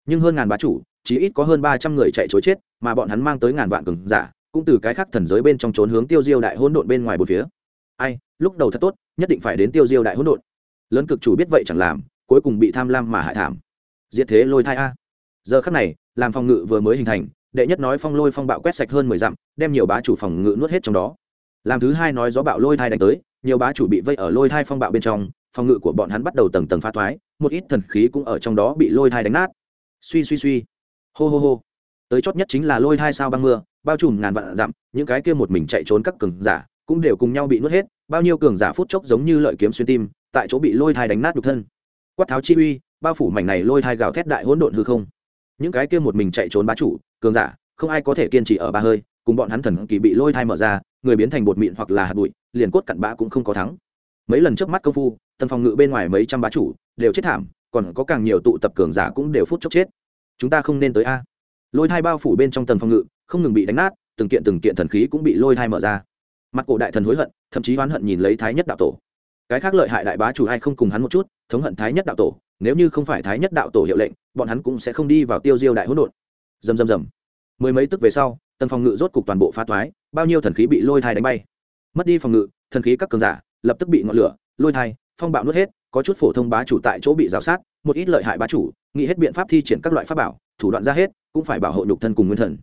nhưng hơn ngàn bá chủ chỉ ít có hơn 300 người chạy chối chết, mà bọn hắn mang tới ngàn vạn cường giả cũng từ cái khác thần giới bên trong trốn hướng tiêu diêu đại hỗn độn bên ngoài bốn phía. Ai, lúc đầu thật tốt, nhất định phải đến tiêu diêu đại hỗn độn. Lớn cực chủ biết vậy chẳng làm, cuối cùng bị tham lam mà hại thảm. Diệt thế lôi thai a. Giờ khắc này, làm phòng ngự vừa mới hình thành, đệ nhất nói phong lôi phong bạo quét sạch hơn 10 dặm, đem nhiều bá chủ phòng ngự nuốt hết trong đó. Làm thứ hai nói gió bạo lôi thai đánh tới, nhiều bá chủ bị vây ở lôi thai phong bạo bên trong, phòng ngự của bọn hắn bắt đầu tầng tầng phá thoái, một ít thần khí cũng ở trong đó bị lôi thai đánh nát. Suy suy suy, hô hô hô. Tới chót nhất chính là lôi thai sao băng mưa, bao trùm ngàn vạn dặm, những cái kia một mình chạy trốn các cường giả cũng đều cùng nhau bị nuốt hết, bao nhiêu cường giả phút chốc giống như lợi kiếm xuyên tim, tại chỗ bị lôi thai đánh nát nhục thân. Quát tháo chi uy, bao phủ mảnh này lôi thai gào thét đại hỗn độn hư không. Những cái kia một mình chạy trốn bá chủ, cường giả, không ai có thể kiên trì ở ba hơi, cùng bọn hắn thần kỳ bị lôi thai mở ra, người biến thành bột mịn hoặc là hạt bụi, liền cốt cặn bã cũng không có thắng. Mấy lần trước mắt công phu, tầng phòng ngự bên ngoài mấy trăm bá chủ đều chết thảm, còn có càng nhiều tụ tập cường giả cũng đều phút chốc chết. Chúng ta không nên tới a. Lôi thai bao phủ bên trong tầng phòng ngự, không ngừng bị đánh nát, từng kiện thần khí cũng bị lôi thai mở ra. Mặt cổ đại thần hối hận, thậm chí oán hận nhìn lấy Thái Nhất đạo tổ. Cái khác lợi hại đại bá chủ ai không cùng hắn một chút, thống hận Thái Nhất đạo tổ, nếu như không phải Thái Nhất đạo tổ hiệu lệnh, bọn hắn cũng sẽ không đi vào tiêu diêu đại hỗn độn. Rầm rầm rầm. Mười mấy tức về sau, tầng phòng ngự rốt cục toàn bộ phá toái, bao nhiêu thần khí bị lôi thai đánh bay. Mất đi phòng ngự, thần khí các cường giả lập tức bị ngọn lửa, lôi thai, phong bạo nuốt hết, có chút phổ thông bá chủ tại chỗ bị rào sát, một ít lợi hại bá chủ nghĩ hết biện pháp thi triển các loại pháp bảo, thủ đoạn ra hết, cũng phải bảo hộ nhục thân cùng nguyên thần.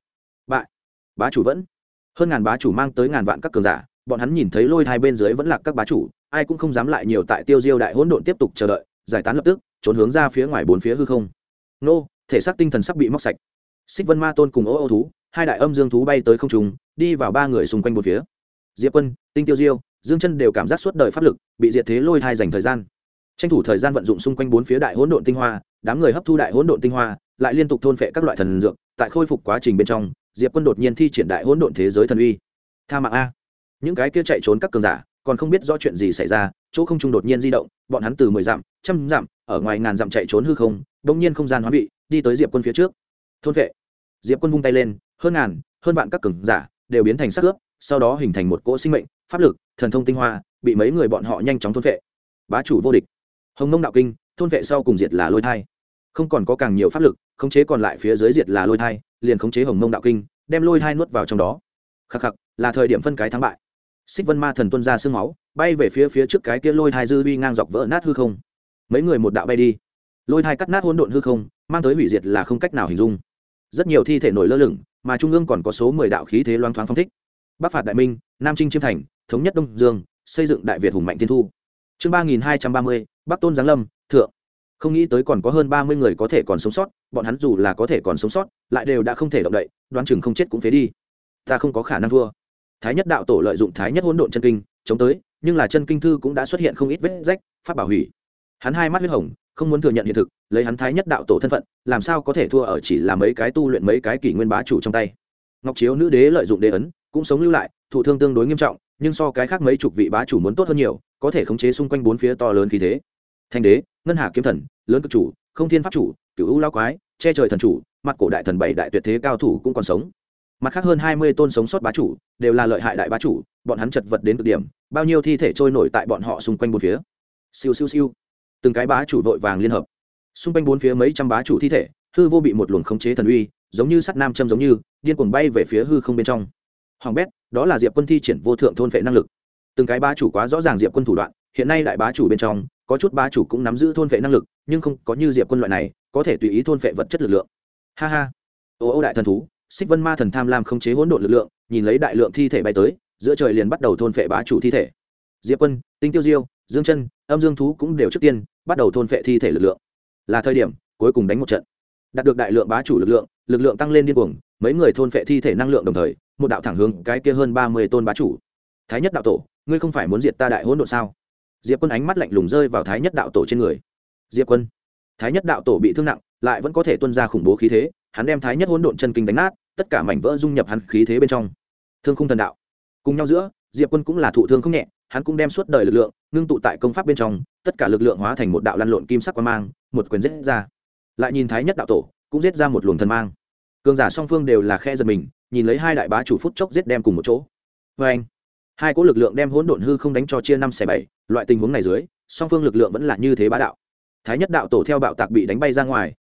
Bá chủ vẫn hơn ngàn bá chủ mang tới ngàn vạn các cường giả, bọn hắn nhìn thấy lôi thai bên dưới vẫn là các bá chủ, ai cũng không dám lại nhiều tại tiêu diêu đại hỗn độn tiếp tục chờ đợi, giải tán lập tức trốn hướng ra phía ngoài bốn phía hư không. Nô, thể xác tinh thần sắp bị móc sạch. Xích Vân Ma Tôn cùng Ô Ô thú, hai đại âm dương thú bay tới không trung, đi vào ba người xung quanh bốn phía. Diệp Quân, Tinh Tiêu Diêu, Dương Chân đều cảm giác suốt đời pháp lực bị diệt thế lôi thai dành thời gian, tranh thủ thời gian vận dụng xung quanh bốn phía đại hỗn độn tinh hoa, đám người hấp thu đại hỗn độn tinh hoa, lại liên tục thôn phệ các loại thần dược, tại khôi phục quá trình bên trong, Diệp Quân đột nhiên thi triển đại hỗn độn thế giới thần uy. Tha mạng a. Những cái kia chạy trốn các cường giả, còn không biết rõ chuyện gì xảy ra, chỗ không trung đột nhiên di động, bọn hắn từ 10 dặm, trăm dặm, ở ngoài ngàn dặm chạy trốn hư không, đột nhiên không gian hóa vị, đi tới Diệp Quân phía trước. Thôn phệ. Diệp Quân vung tay lên, hơn ngàn, hơn vạn các cường giả đều biến thành xác ướp, sau đó hình thành một cỗ sinh mệnh, pháp lực, thần thông tinh hoa, bị mấy người bọn họ nhanh chóng thôn phệ. Bá chủ vô địch. Hồng Mông đạo kinh, thôn phệ sau cùng diệt là lôi thai. Không còn có càng nhiều pháp lực, khống chế còn lại phía dưới diệt là lôi thai, liền khống chế Hồng Mông đạo kinh, đem lôi thai nuốt vào trong đó. Khắc khắc, là thời điểm phân cái thắng bại. Xích Vân Ma thần tuôn ra xương máu, bay về phía trước cái kia lôi thai dư uy ngang dọc vỡ nát hư không. Mấy người một đạo bay đi, lôi thai cắt nát hỗn độn hư không, mang tới hủy diệt là không cách nào hình dung. Rất nhiều thi thể nổi lơ lửng, mà trung ương còn có số 10 đạo khí thế loáng thoáng phong thích. Bắc phạt đại minh, Nam chinh chiêm thành, thống nhất Đông Dương, xây dựng đại Việt hùng mạnh thiên thu. Chương 3230, Bắc Tôn giáng lâm, thượng. Không nghĩ tới còn có hơn 30 người có thể còn sống sót, bọn hắn dù là có thể còn sống sót, lại đều đã không thể động đậy, đoán chừng không chết cũng phế đi. Ta không có khả năng thua. Thái Nhất đạo tổ lợi dụng Thái Nhất hỗn độn chân kinh, chống tới, nhưng là chân kinh thư cũng đã xuất hiện không ít vết rách, pháp bảo hủy. Hắn hai mắt huyết hồng, không muốn thừa nhận hiện thực, lấy hắn Thái Nhất đạo tổ thân phận, làm sao có thể thua ở chỉ là mấy cái tu luyện mấy cái kỷ nguyên bá chủ trong tay. Ngọc Chiếu nữ đế lợi dụng đế ấn, cũng sống lưu lại, thụ thương tương đối nghiêm trọng, nhưng so cái khác mấy chục vị bá chủ muốn tốt hơn nhiều, có thể khống chế xung quanh bốn phía to lớn khí thế. Thanh đế, Ngân Hà kiếm thần, lớn cực chủ, Không Thiên pháp chủ, Cửu U lão quái, che trời thần chủ, mặt cổ đại thần bảy đại tuyệt thế cao thủ cũng còn sống. Mặt khác hơn 20 tôn sống sót bá chủ, đều là lợi hại đại bá chủ, bọn hắn chật vật đến cực điểm, bao nhiêu thi thể trôi nổi tại bọn họ xung quanh bốn phía. Siêu siêu siêu. Từng cái bá chủ vội vàng liên hợp. Xung quanh bốn phía mấy trăm bá chủ thi thể, hư vô bị một luồng khống chế thần uy, giống như sắt nam châm giống như, điên cuồng bay về phía hư không bên trong. Hoàng bét, đó là Diệp Quân thi triển vô thượng thôn phệ năng lực. Từng cái bá chủ quá rõ ràng Diệp Quân thủ đoạn, hiện nay đại bá chủ bên trong, có chút bá chủ cũng nắm giữ thôn phệ năng lực, nhưng không có như Diệp Quân loại này, có thể tùy ý thôn phệ vật chất lực lượng. Ha ha. Ô đại thần thú, Xích Vân Ma thần tham lam khống chế hỗn độn lực lượng, nhìn lấy đại lượng thi thể bay tới, giữa trời liền bắt đầu thôn phệ bá chủ thi thể. Diệp Quân, Tinh Tiêu Diêu, Dương Chân, Âm Dương thú cũng đều trước tiên bắt đầu thôn phệ thi thể lực lượng. Là thời điểm cuối cùng đánh một trận. Đạt được đại lượng bá chủ lực lượng tăng lên điên cuồng, mấy người thôn phệ thi thể năng lượng đồng thời, một đạo thẳng hướng cái kia hơn 30 tôn bá chủ. Thái Nhất đạo tổ, ngươi không phải muốn diệt ta đại hỗn độn sao? Diệp Quân ánh mắt lạnh lùng rơi vào Thái Nhất đạo tổ trên người. Diệp Quân, Thái Nhất đạo tổ bị thương nặng, lại vẫn có thể tuôn ra khủng bố khí thế, hắn đem Thái Nhất hỗn độn chân kinh đánh nát, tất cả mảnh vỡ dung nhập hắn khí thế bên trong. Thương khung thần đạo, cùng nhau giữa, Diệp Quân cũng là thụ thương không nhẹ, hắn cũng đem suốt đời lực lượng ngưng tụ tại công pháp bên trong, tất cả lực lượng hóa thành một đạo lăn lộn kim sắc quang mang, một quyền giết ra. Lại nhìn Thái Nhất đạo tổ, cũng giết ra một luồng thần mang. Cường giả song phương đều là khe giật mình, nhìn lấy hai đại bá chủ phút chốc giết đem cùng một chỗ. Và anh, hai cỗ lực lượng đem hỗn độn hư không đánh cho chia 5/7, loại tình huống này dưới, song phương lực lượng vẫn là như thế bá đạo. Thái Nhất đạo tổ theo bạo tạc bị đánh bay ra ngoài,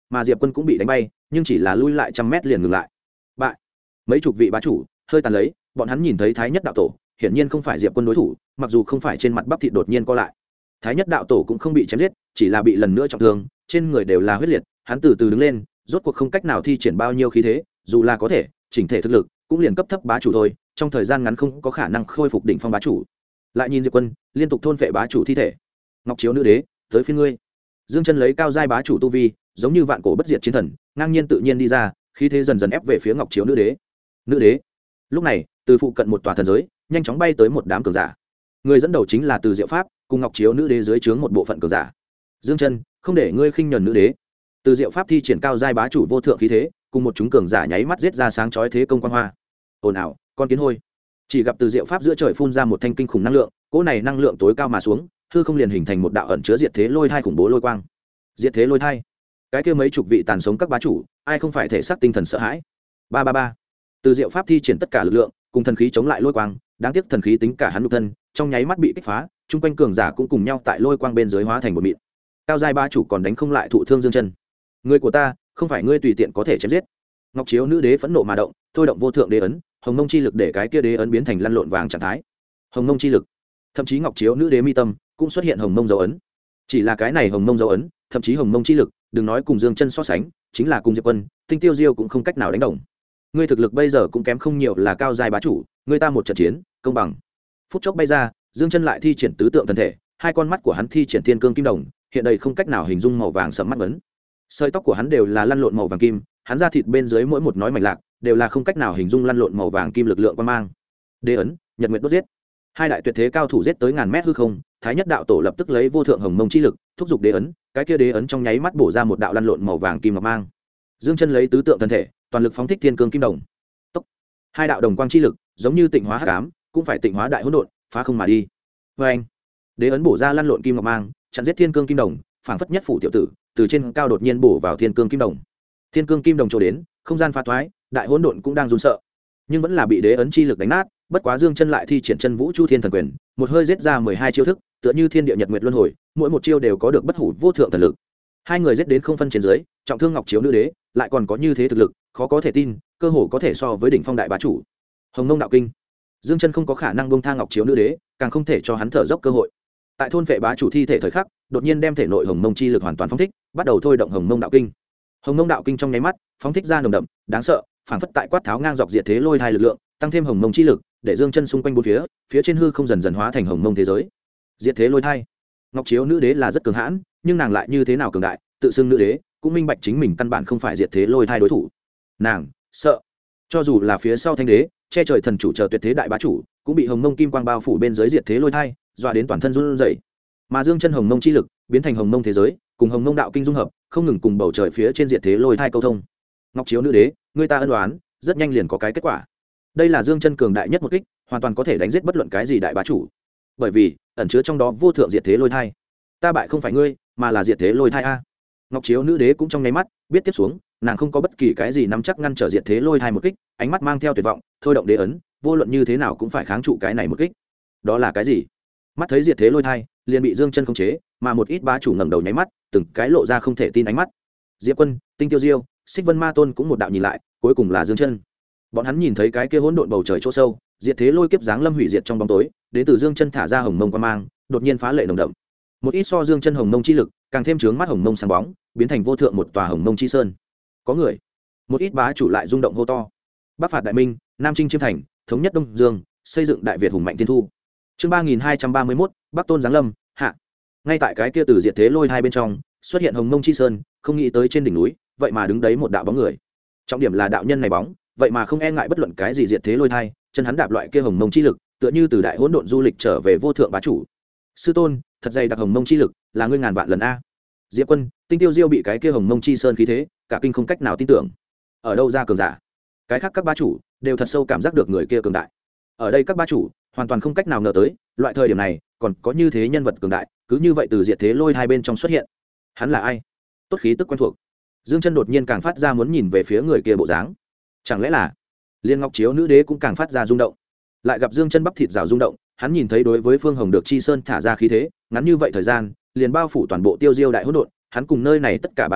mà Diệp Quân cũng bị đánh bay, nhưng chỉ là lui lại trăm mét liền ngừng lại. Bại. Mấy chục vị bá chủ hơi tàn lấy, bọn hắn nhìn thấy Thái Nhất đạo tổ, hiển nhiên không phải Diệp Quân đối thủ, mặc dù không phải trên mặt bắp thịt đột nhiên co lại. Thái Nhất đạo tổ cũng không bị chém giết, chỉ là bị lần nữa trọng thương, trên người đều là huyết liệt, hắn từ từ đứng lên, rốt cuộc không cách nào thi triển bao nhiêu khí thế, dù là có thể, chỉnh thể thực lực cũng liền cấp thấp bá chủ thôi, trong thời gian ngắn không có khả năng khôi phục đỉnh phong bá chủ. Lại nhìn Diệp Quân, liên tục thôn phệ bá chủ thi thể. Ngọc Chiếu nữ đế, tới phiên ngươi. Dương Chân lấy cao giai bá chủ tu vi, giống như vạn cổ bất diệt chiến thần, ngang nhiên tự nhiên đi ra, khí thế dần dần ép về phía Ngọc Chiếu nữ đế. Nữ đế. Lúc này, từ phụ cận một tòa thần giới, nhanh chóng bay tới một đám cường giả. Người dẫn đầu chính là Từ Diệu Pháp, cùng Ngọc Chiếu nữ đế dưới trướng một bộ phận cường giả. Dương Chân, không để ngươi khinh nhẫn nữ đế. Từ Diệu Pháp thi triển cao giai bá chủ vô thượng khí thế, cùng một chúng cường giả nháy mắt giết ra sáng chói thế công quang hoa. Ồn ào, con kiến hôi. Chỉ gặp Từ Diệu Pháp giữa trời phun ra một thanh kinh khủng năng lượng, cỗ này năng lượng tối cao mà xuống, hư không liền hình thành một đạo ẩn chứa diệt thế lôi thai khủng bố lôi quang. Diệt thế lôi thai. Cái kia mấy chục vị tàn sống các bá chủ, ai không phải thể xác tinh thần sợ hãi. Ba ba ba. Từ Diệu Pháp thi triển tất cả lực lượng, cùng thần khí chống lại lôi quang, đáng tiếc thần khí tính cả hắn nhục thân, trong nháy mắt bị kích phá, chung quanh cường giả cũng cùng nhau tại lôi quang bên dưới hóa thành một mịn. Cao giai bá chủ còn đánh không lại thụ thương Dương Chân. Người của ta, không phải ngươi tùy tiện có thể chém giết. Ngọc Chiếu nữ đế phẫn nộ mà động, thôi động vô thượng đế ấn, hồng mông chi lực để cái kia đế ấn biến thành lăn lộn vàng trạng thái. Hồng mông chi lực. Thậm chí Ngọc Chiếu nữ đế mi tâm cũng xuất hiện hồng mông dấu ấn. Chỉ là cái này hồng mông dấu ấn, thậm chí hồng mông chi lực, đừng nói cùng Dương Chân so sánh, chính là cùng Diệp Quân, Tinh Tiêu Diêu cũng không cách nào đánh đồng. Ngươi thực lực bây giờ cũng kém không nhiều là cao giai bá chủ, ngươi ta một trận chiến, công bằng. Phút chốc bay ra, Dương Chân lại thi triển tứ tượng thần thể, hai con mắt của hắn thi triển thiên cương kim đồng, hiện đây không cách nào hình dung màu vàng sẫm mắt vấn. Sợi tóc của hắn đều là lăn lộn màu vàng kim, hắn da thịt bên dưới mỗi một nói mảnh lạc, đều là không cách nào hình dung lăn lộn màu vàng kim lực lượng quan mang. Đế ấn, Nhật Nguyệt đốt giết. Hai đại tuyệt thế cao thủ giết tới ngàn mét hư không, Thái Nhất đạo tổ lập tức lấy vô thượng hồng mông chi lực, thúc giục đế ấn, cái kia đế ấn trong nháy mắt bổ ra một đạo lăn lộn màu vàng kim ngọc mang. Dương Chân lấy tứ tượng thân thể, toàn lực phóng thích thiên cương kim đồng. Tốc. Hai đạo đồng quang chi lực, giống như tịnh hóa hắc ám, cũng phải tịnh hóa đại hỗn độn, phá không mà đi. Oeng. Đế ấn bổ ra lăn lộn kim ngọc mang, chặn giết thiên cương kim đồng, phảng phất nhất phủ tiểu tử, từ trên cao đột nhiên bổ vào thiên cương kim đồng. Thiên cương kim đồng trổ đến, không gian phá thoái, đại hỗn độn cũng đang run sợ, nhưng vẫn là bị đế ấn chi lực đánh nát. Bất quá Dương Chân lại thi triển chân vũ chu thiên thần quyền, một hơi giết ra 12 chiêu thức, tựa như thiên địa nhật nguyệt luân hồi, mỗi một chiêu đều có được bất hủ vô thượng thần lực. Hai người giết đến không phân trên dưới, trọng thương Ngọc Chiếu nữ đế, lại còn có như thế thực lực, khó có thể tin, cơ hồ có thể so với đỉnh phong đại bá chủ. Hồng Mông đạo kinh. Dương Chân không có khả năng buông tha Ngọc Chiếu nữ đế, càng không thể cho hắn thở dốc cơ hội. Tại thôn vệ bá chủ thi thể thời khắc, đột nhiên đem thể nội Hồng Mông chi lực hoàn toàn phóng thích, bắt đầu thôi động Hồng Mông đạo kinh. Hồng Mông đạo kinh trong nháy mắt, phóng thích ra nồng đậm, đáng sợ, phảng phất tại quát tháo ngang dọc diệt thế lôi thai lực lượng, tăng thêm Hồng Mông chi lực, để Dương Chân xung quanh bốn phía, phía trên hư không dần dần hóa thành hồng mông thế giới. Diệt thế lôi thai. Ngọc Chiếu nữ đế là rất cường hãn, nhưng nàng lại như thế nào cường đại, tự xưng nữ đế, cũng minh bạch chính mình căn bản không phải diệt thế lôi thai đối thủ. Nàng sợ, cho dù là phía sau thanh đế, che trời thần chủ chờ tuyệt thế đại bá chủ, cũng bị hồng mông kim quang bao phủ bên dưới diệt thế lôi thai, dọa đến toàn thân run rẩy. Mà Dương Chân hồng mông chi lực biến thành hồng mông thế giới, cùng hồng mông đạo kinh dung hợp, không ngừng cùng bầu trời phía trên diệt thế lôi thai câu thông. Ngọc Chiếu nữ đế, người ta ân đoán, rất nhanh liền có cái kết quả. Đây là Dương Chân cường đại nhất một kích, hoàn toàn có thể đánh giết bất luận cái gì đại bá chủ, bởi vì ẩn chứa trong đó vô thượng diệt thế lôi thai. Ta bại không phải ngươi, mà là diệt thế lôi thai a. Ngọc Chiếu nữ đế cũng trong nháy mắt biết tiếp xuống, nàng không có bất kỳ cái gì nắm chắc ngăn trở diệt thế lôi thai một kích, ánh mắt mang theo tuyệt vọng, thôi động đế ấn, vô luận như thế nào cũng phải kháng trụ cái này một kích. Đó là cái gì? Mắt thấy diệt thế lôi thai, liền bị Dương Chân khống chế, mà một ít bá chủ ngẩng đầu nháy mắt, từng cái lộ ra không thể tin ánh mắt. Diệp Quân, Tinh Tiêu Diêu, Xích Vân Ma Tôn cũng một đạo nhìn lại, cuối cùng là Dương Chân. Bọn hắn nhìn thấy cái kia hỗn độn bầu trời chỗ sâu, diệt thế lôi kiếp giáng lâm hủy diệt trong bóng tối, đến từ Dương Chân thả ra hồng mông quang mang, đột nhiên phá lệ nồng đậm. Một ít so Dương Chân hồng mông chi lực, càng thêm chướng mắt hồng mông sáng bóng, biến thành vô thượng một tòa hồng mông chi sơn. Có người, một ít bá chủ lại rung động hô to. Bắc phạt đại minh, Nam chinh chiêm thành, thống nhất Đông Dương, xây dựng đại Việt hùng mạnh thiên thu. Chương 3231, Bắc Tôn giáng lâm, hạ. Ngay tại cái kia từ diệt thế lôi hai bên trong, xuất hiện hồng mông chi sơn, không nghĩ tới trên đỉnh núi, vậy mà đứng đấy một đạo bóng người. Trọng điểm là đạo nhân này bóng, vậy mà không e ngại bất luận cái gì diệt thế lôi thai, chân hắn đạp loại kia hồng mông chi lực, tựa như từ đại hỗn độn du lịch trở về vô thượng bá chủ. Sư tôn, thật dày đặc hồng mông chi lực, là ngươi ngàn vạn lần a. Diệp Quân, Tinh Tiêu Diêu bị cái kia hồng mông chi sơn khí thế, cả kinh không cách nào tin tưởng. Ở đâu ra cường giả? Cái khác các bá chủ đều thật sâu cảm giác được người kia cường đại. Ở đây các bá chủ hoàn toàn không cách nào ngờ tới, loại thời điểm này còn có như thế nhân vật cường đại, cứ như vậy từ diệt thế lôi hai bên trong xuất hiện. Hắn là ai? Tốt khí tức quen thuộc. Dương Chân đột nhiên càng phát ra muốn nhìn về phía người kia bộ dáng. Chẳng lẽ là Liên Ngọc Chiếu nữ đế cũng càng phát ra rung động. Lại gặp Dương Chân bắp thịt rào rung động, hắn nhìn thấy đối với Phương Hồng được chi sơn thả ra khí thế, ngắn như vậy thời gian, liền bao phủ toàn bộ Tiêu Diêu đại hỗn độn, hắn cùng nơi này tất cả bá chủ,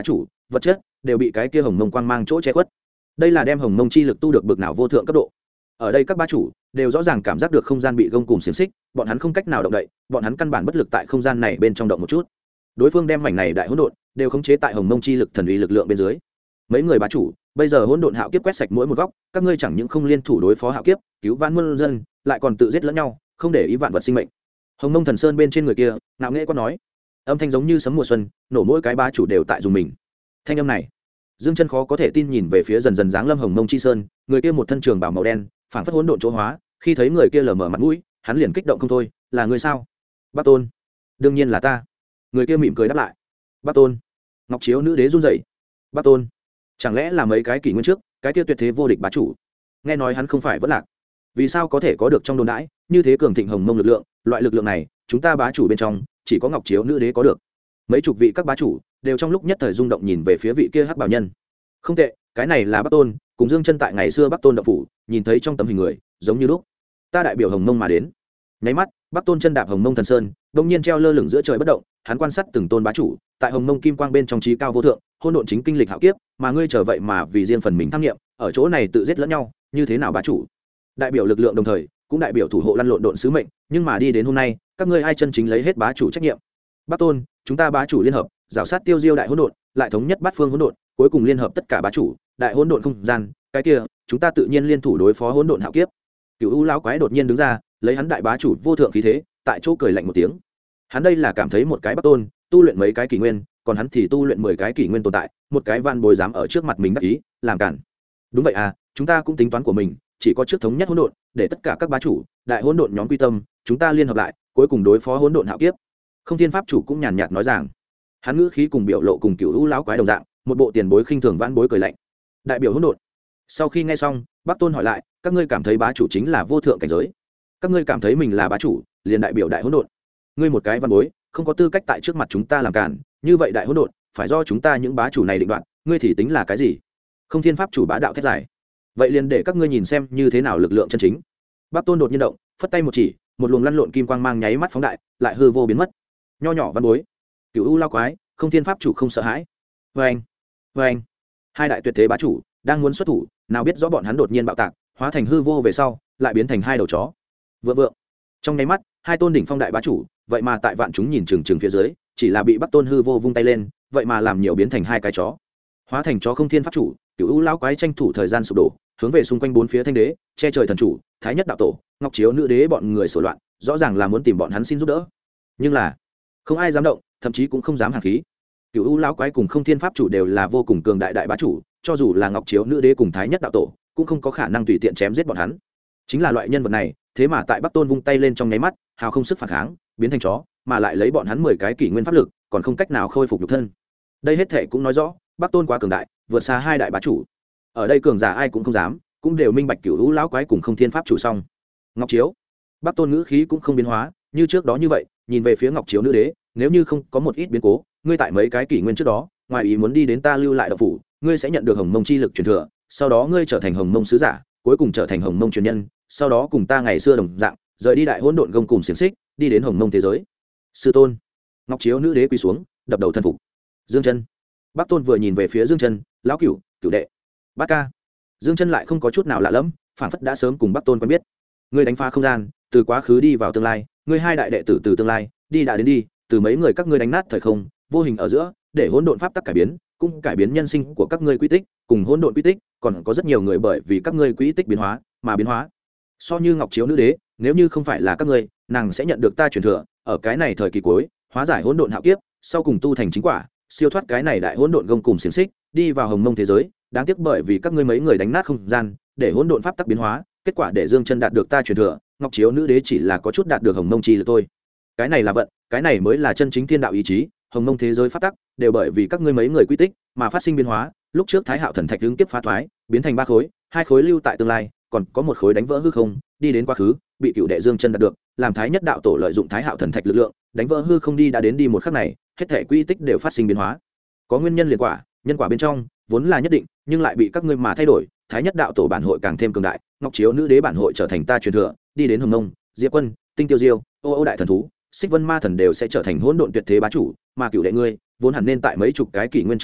vật chất đều bị cái kia hồng mông quang mang chỗ che khuất. Đây là đem hồng mông chi lực tu được bực nào vô thượng cấp độ. Ở đây các bá chủ đều rõ ràng cảm giác được không gian bị gông cùm xiềng xích, bọn hắn không cách nào động đậy, bọn hắn căn bản bất lực tại không gian này bên trong động một chút. Đối phương đem mảnh này đại hỗn độn đều khống chế tại hồng mông chi lực thần uy lực lượng bên dưới. Mấy người bá chủ bây giờ hỗn độn hạo kiếp quét sạch mỗi một góc, các ngươi chẳng những không liên thủ đối phó hạo kiếp, cứu vãn muôn dân, lại còn tự giết lẫn nhau, không để ý vạn vật sinh mệnh. Hồng mông thần sơn bên trên người kia ngạo nghễ có nói, âm thanh giống như sấm mùa xuân, nổ mỗi cái bá chủ đều tại dùng mình. Thanh âm này, Dương Chân khó có thể tin nhìn về phía dần dần dáng lâm hồng mông chi sơn, người kia một thân trường bào màu đen, phảng phất hỗn độn chỗ hóa, khi thấy người kia lờ mờ mặt mũi, hắn liền kích động không thôi, là người sao? Bắc Tôn. Đương nhiên là ta. Người kia mỉm cười đáp lại. Bắc Tôn. Ngọc Chiếu nữ đế run rẩy. Bắc Tôn. Chẳng lẽ là mấy cái kỷ nguyên trước, cái kia tuyệt thế vô địch bá chủ? Nghe nói hắn không phải vẫn lạc, vì sao có thể có được trong đồn đãi như thế cường thịnh hồng mông lực lượng? Loại lực lượng này, chúng ta bá chủ bên trong chỉ có Ngọc Chiếu nữ đế có được. Mấy chục vị các bá chủ đều trong lúc nhất thời rung động nhìn về phía vị kia hắc bảo nhân. Không tệ, cái này là Bắc Tôn, cùng Dương Chân tại ngày xưa Bắc Tôn đậu phủ nhìn thấy trong tấm hình người giống như lúc. Ta đại biểu hồng mông mà đến. Nháy mắt, Bắc Tôn chân đạp hồng mông thần sơn, đột nhiên treo lơ lửng giữa trời bất động, hắn quan sát từng tôn bá chủ tại hồng mông kim quang bên trong trí cao vô thượng, hôn độn chính kinh lịch hạo kiếp, mà ngươi trở vậy mà vì riêng phần mình tham nghiệm, ở chỗ này tự giết lẫn nhau, như thế nào bá chủ? Đại biểu lực lượng đồng thời cũng đại biểu thủ hộ lăn lộn độn sứ mệnh, nhưng mà đi đến hôm nay, các ngươi ai chân chính lấy hết bá chủ trách nhiệm? Bắc Tôn, chúng ta bá chủ liên hợp, rào sát tiêu diêu đại hỗn độn, lại thống nhất bát phương hỗn độn, cuối cùng liên hợp tất cả bá chủ, đại hỗn độn không gian, cái kia, chúng ta tự nhiên liên thủ đối phó hỗn độn hạo kiếp. Cửu U lão quái đột nhiên đứng ra, lấy hắn đại bá chủ vô thượng khí thế, tại chỗ cười lạnh một tiếng. Hắn đây là cảm thấy một cái Bắc Tôn tu luyện mấy cái kỷ nguyên, còn hắn thì tu luyện 10 cái kỷ nguyên tồn tại, một cái van bồi dám ở trước mặt mình đắc ý, làm cản. Đúng vậy à, chúng ta cũng tính toán của mình, chỉ có trước thống nhất hỗn độn, để tất cả các bá chủ, đại hỗn độn nhóm quy tâm, chúng ta liên hợp lại, cuối cùng đối phó hỗn độn hạo kiếp. Không Thiên pháp chủ cũng nhàn nhạt nói rằng, hắn ngữ khí cùng biểu lộ cùng Cửu U lão quái đồng dạng, một bộ tiền bối khinh thường vãn bối cười lạnh. Đại biểu hỗn độn. Sau khi nghe xong, Bắc Tôn hỏi lại, các ngươi cảm thấy bá chủ chính là vô thượng cảnh giới? Các ngươi cảm thấy mình là bá chủ, liền đại biểu đại hỗn độn? Ngươi một cái văn bối, không có tư cách tại trước mặt chúng ta làm cản, như vậy đại hỗn độn, phải do chúng ta những bá chủ này định đoạt, ngươi thì tính là cái gì? Không Thiên pháp chủ bá đạo thét giải. Vậy liền để các ngươi nhìn xem như thế nào lực lượng chân chính. Bắc Tôn đột nhiên động, phất tay một chỉ, một luồng lăn lộn kim quang mang nháy mắt phóng đại, lại hư vô biến mất. Nho nhỏ văn bối, Cửu U lao quái, Không Thiên pháp chủ không sợ hãi. Vâng, vâng, hai đại tuyệt thế bá chủ đang muốn xuất thủ, nào biết rõ bọn hắn đột nhiên bạo tạc, hóa thành hư vô về sau, lại biến thành hai đầu chó. Vượng vượng. Trong nháy mắt, hai tôn đỉnh phong đại bá chủ, vậy mà tại vạn chúng nhìn chừng chừng phía dưới, chỉ là bị Bắc Tôn hư vô vung tay lên, vậy mà làm nhiều biến thành hai cái chó. Hóa thành chó Không Thiên pháp chủ, Cửu U lão quái tranh thủ thời gian sụp đổ, hướng về xung quanh bốn phía thanh đế, che trời thần chủ, thái nhất đạo tổ, Ngọc Chiếu nữ đế bọn người sổ loạn, rõ ràng là muốn tìm bọn hắn xin giúp đỡ. Nhưng là, không ai dám động, thậm chí cũng không dám hàng khí. Cửu U lão quái cùng Không Thiên pháp chủ đều là vô cùng cường đại đại bá chủ, cho dù là Ngọc Chiếu nữ đế cùng thái nhất đạo tổ, cũng không có khả năng tùy tiện chém giết bọn hắn. Chính là loại nhân vật này, thế mà tại Bắc Tôn vung tay lên trong nháy mắt, hào không sức phản kháng, biến thành chó, mà lại lấy bọn hắn 10 cái kỷ nguyên pháp lực, còn không cách nào khôi phục nhục thân. Đây hết thảy cũng nói rõ, Bắc Tôn quá cường đại, vượt xa hai đại bá chủ. Ở đây cường giả ai cũng không dám, cũng đều minh bạch Cửu U lão quái cùng Không Thiên pháp chủ xong. Ngọc Chiếu, Bắc Tôn ngữ khí cũng không biến hóa, như trước đó như vậy, nhìn về phía Ngọc Chiếu nữ đế, nếu như không có một ít biến cố, ngươi tại mấy cái kỷ nguyên trước đó, ngoài ý muốn đi đến ta lưu lại đạo phủ, ngươi sẽ nhận được hồng mông chi lực truyền thừa, sau đó ngươi trở thành hồng mông sứ giả, cuối cùng trở thành hồng mông truyền nhân, sau đó cùng ta ngày xưa đồng dạng, rời đi đại hỗn độn gông cùng xiềng xích, đi đến hồng mông thế giới. Sư tôn. Ngọc Chiếu nữ đế quỳ xuống, đập đầu thân phục. Dương Chân. Bắc Tôn vừa nhìn về phía Dương Chân, lão cửu, cửu đệ, bát ca. Dương Chân lại không có chút nào lạ lẫm, phản phất đã sớm cùng Bắc Tôn quen biết. Ngươi đánh phá không gian, từ quá khứ đi vào tương lai, ngươi hai đại đệ tử từ tương lai đi đã đến đi, từ mấy người các ngươi đánh nát thời không, vô hình ở giữa, để hỗn độn pháp tắc cải biến, cũng cải biến nhân sinh của các ngươi quy tích, cùng hỗn độn quy tích, còn có rất nhiều người bởi vì các ngươi quy tích biến hóa mà biến hóa. So như Ngọc Chiếu nữ đế, nếu như không phải là các ngươi, nàng sẽ nhận được ta truyền thừa, ở cái này thời kỳ cuối, hóa giải hỗn độn hạo kiếp, sau cùng tu thành chính quả, siêu thoát cái này đại hỗn độn gông cùng xiềng xích, đi vào hồng mông thế giới. Đáng tiếc bởi vì các ngươi mấy người đánh nát không gian, để hỗn độn pháp tắc biến hóa, kết quả để Dương Chân đạt được ta truyền thừa, Ngọc Chiếu nữ đế chỉ là có chút đạt được hồng mông chi lực thôi. Cái này là vận, cái này mới là chân chính thiên đạo ý chí, hồng mông thế giới pháp tắc đều bởi vì các ngươi mấy người quy tích mà phát sinh biến hóa. Lúc trước Thái Hạo thần thạch ứng kiếp phá thoái, biến thành 3 khối, 2 khối lưu tại tương lai, còn có một khối đánh vỡ hư không, đi đến quá khứ, bị cựu đệ Dương Chân đạt được, làm Thái nhất đạo tổ lợi dụng Thái Hạo thần thạch lực lượng, đánh vỡ hư không đi đã đến đi một khắc này, hết thảy quy tích đều phát sinh biến hóa. Có nguyên nhân liền quả, nhân quả bên trong vốn là nhất định, nhưng lại bị các ngươi mà thay đổi. Thái nhất đạo tổ bản hội càng thêm cường đại, Ngọc Chiếu nữ đế bản hội trở thành ta truyền thừa, đi đến hồng mông, Diệp Quân, Tinh Tiêu Diêu, Ô Ô đại thần thú, Xích Vân ma thần đều sẽ trở thành hỗn độn tuyệt thế bá chủ, mà cựu đệ ngươi vốn hẳn nên tại mấy chục cái kỷ nguyên trước đó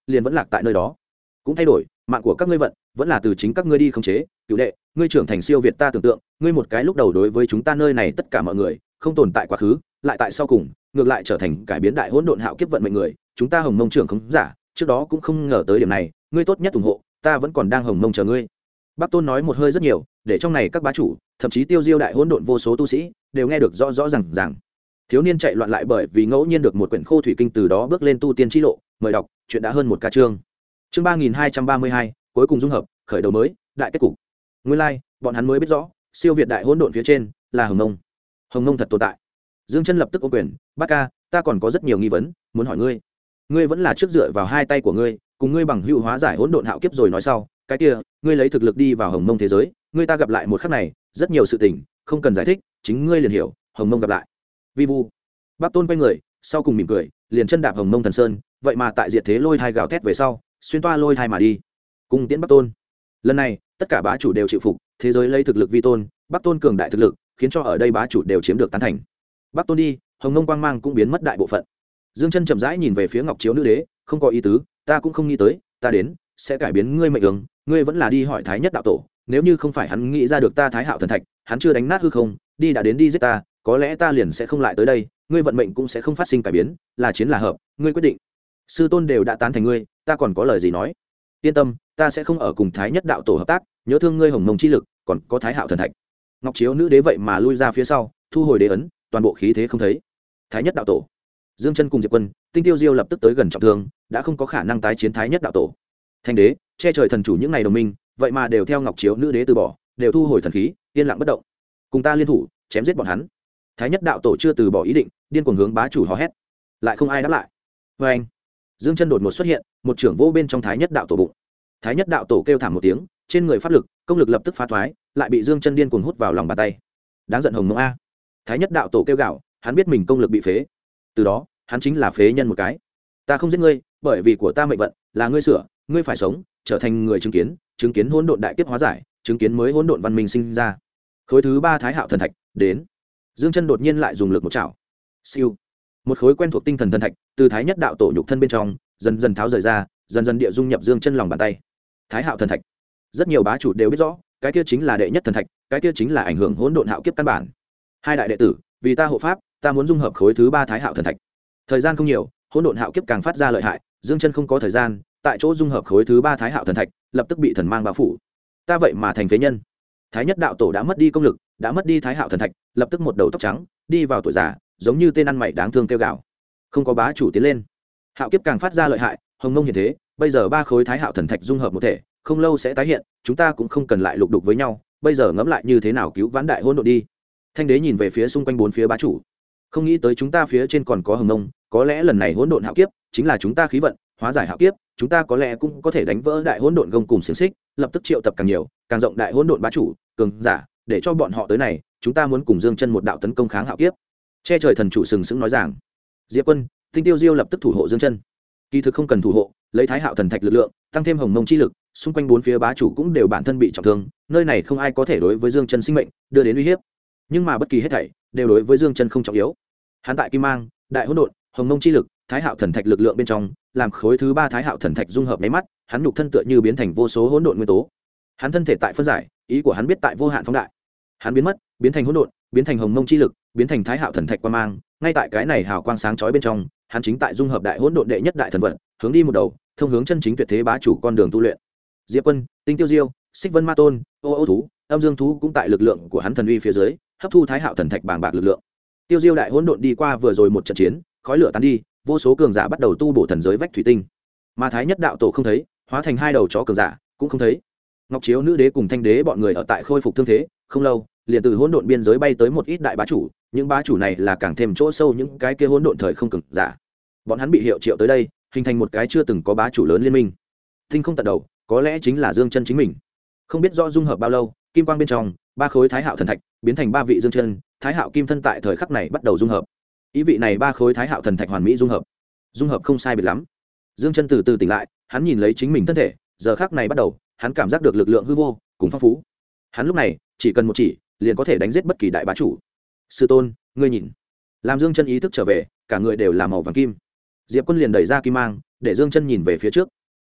liền vẫn lạc tại nơi đó. Cũng thay đổi, mạng của các ngươi vận vẫn là từ chính các ngươi đi khống chế. Cựu đệ, ngươi trưởng thành siêu việt ta tưởng tượng, ngươi một cái lúc đầu đối với chúng ta nơi này tất cả mọi người không tồn tại quá khứ, lại tại sau cùng ngược lại trở thành cải biến đại hỗn độn hạo kiếp vận mệnh người. Chúng ta Hồng Mông trưởng không giả, trước đó cũng không ngờ tới điểm này, ngươi tốt nhất ủng hộ, ta vẫn còn đang Hồng Mông chờ ngươi. Bắc Tôn nói một hơi rất nhiều, để trong này các bá chủ, thậm chí tiêu diêu đại hỗn độn vô số tu sĩ đều nghe được rõ rõ ràng. Thiếu niên chạy loạn lại bởi vì ngẫu nhiên được một quyển khô thủy kinh, từ đó bước lên tu tiên chi lộ. Mời đọc, chuyện đã hơn một ca chương. Chương 3232, cuối cùng dung hợp, khởi đầu mới, đại kết cục. Nguyên lai, bọn hắn mới biết rõ, siêu việt đại hỗn độn phía trên là Hồng Mông. Hồng Mông thật tồn tại. Dương Chân lập tức ôm quyền, "Bác ca, ta còn có rất nhiều nghi vấn, muốn hỏi ngươi. Ngươi vẫn là trước dựa vào hai tay của ngươi, cùng ngươi bằng hữu hóa giải hỗn độn hạo kiếp rồi nói sau, cái kia, ngươi lấy thực lực đi vào Hồng Mông thế giới, ngươi ta gặp lại một khắc này, rất nhiều sự tình, không cần giải thích, chính ngươi liền hiểu, Hồng Mông gặp lại." Vi vu. Bác Tôn quay người, sau cùng mỉm cười, liền chân đạp Hồng Mông thần sơn, vậy mà tại diệt thế lôi thai gào thét về sau, xuyên toa lôi thai mà đi. Cùng tiễn Bắc Tôn. Lần này, tất cả bá chủ đều chịu phục, thế giới lấy thực lực vi tôn, Bắc Tôn cường đại thực lực, khiến cho ở đây bá chủ đều chiếm được tán thành. Bắc Tôn đi, Hồng Mông quang mang cũng biến mất đại bộ phận. Dương Chân chậm rãi nhìn về phía Ngọc Chiếu Nữ Đế, không có ý tứ, ta cũng không nghĩ tới, ta đến sẽ cải biến ngươi mệnh đường, ngươi vẫn là đi hỏi Thái Nhất đạo tổ, nếu như không phải hắn nghĩ ra được ta Thái Hạo thần thạch, hắn chưa đánh nát hư không, đi đã đến đi giết ta, có lẽ ta liền sẽ không lại tới đây, ngươi vận mệnh cũng sẽ không phát sinh cải biến, là chiến là hợp, ngươi quyết định. Sư tôn đều đã tán thành ngươi, ta còn có lời gì nói? Yên tâm, ta sẽ không ở cùng Thái Nhất đạo tổ hợp tác, nhớ thương ngươi Hồng Mông chi lực, còn có Thái Hạo thần thạch. Ngọc Chiếu Nữ Đế vậy mà lui ra phía sau, thu hồi đế ấn, toàn bộ khí thế không thấy. Thái Nhất đạo tổ. Dương Chân cùng Diệp Quân, Tinh Tiêu Diêu lập tức tới gần trọng thương, đã không có khả năng tái chiến Thái Nhất đạo tổ. Thanh đế, che trời thần chủ những ngày đồng minh, vậy mà đều theo Ngọc Chiếu Nữ Đế từ bỏ, đều thu hồi thần khí, yên lặng bất động. Cùng ta liên thủ, chém giết bọn hắn. Thái Nhất đạo tổ chưa từ bỏ ý định, điên cuồng hướng bá chủ hò hét. Lại không ai đáp lại. Và anh, Dương Chân đột ngột xuất hiện, một trưởng vô bên trong Thái Nhất đạo tổ bụng. Thái Nhất đạo tổ kêu thảm một tiếng, trên người pháp lực, công lực lập tức phá thoái, lại bị Dương Chân điên cuồng hút vào lòng bàn tay. Đáng giận Hồng Mông a. Thái Nhất đạo tổ kêu gào, hắn biết mình công lực bị phế. Từ đó, hắn chính là phế nhân một cái. Ta không giết ngươi, bởi vì của ta mệnh vận là ngươi sửa, ngươi phải sống, trở thành người chứng kiến hỗn độn đại kiếp hóa giải, chứng kiến mới hỗn độn văn minh sinh ra. Khối thứ 3 Thái Hạo thần thạch đến. Dương Chân đột nhiên lại dùng lực một chảo. Siêu. Một khối quen thuộc tinh thần thần thạch từ Thái Nhất đạo tổ nhục thân bên trong dần dần tháo rời ra, dần dần địa dung nhập Dương Chân lòng bàn tay. Thái Hạo thần thạch. Rất nhiều bá chủ đều biết rõ, cái kia chính là đệ nhất thần thạch, cái kia chính là ảnh hưởng hỗn độn hạo kiếp căn bản. Hai đại đệ tử, vì ta hộ pháp, ta muốn dung hợp khối thứ 3 Thái Hạo thần thạch. Thời gian không nhiều, hỗn độn hạo kiếp càng phát ra lợi hại, Dương Chân không có thời gian, tại chỗ dung hợp khối thứ 3 Thái Hạo thần thạch, lập tức bị thần mang bao phủ. Ta vậy mà thành phế nhân. Thái Nhất đạo tổ đã mất đi công lực, đã mất đi Thái Hạo thần thạch, lập tức một đầu tóc trắng, đi vào tuổi già, giống như tên ăn mày đáng thương kêu gào. Không có bá chủ tiến lên. Hạo kiếp càng phát ra lợi hại, Hồng Mông hiện thế, bây giờ 3 khối Thái Hạo thần thạch dung hợp một thể, không lâu sẽ tái hiện, chúng ta cũng không cần lại lục đục với nhau, bây giờ ngẫm lại như thế nào cứu vãn đại hỗn độn đi. Thanh đế nhìn về phía xung quanh bốn phía bá chủ, không nghĩ tới chúng ta phía trên còn có Hồng Mông, có lẽ lần này hỗn độn hạo kiếp chính là chúng ta khí vận, hóa giải hạo kiếp, chúng ta có lẽ cũng có thể đánh vỡ đại hỗn độn gông cùng xiềng xích, lập tức triệu tập càng nhiều, càng rộng đại hỗn độn bá chủ, cường giả, để cho bọn họ tới này, chúng ta muốn cùng Dương Chân một đạo tấn công kháng hạo kiếp. Che trời thần chủ sừng sững nói rằng. Diệp Quân, Tinh Tiêu Diêu lập tức thủ hộ Dương Chân. Kỳ thực không cần thủ hộ, lấy Thái Hạo thần thạch lực lượng, tăng thêm Hồng Mông chi lực, xung quanh bốn phía bá chủ cũng đều bản thân bị trọng thương, nơi này không ai có thể đối với Dương Chân sinh mệnh đưa đến uy hiếp. Nhưng mà bất kỳ hết thảy đều đối với Dương Chân không trọng yếu. Hắn tại Kim Mang, Đại Hỗn Độn, Hồng Mông chi lực, Thái Hạo thần thạch lực lượng bên trong, làm khối thứ 3 Thái Hạo thần thạch dung hợp mấy mắt, hắn nhục thân tựa như biến thành vô số hỗn độn nguyên tố. Hắn thân thể tại phân giải, ý của hắn biết tại vô hạn phóng đại. Hắn biến mất, biến thành hỗn độn, biến thành Hồng Mông chi lực, biến thành Thái Hạo thần thạch quang mang, ngay tại cái này hào quang sáng chói bên trong, hắn chính tại dung hợp đại hỗn độn đệ nhất đại thần vật, hướng đi một đầu, thông hướng chân chính tuyệt thế bá chủ con đường tu luyện. Diệp Quân, Tinh Tiêu Diêu, Xích Vân Ma Tôn, Ô Ô thú, Âm Dương thú cũng tại lực lượng của hắn thần uy phía dưới, hấp thu Thái Hạo thần thạch bàng bạc lực lượng. Tiêu Diêu đại hỗn độn đi qua vừa rồi một trận chiến, khói lửa tan đi, vô số cường giả bắt đầu tu bổ thần giới vách thủy tinh. Mà Thái Nhất đạo tổ không thấy, hóa thành hai đầu chó cường giả, cũng không thấy. Ngọc Chiếu Nữ Đế cùng Thanh Đế bọn người ở tại khôi phục thương thế, không lâu, liền từ hỗn độn biên giới bay tới một ít đại bá chủ, những bá chủ này là càng thêm chỗ sâu những cái kia hỗn độn thời không cường giả. Bọn hắn bị hiệu triệu tới đây, hình thành một cái chưa từng có bá chủ lớn liên minh. Tinh không tận đầu, có lẽ chính là Dương Chân chính mình. Không biết do dung hợp bao lâu, kim quang bên trong, 3 khối Thái Hạo thần thạch biến thành 3 vị Dương Chân, Thái Hạo kim thân tại thời khắc này bắt đầu dung hợp. Ý vị này 3 khối Thái Hạo thần thạch hoàn mỹ dung hợp. Dung hợp không sai biệt lắm. Dương Chân từ từ tỉnh lại, hắn nhìn lấy chính mình thân thể, giờ khắc này bắt đầu, hắn cảm giác được lực lượng hư vô cùng phong phú. Hắn lúc này chỉ cần một chỉ, liền có thể đánh giết bất kỳ đại bá chủ. Sư tôn, ngươi nhìn. Làm Dương Chân ý thức trở về, cả người đều là màu vàng kim. Diệp Quân liền đẩy ra kim mang, để Dương Chân nhìn về phía trước.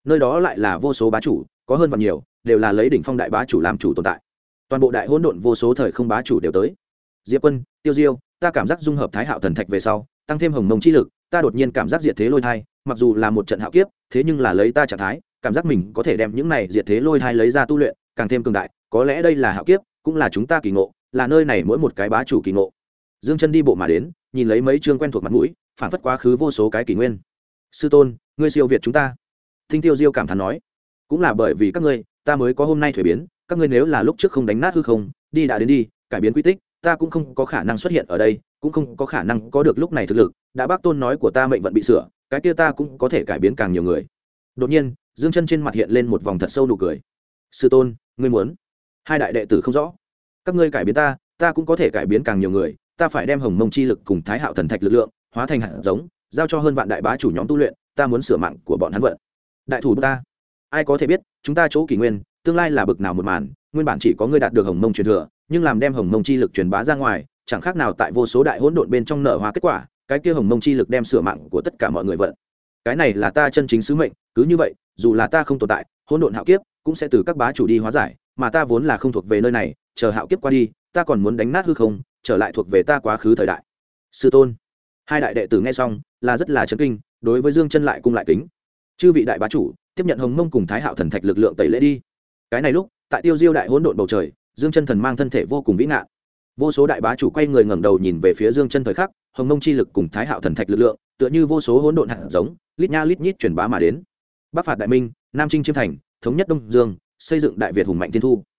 nơi đó lại là vô số bá chủ, có hơn và nhiều đều là lấy đỉnh phong đại bá chủ làm chủ tồn tại. Toàn bộ đại hỗn độn vô số thời không bá chủ đều tới. Diệp Quân, Tiêu Diêu, ta cảm giác dung hợp Thái Hạo thần thạch về sau, tăng thêm hồng mông chi lực, ta đột nhiên cảm giác diệt thế lôi thai, mặc dù là một trận hạo kiếp, thế nhưng là lấy ta trạng thái, cảm giác mình có thể đem những này diệt thế lôi thai lấy ra tu luyện, càng thêm cường đại, có lẽ đây là hạo kiếp, cũng là chúng ta kỳ ngộ, là nơi này mỗi một cái bá chủ kỳ ngộ. Dương Chân đi bộ mà đến, nhìn lấy mấy chương quen thuộc mặt mũi, phản phất quá khứ vô số cái kỷ nguyên. Sư tôn, ngươi siêu việt chúng ta. Tinh Tiêu Diêu cảm thán nói, cũng là bởi vì các ngươi, ta mới có hôm nay thuế biến, các ngươi nếu là lúc trước không đánh nát hư không, đi đã đến đi, cải biến quy tích, ta cũng không có khả năng xuất hiện ở đây, cũng không có khả năng có được lúc này thực lực. Đã bác tôn nói của ta mệnh vận bị sửa, cái kia ta cũng có thể cải biến càng nhiều người. Đột nhiên, Dương Chân trên mặt hiện lên một vòng thật sâu nụ cười. Sư tôn, ngươi muốn? Hai đại đệ tử không rõ. Các ngươi cải biến ta, ta cũng có thể cải biến càng nhiều người, ta phải đem hồng mông chi lực cùng Thái Hạo thần thạch lực lượng hóa thành hạt giống, giao cho hơn vạn đại bá chủ nhóm tu luyện, ta muốn sửa mạng của bọn hắn vận. Đại thủ ta, ai có thể biết, chúng ta chỗ kỷ nguyên, tương lai là bực nào một màn, nguyên bản chỉ có ngươi đạt được hồng mông truyền thừa, nhưng làm đem hồng mông chi lực truyền bá ra ngoài, chẳng khác nào tại vô số đại hỗn độn bên trong nở hoa kết quả, cái kia hồng mông chi lực đem sửa mạng của tất cả mọi người vận. Cái này là ta chân chính sứ mệnh, cứ như vậy, dù là ta không tồn tại, hỗn độn hạo kiếp cũng sẽ từ các bá chủ đi hóa giải, mà ta vốn là không thuộc về nơi này, chờ hạo kiếp qua đi, ta còn muốn đánh nát hư không, trở lại thuộc về ta quá khứ thời đại. Sư tôn. Hai đại đệ tử nghe xong, là rất là chấn kinh, đối với Dương Chân lại cung lại kính. Chư vị đại bá chủ, tiếp nhận hồng mông cùng Thái Hạo thần thạch lực lượng tẩy lễ đi. Cái này lúc, tại Tiêu Diêu đại hỗn độn bầu trời, Dương Chân thần mang thân thể vô cùng vĩ ngạn. Vô số đại bá chủ quay người ngẩng đầu nhìn về phía Dương Chân thời khắc, hồng mông chi lực cùng Thái Hạo thần thạch lực lượng, tựa như vô số hỗn độn hạt giống, lít nha lít nhít truyền bá mà đến. Bắc phạt đại minh, Nam chinh chiêm thành, thống nhất Đông Dương, xây dựng đại Việt hùng mạnh thiên thu.